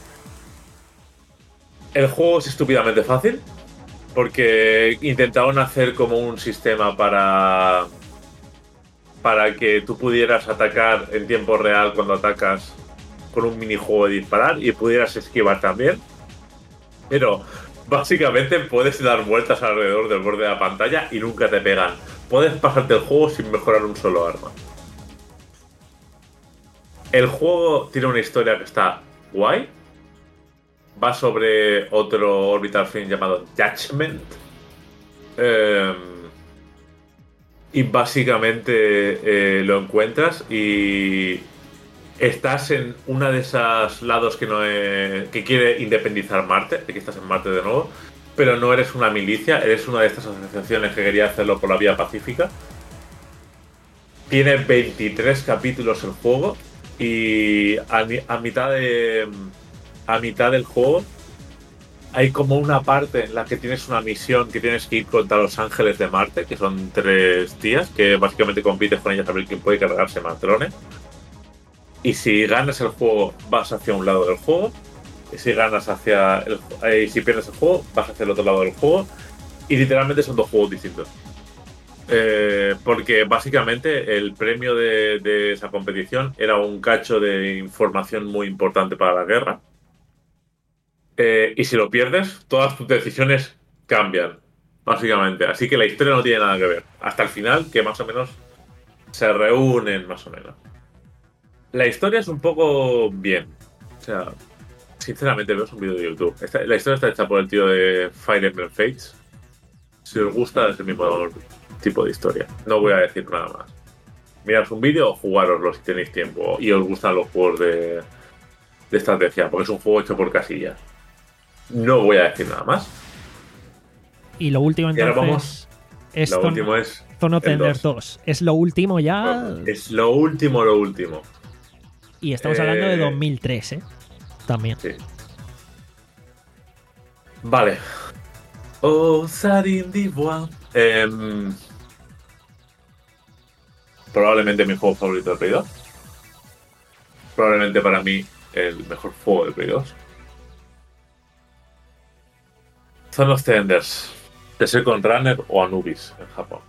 C: El juego es estúpidamente fácil, porque intentaron hacer como un sistema para para que tú pudieras atacar en tiempo real cuando atacas con un minijuego de disparar y pudieras esquivar también. Pero básicamente puedes dar vueltas alrededor del borde de la pantalla y nunca te pegan. Puedes pasarte el juego sin mejorar un solo arma. El juego tiene una historia que está guay. Va sobre otro Orbital Film llamado Judgment. Eh, y básicamente eh, lo encuentras y estás en una de esas lados que no es, que quiere independizar Marte. Aquí estás en Marte de nuevo. Pero no eres una milicia, eres una de estas asociaciones que quería hacerlo por la vía pacífica. Tiene veintitrés capítulos el juego y a, a mitad de a mitad del juego hay como una parte en la que tienes una misión que tienes que ir contra los ángeles de Marte, que son tres tías, que básicamente compites con ellas a ver quién puede cargarse más drones. Y si ganas el juego, vas hacia un lado del juego. Y si ganas hacia el, eh, si pierdes el juego, vas hacia el otro lado del juego. Y literalmente son dos juegos distintos. Eh, porque básicamente el premio de, de esa competición era un cacho de información muy importante para la guerra. Eh, y si lo pierdes, todas tus decisiones cambian, básicamente. Así que la historia no tiene nada que ver. Hasta el final, que más o menos se reúnen, más o menos. La historia es un poco bien. O sea, sinceramente, veo un vídeo de YouTube. Esta, la historia está hecha por el tío de Fire Emblem Fates. Si os gusta, es el mismo tipo de historia. No voy a decir nada más. Mirad un vídeo o jugároslo si tenéis tiempo y os gustan los juegos de, de estrategia, porque es un juego hecho por casillas. No voy a decir nada más.
A: Y lo último
C: Y ahora
A: entonces
C: vamos.
A: es
C: Lo
A: Zone-
C: último es.
A: Zone of the
C: el
A: Enders
C: dos.
A: dos. Es lo último ya.
C: Es lo último, lo último.
A: Y estamos hablando de
C: eh,
A: dos mil tres, ¿eh? También.
C: Sí. Vale. Oh, Sarin Divois. Em, Probablemente mi juego favorito de Play dos. Probablemente para mí el mejor juego de Play dos. Son los Enders, The Second Runner o Anubis en Japón.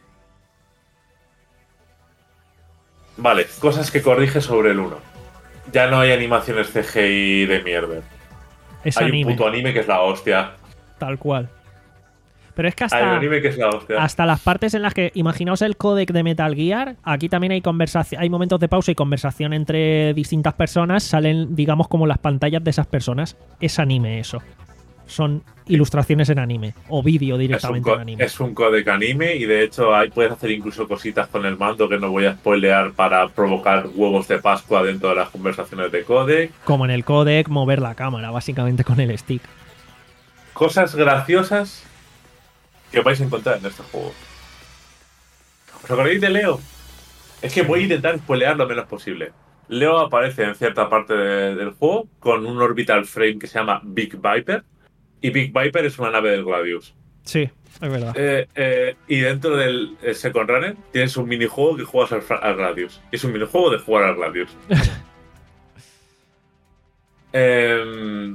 C: Vale, cosas que corrige sobre el uno. Ya no hay animaciones C G I de mierda.
A: Es
C: hay
A: anime.
C: un puto anime que es la hostia.
A: Tal cual. Pero es que hasta,
C: Hay un anime que es la hostia.
A: hasta las partes en las que, imaginaos el códec de Metal Gear, aquí también hay conversación, hay momentos de pausa y conversación entre distintas personas, salen, digamos, como las pantallas de esas personas. Es anime eso. Son ilustraciones en anime, o vídeo
C: Es un,
A: directamente
C: co-
A: en anime.
C: es un codec anime y de hecho ahí puedes hacer incluso cositas con el mando que no voy a spoilear para provocar huevos de Pascua dentro de las conversaciones de codec.
A: Como en el códec, mover la cámara, básicamente con el stick.
C: Cosas graciosas que vais a encontrar en este juego. ¿Os acordáis de Leo? Es que voy a intentar spoilear lo menos posible. Leo aparece en cierta parte de- del juego con un orbital frame que se llama Big Viper. Y Big Viper es una nave del Gladius.
A: Sí, es verdad.
C: Eh, eh, y dentro del el Second Runner tienes un minijuego que juegas al, fra- al Gladius. Es un minijuego de jugar al Gladius. Em,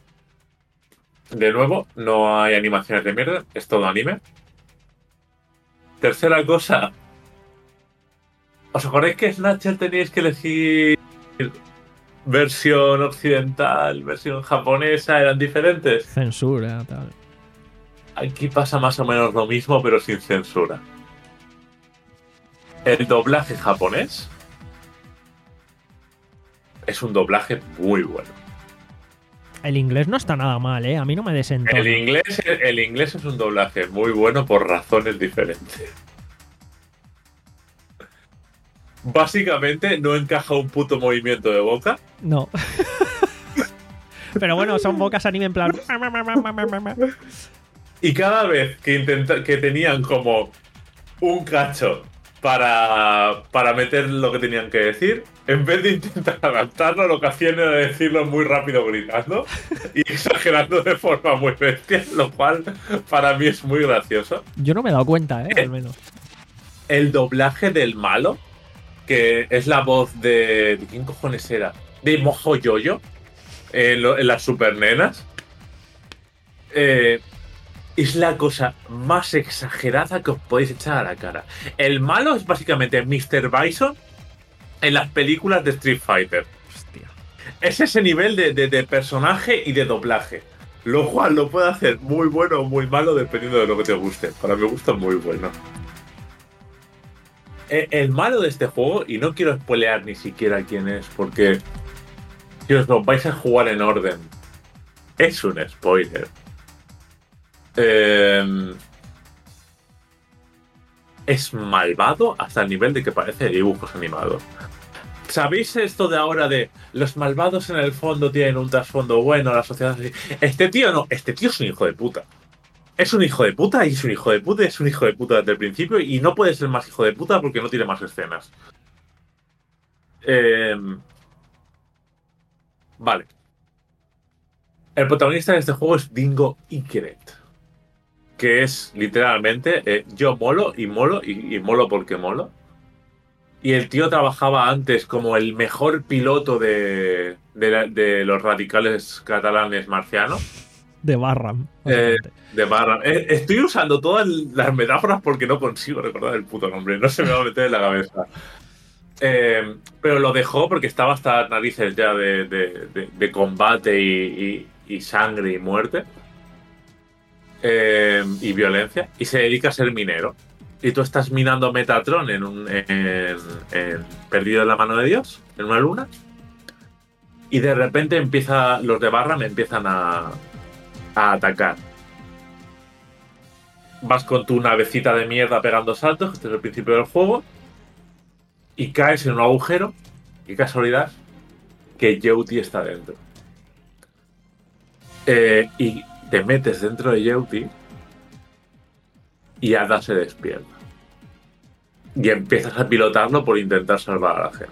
C: de nuevo, no hay animaciones de mierda, es todo anime. Tercera cosa. ¿Os acordáis que Snatcher teníais que elegir versión occidental, versión japonesa? ¿Eran diferentes?
A: Censura, tal.
C: Aquí pasa más o menos lo mismo, pero sin censura. El doblaje japonés es un doblaje muy bueno.
A: El inglés no está nada mal, ¿eh? A mí no me desentona.
C: El inglés, el inglés es un doblaje muy bueno por razones diferentes. Básicamente no encaja un puto movimiento de boca.
A: No. Pero bueno, son bocas anime en plan...
C: Y cada vez que, intenta, que tenían como un cacho para, para meter lo que tenían que decir, en vez de intentar adaptarlo, lo que hacían era decirlo muy rápido gritando y exagerando de forma muy bestia, lo cual para mí es muy gracioso.
A: Yo no me he dado cuenta, ¿eh? Al menos.
C: El doblaje del malo, que es la voz de... ¿De quién cojones era? De Mojo Yoyo, en, lo, en las Super Nenas. Eh, es la cosa más exagerada que os podéis echar a la cara. El malo es básicamente míster Bison en las películas de Street Fighter.
A: Hostia.
C: Es ese nivel de, de, de personaje y de doblaje. Lo cual lo puede hacer muy bueno o muy malo dependiendo de lo que te guste. Para mi gusto, muy bueno. El malo de este juego, y no quiero spoilear ni siquiera quién es, porque si os lo vais a jugar en orden, es un spoiler. Eh, es malvado hasta el nivel de que parece de dibujos animados. ¿Sabéis esto de ahora de los malvados en el fondo tienen un trasfondo bueno, la sociedad así? Este tío no, este tío es un hijo de puta. Es un hijo de puta y es un hijo de puta y es un hijo de puta desde el principio y no puede ser más hijo de puta porque no tiene más escenas. Eh, vale. El protagonista de este juego es Dingo Ikeret, que es literalmente eh, yo molo y molo y, y molo porque molo. Y el tío trabajaba antes como el mejor piloto de, de, la- de los radicales catalanes marcianos.
A: De Barram.
C: Eh, de barra. Eh, estoy usando todas las metáforas porque no consigo recordar el puto nombre. No se me va a meter en la cabeza. Eh, pero lo dejó porque estaba hasta las narices ya de, de, de, de combate y, y, y sangre y muerte. Eh, y violencia. Y se dedica a ser minero. Y tú estás minando Metatron en un en, en Perdido en la mano de Dios, en una luna. Y de repente empieza los de Barra me empiezan a, a atacar. Vas con tu navecita de mierda pegando saltos, que este es el principio del juego, y caes en un agujero. Qué casualidad que Yeuti está dentro. Eh, y te metes dentro de Yeuti y Ada se despierta. Y empiezas a pilotarlo por intentar salvar a la gente.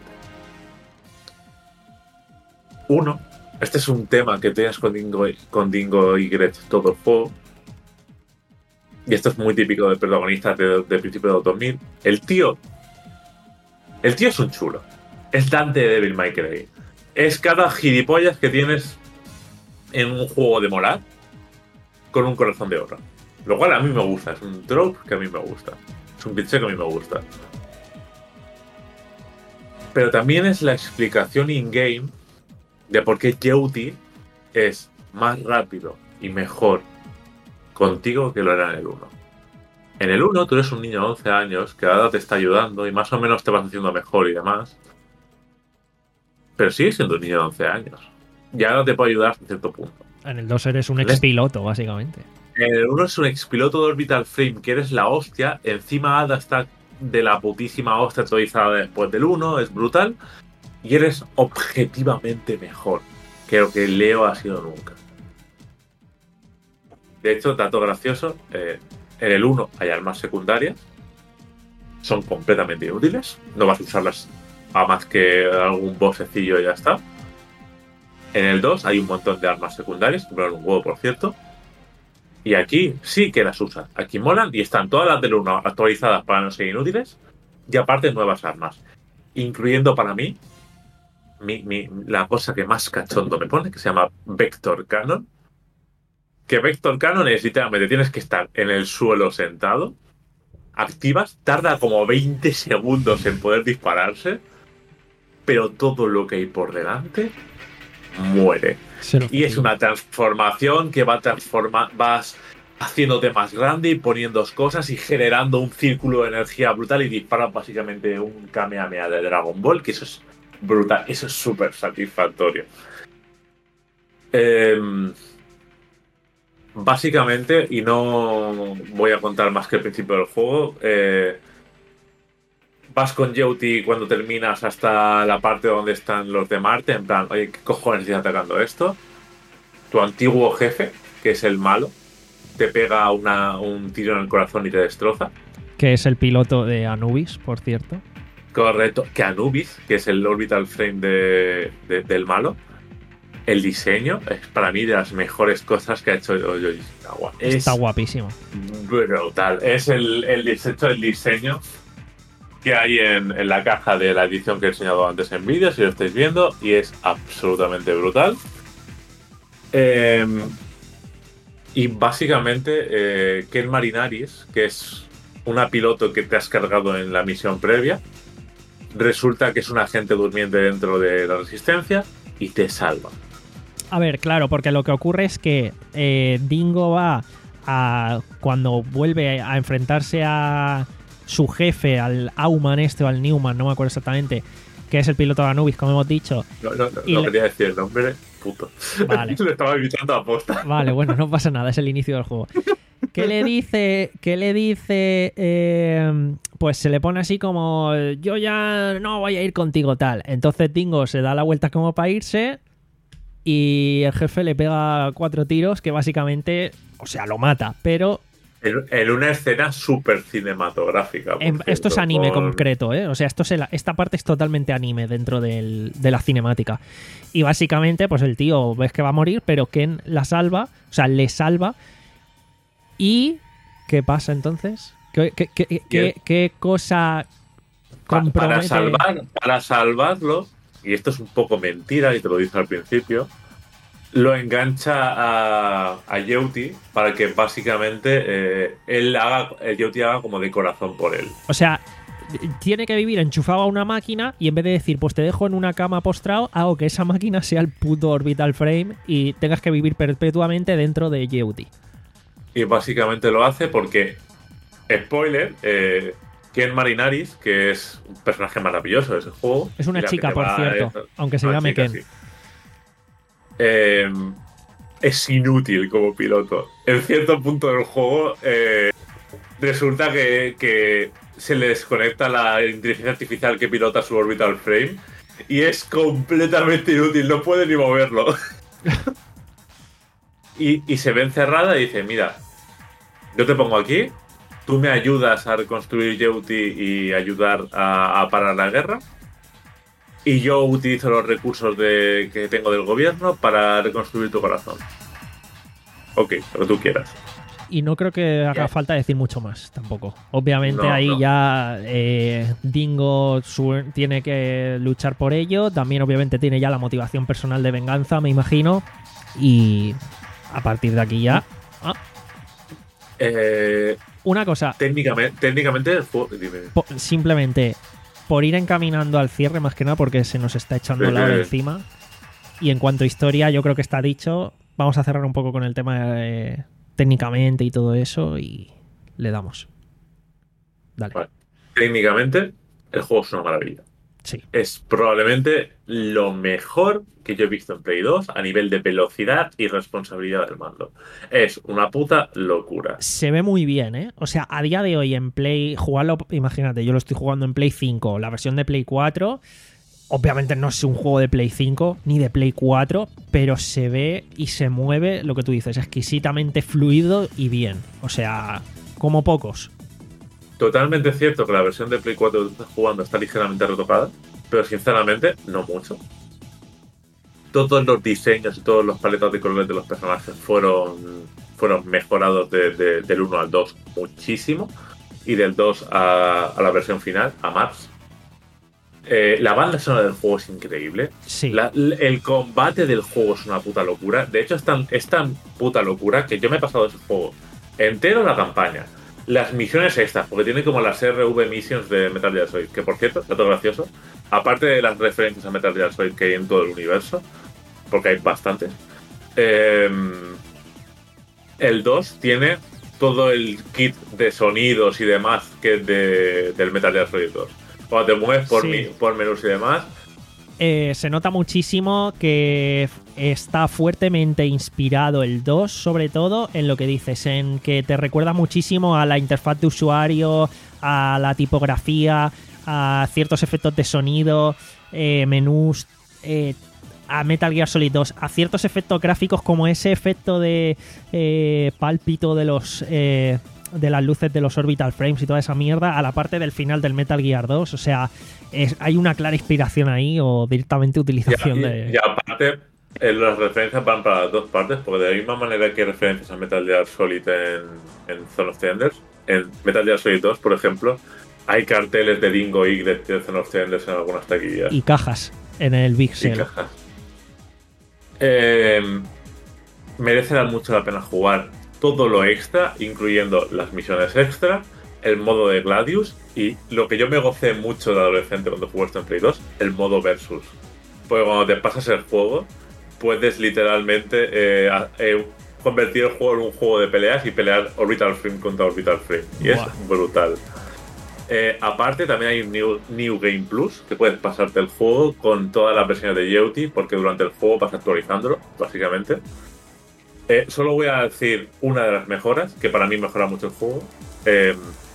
C: Uno, este es un tema que tienes con Dingo, con Dingo y Gretz todo el juego. Y esto es muy típico de protagonistas de, de principio de dos mil. El tío El tío es un chulo. Es Dante de Devil May Cry. Es cada gilipollas que tienes en un juego de molar con un corazón de oro. Lo cual a mí me gusta. Es un trope que a mí me gusta. Es un cliché que a mí me gusta. Pero también es la explicación in-game de por qué Yeuti es más rápido y mejor contigo que lo era en el uno. En el uno tú eres un niño de once años que ahora te está ayudando y más o menos te vas haciendo mejor y demás. Pero sigues siendo un niño de once años. Y ahora te puede ayudar hasta cierto punto.
A: En el dos eres un expiloto, básicamente.
C: En el uno es un expiloto de Orbital Frame que eres la hostia. Encima Ada está de la putísima hostia actualizada después del uno. Es brutal. Y eres objetivamente mejor que lo que Leo ha sido nunca. De hecho, dato gracioso, eh, en el uno hay armas secundarias. Son completamente inútiles. No vas a usarlas a más que algún bossecillo y ya está. En el dos hay un montón de armas secundarias, que molan un huevo, por cierto. Y aquí sí que las usas. Aquí molan y están todas las del uno actualizadas para no ser inútiles. Y aparte nuevas armas. Incluyendo para mí, mi, mi, la cosa que más cachondo me pone, que se llama Vector Cannon. Que Vector Cannon es literalmente, tienes que estar en el suelo sentado. Activas, tarda como veinte segundos en poder dispararse. Pero todo lo que hay por delante muere. Y es una transformación que va a transformar, vas haciéndote más grande y poniendo cosas y generando un círculo de energía brutal y disparas básicamente un Kamehameha de Dragon Ball, que eso es brutal, eso es súper satisfactorio. Eh, básicamente, y no voy a contar más que el principio del juego, eh, vas con Yeuti cuando terminas hasta la parte donde están los de Marte, en plan, oye, ¿qué cojones están atacando esto? Tu antiguo jefe, que es el malo, te pega una, un tiro en el corazón y te destroza.
A: Que es el piloto de Anubis, por cierto.
C: Correcto, que Anubis, que es el orbital frame de, de, del malo, el diseño es para mí de las mejores cosas que ha hecho Yoji Shinkawa.
A: Está guapísimo.
C: Brutal. Es el, el, hecho el diseño que hay en, en la caja de la edición que he enseñado antes en vídeo, si lo estáis viendo, y es absolutamente brutal. Eh, y básicamente eh, Ken Marinaris, que es una piloto que te has cargado en la misión previa, resulta que es un agente durmiente dentro de la Resistencia y te salva.
A: A ver, claro, porque lo que ocurre es que eh, Dingo va a, cuando vuelve a enfrentarse a su jefe, al Auman este o al Newman, no me acuerdo exactamente, que es el piloto de Anubis, como hemos dicho.
C: No, no, no, no
A: le...
C: quería decir el nombre, puto.
A: Vale.
C: Lo estaba evitando a posta.
A: Vale, bueno, no pasa nada, es el inicio del juego. ¿Qué le dice? ¿Qué le dice? Eh, pues se le pone así como, yo ya no voy a ir contigo, tal. Entonces Dingo se da la vuelta como para irse y el jefe le pega cuatro tiros que básicamente, o sea, lo mata, pero...
C: En, en una escena súper cinematográfica.
A: En,
C: cierto,
A: esto es anime
C: con...
A: concreto, ¿eh? O sea, esto es el, esta parte es totalmente anime dentro del, de la cinemática. Y básicamente, pues el tío ves que va a morir, pero Ken la salva, o sea, le salva. ¿Y qué pasa entonces? ¿Qué, qué, qué, qué, qué cosa compromete?
C: Para, salvar, para salvarlo, y esto es un poco mentira, y te lo dije al principio, lo engancha a, a Yeuti para que básicamente eh, él haga, el Yeuti haga como de corazón por él.
A: O sea, tiene que vivir enchufado a una máquina y en vez de decir, pues te dejo en una cama postrado, hago que esa máquina sea el puto orbital frame y tengas que vivir perpetuamente dentro de Yeuti.
C: Y básicamente lo hace porque, spoiler, eh, Ken Marinaris, que es un personaje maravilloso de ese juego.
A: Es una chica, por cierto, es, aunque se llame chica, Ken. Sí.
C: Eh, es inútil como piloto. En cierto punto del juego eh, resulta que, que se le desconecta la inteligencia artificial que pilota su orbital frame y es completamente inútil, no puede ni moverlo. y, y se ve encerrada y dice, mira, yo te pongo aquí, tú me ayudas a reconstruir Yeuti y ayudar a, a parar la guerra. Y yo utilizo los recursos de, que tengo del gobierno para reconstruir tu corazón. Ok, lo que tú quieras.
A: Y no creo que haga
C: Yeah.
A: falta decir mucho más tampoco. Obviamente
C: No,
A: ahí
C: no.
A: ya eh, Dingo su- tiene que luchar por ello. También obviamente tiene ya la motivación personal de venganza, me imagino. Y a partir de aquí ya... Ah,
C: Eh,
A: una cosa,
C: técnicamente, técnicamente el juego. Dime.
A: po- simplemente por ir encaminando al cierre más que nada porque se nos está echando
C: Sí,
A: la hora
C: sí.
A: encima. Y en cuanto a historia, yo creo que está dicho. Vamos a cerrar un poco con el tema eh, técnicamente y todo eso y le damos. Dale.
C: Vale. Técnicamente, el juego es una maravilla.
A: Sí.
C: Es probablemente lo mejor que yo he visto en Play dos a nivel de velocidad y responsabilidad del mando. Es una puta locura.
A: Se ve muy bien, ¿eh? O sea, a día de hoy en Play, jugarlo, imagínate, yo lo estoy jugando en Play cinco, la versión de Play cuatro. Obviamente no es un juego de Play cinco ni de Play cuatro, pero se ve y se mueve, lo que tú dices, exquisitamente fluido y bien. O sea, como pocos.
C: Totalmente cierto que la versión de Play cuatro que estás jugando está ligeramente retocada, pero sinceramente no mucho. Todos los diseños y todos los paletas de colores de los personajes fueron, fueron mejorados de- de- del uno al dos muchísimo, y del dos a, a la versión final, a Mars. Eh, la banda sonora del juego es increíble.
A: Sí.
C: La- el combate del juego es una puta locura. De hecho, es tan, es tan puta locura que yo me he pasado ese juego entero la campaña. Las misiones extras, porque tiene como las R V Missions de Metal Gear Solid, que por cierto, dato gracioso, aparte de las referencias a Metal Gear Solid que hay en todo el universo, porque hay bastantes, eh, el dos tiene todo el kit de sonidos y demás que es de, del Metal Gear Solid dos. Cuando te mueves por,
A: Sí.
C: mi- por menús y demás,
A: Eh, se nota muchísimo que está fuertemente inspirado el dos, sobre todo en lo que dices, en que te recuerda muchísimo a la interfaz de usuario, a la tipografía, a ciertos efectos de sonido, eh, menús, eh, a Metal Gear Solid dos, a ciertos efectos gráficos como ese efecto de eh, pálpito de los... eh, de las luces de los orbital frames y toda esa mierda a la parte del final del Metal Gear dos. O sea, es, hay una clara inspiración ahí o directamente
C: y,
A: utilización
C: y-
A: de...
C: y aparte, eh, las referencias van para las dos partes, porque de la misma manera que hay referencias a Metal Gear Solid en, en Zone of the Enders, en Metal Gear Solid dos, por ejemplo, hay carteles de Dingo y de Zone of the Enders en algunas taquillas.
A: y cajas en el Big
C: Y
A: Sale.
C: cajas. Eh, merece dar mucho la pena jugar todo lo extra, incluyendo las misiones extra, el modo de Gladius y lo que yo me gocé mucho de adolescente cuando jugué esto en Play dos, el modo Versus. Porque cuando te pasas el juego, puedes literalmente eh, a- eh, convertir el juego en un juego de peleas y pelear Orbital Frame contra Orbital Frame. Y
A: Buah.
C: es brutal. Eh, aparte, también hay un New, New Game Plus, que puedes pasarte el juego con todas las versiones de G O T Y, porque durante el juego vas actualizándolo, básicamente. Eh, solo voy a decir una de las mejoras, que para mí mejora mucho el juego. Eh,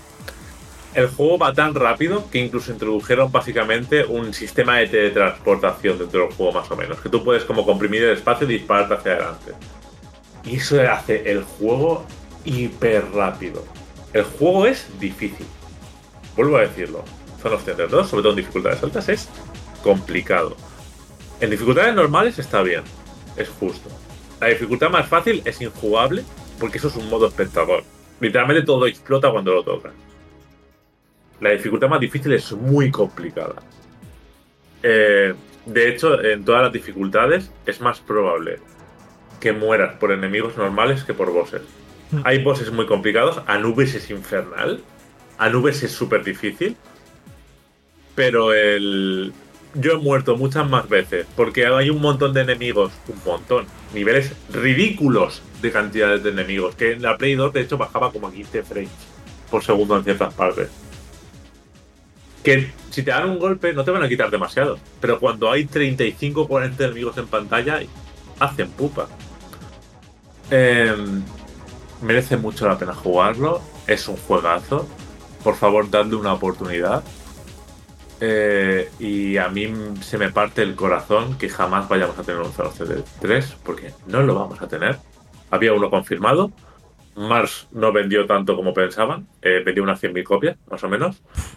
C: el juego va tan rápido que incluso introdujeron básicamente un sistema de teletransportación dentro del juego, más o menos, que tú puedes como comprimir el espacio y dispararte hacia adelante. Y eso hace el juego hiper rápido. El juego es difícil. Vuelvo a decirlo. Zone of the Enders dos, sobre todo en dificultades altas, es complicado. En dificultades normales está bien. Es justo. La dificultad más fácil es injugable, porque eso es un modo espectador. Literalmente todo explota cuando lo tocas. La dificultad más difícil es muy complicada. Eh, de hecho, en todas las dificultades es más probable que mueras por enemigos normales que por bosses. Hay bosses muy complicados. Anubis es infernal. Anubis es súper difícil. Pero el... yo he muerto muchas más veces porque hay un montón de enemigos, un montón, niveles ridículos de cantidades de enemigos, que en la Play dos de hecho bajaba como a quince frames por segundo en ciertas partes. Que si te dan un golpe no te van a quitar demasiado, pero cuando hay treinta y cinco o cuarenta enemigos en pantalla, hacen pupa. Eh, merece mucho la pena jugarlo, es un juegazo. Por favor, dadle una oportunidad. Eh, y a mí se me parte el corazón que jamás vayamos a tener un Zone of the Enders tres, porque no lo vamos a tener. Había uno confirmado. Mars no vendió tanto como pensaban. Eh, vendió unas cien mil copias, más o menos.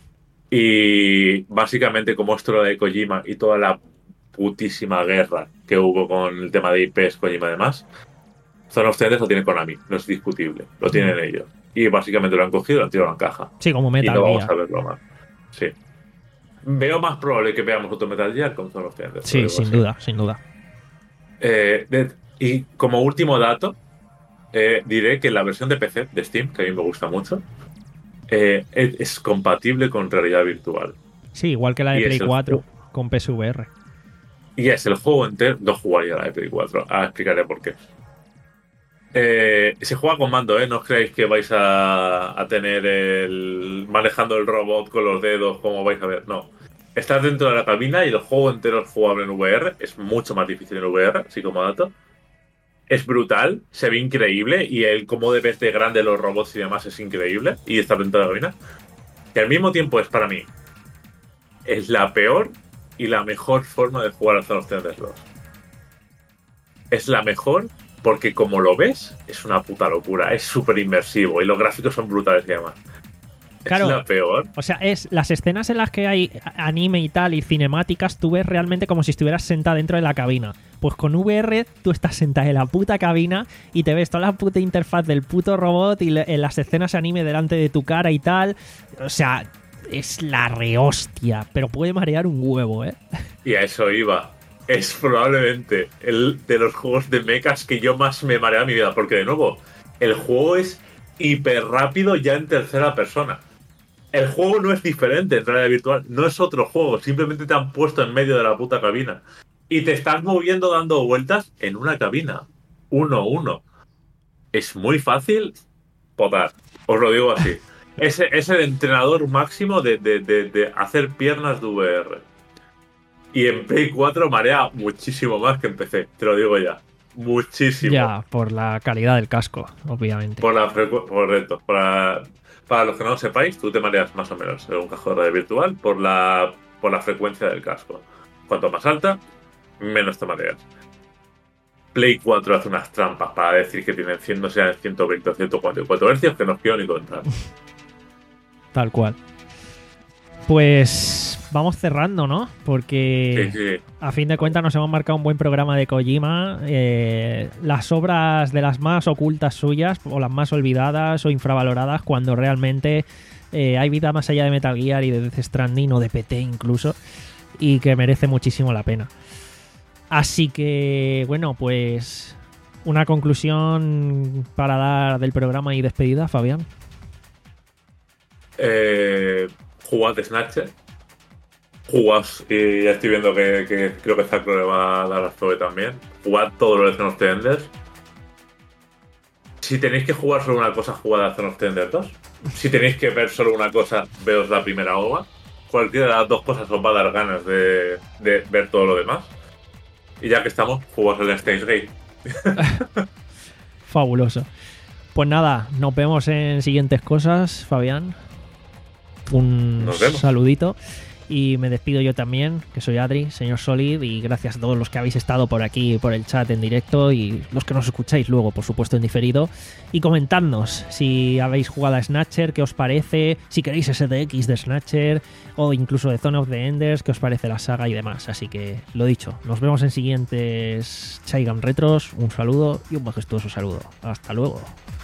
C: Y básicamente, como esto de Kojima y toda la putísima guerra que hubo con el tema de I Ps, Kojima y demás, Zone of the Enders lo tiene Konami, no es discutible, lo tienen ellos. Y básicamente lo han cogido y lo han tirado en caja.
A: Sí, como Metal
C: y no vamos
A: Gear.
C: a verlo más. Sí. Veo más probable que veamos otro Metal Gear con Zone of the Enders.
A: Sí, sin
C: así.
A: duda, sin duda.
C: Eh, de, y como último dato, eh, diré que la versión de P C de Steam, que a mí me gusta mucho, eh, es, es compatible con realidad virtual.
A: Sí, igual que la de
C: Y es
A: Play
C: el
A: cuatro,
C: juego.
A: con P S V R.
C: Y es el juego entero. No jugaría la de Play cuatro. Ahora explicaré por qué. Eh, se juega con mando, ¿eh? No os creáis que vais a, a tener el. manejando el robot con los dedos, como vais a ver. No. Estás dentro de la cabina y el juego entero es jugable en V R. Es mucho más difícil en V R, así como dato. Es brutal, se ve increíble. Y el cómo ves de grande los robots y demás es increíble. Y estar dentro de la cabina. Y al mismo tiempo es para mí. Es la peor y la mejor forma de jugar al Zone of the Enders dos. Es la mejor porque como lo ves, es una puta locura. Es súper inmersivo y los gráficos son brutales y demás.
A: Claro.
C: Es la peor.
A: O sea, es las escenas en las que hay anime y tal y cinemáticas, tú ves realmente como si estuvieras sentada dentro de la cabina. Pues con V R tú estás sentada en la puta cabina y te ves toda la puta interfaz del puto robot y le, en las escenas anime delante de tu cara y tal. O sea, es la rehostia, pero puede marear un huevo, ¿eh?
C: Y a eso iba. Es probablemente el de los juegos de mechas que yo más me marea en mi vida. Porque, de nuevo, el juego es hiper rápido ya en tercera persona. El juego no es diferente en realidad virtual. No es otro juego. Simplemente te han puesto en medio de la puta cabina. Y te estás moviendo dando vueltas en una cabina. Uno a uno. Es muy fácil potar. Os lo digo así. Es, es el entrenador máximo de, de, de, de hacer piernas de V R. Y en Play cuatro marea muchísimo más que en P C. Te lo digo ya. Muchísimo.
A: Ya, por la calidad del casco, obviamente.
C: Por la frecu- correcto. Para, para los que no lo sepáis, tú te mareas más o menos en un casco de realidad virtual por la, por la frecuencia del casco. Cuanto más alta, menos te mareas. Play cuatro hace unas trampas para decir que tienen cien, no sean ciento veinte o ciento cuarenta y cuatro hercios que no os quiero ni contar.
A: Tal cual. Pues vamos cerrando, ¿no? Porque
C: Sí, sí.
A: a fin de cuentas nos hemos marcado un buen programa de Kojima. Eh, las obras de las más ocultas suyas, o las más olvidadas o infravaloradas, cuando realmente eh, hay vida más allá de Metal Gear y de Death Stranding o de P T incluso, y que merece muchísimo la pena. Así que, bueno, pues una conclusión para dar del programa y despedida, Fabián.
C: Eh, jugad Snatcher. Jugad, y ya estoy viendo que, que creo que Zacro le va a dar la Zoe también. Jugad todo lo de Zone of the Enders. Si tenéis que jugar solo una cosa, jugad a Zone of the Enders dos. Si tenéis que ver solo una cosa, veos la primera O V A. Cualquiera de las dos cosas os va a dar ganas de, de ver todo lo demás. Y ya que estamos, jugad el Steins Gate.
A: Fabuloso. Pues nada, nos vemos en siguientes cosas, Fabián. Un
C: Nos vemos.
A: saludito. Y me despido yo también, que soy Adri, señor Solid, y gracias a todos los que habéis estado por aquí, por el chat en directo, y los que nos escucháis luego, por supuesto, en diferido. Y comentadnos si habéis jugado a Snatcher, qué os parece, si queréis S D X de Snatcher, o incluso de Zone of the Enders, qué os parece la saga y demás. Así que, lo dicho, nos vemos en siguientes Chaigan Retros. Un saludo y un majestuoso saludo. Hasta luego.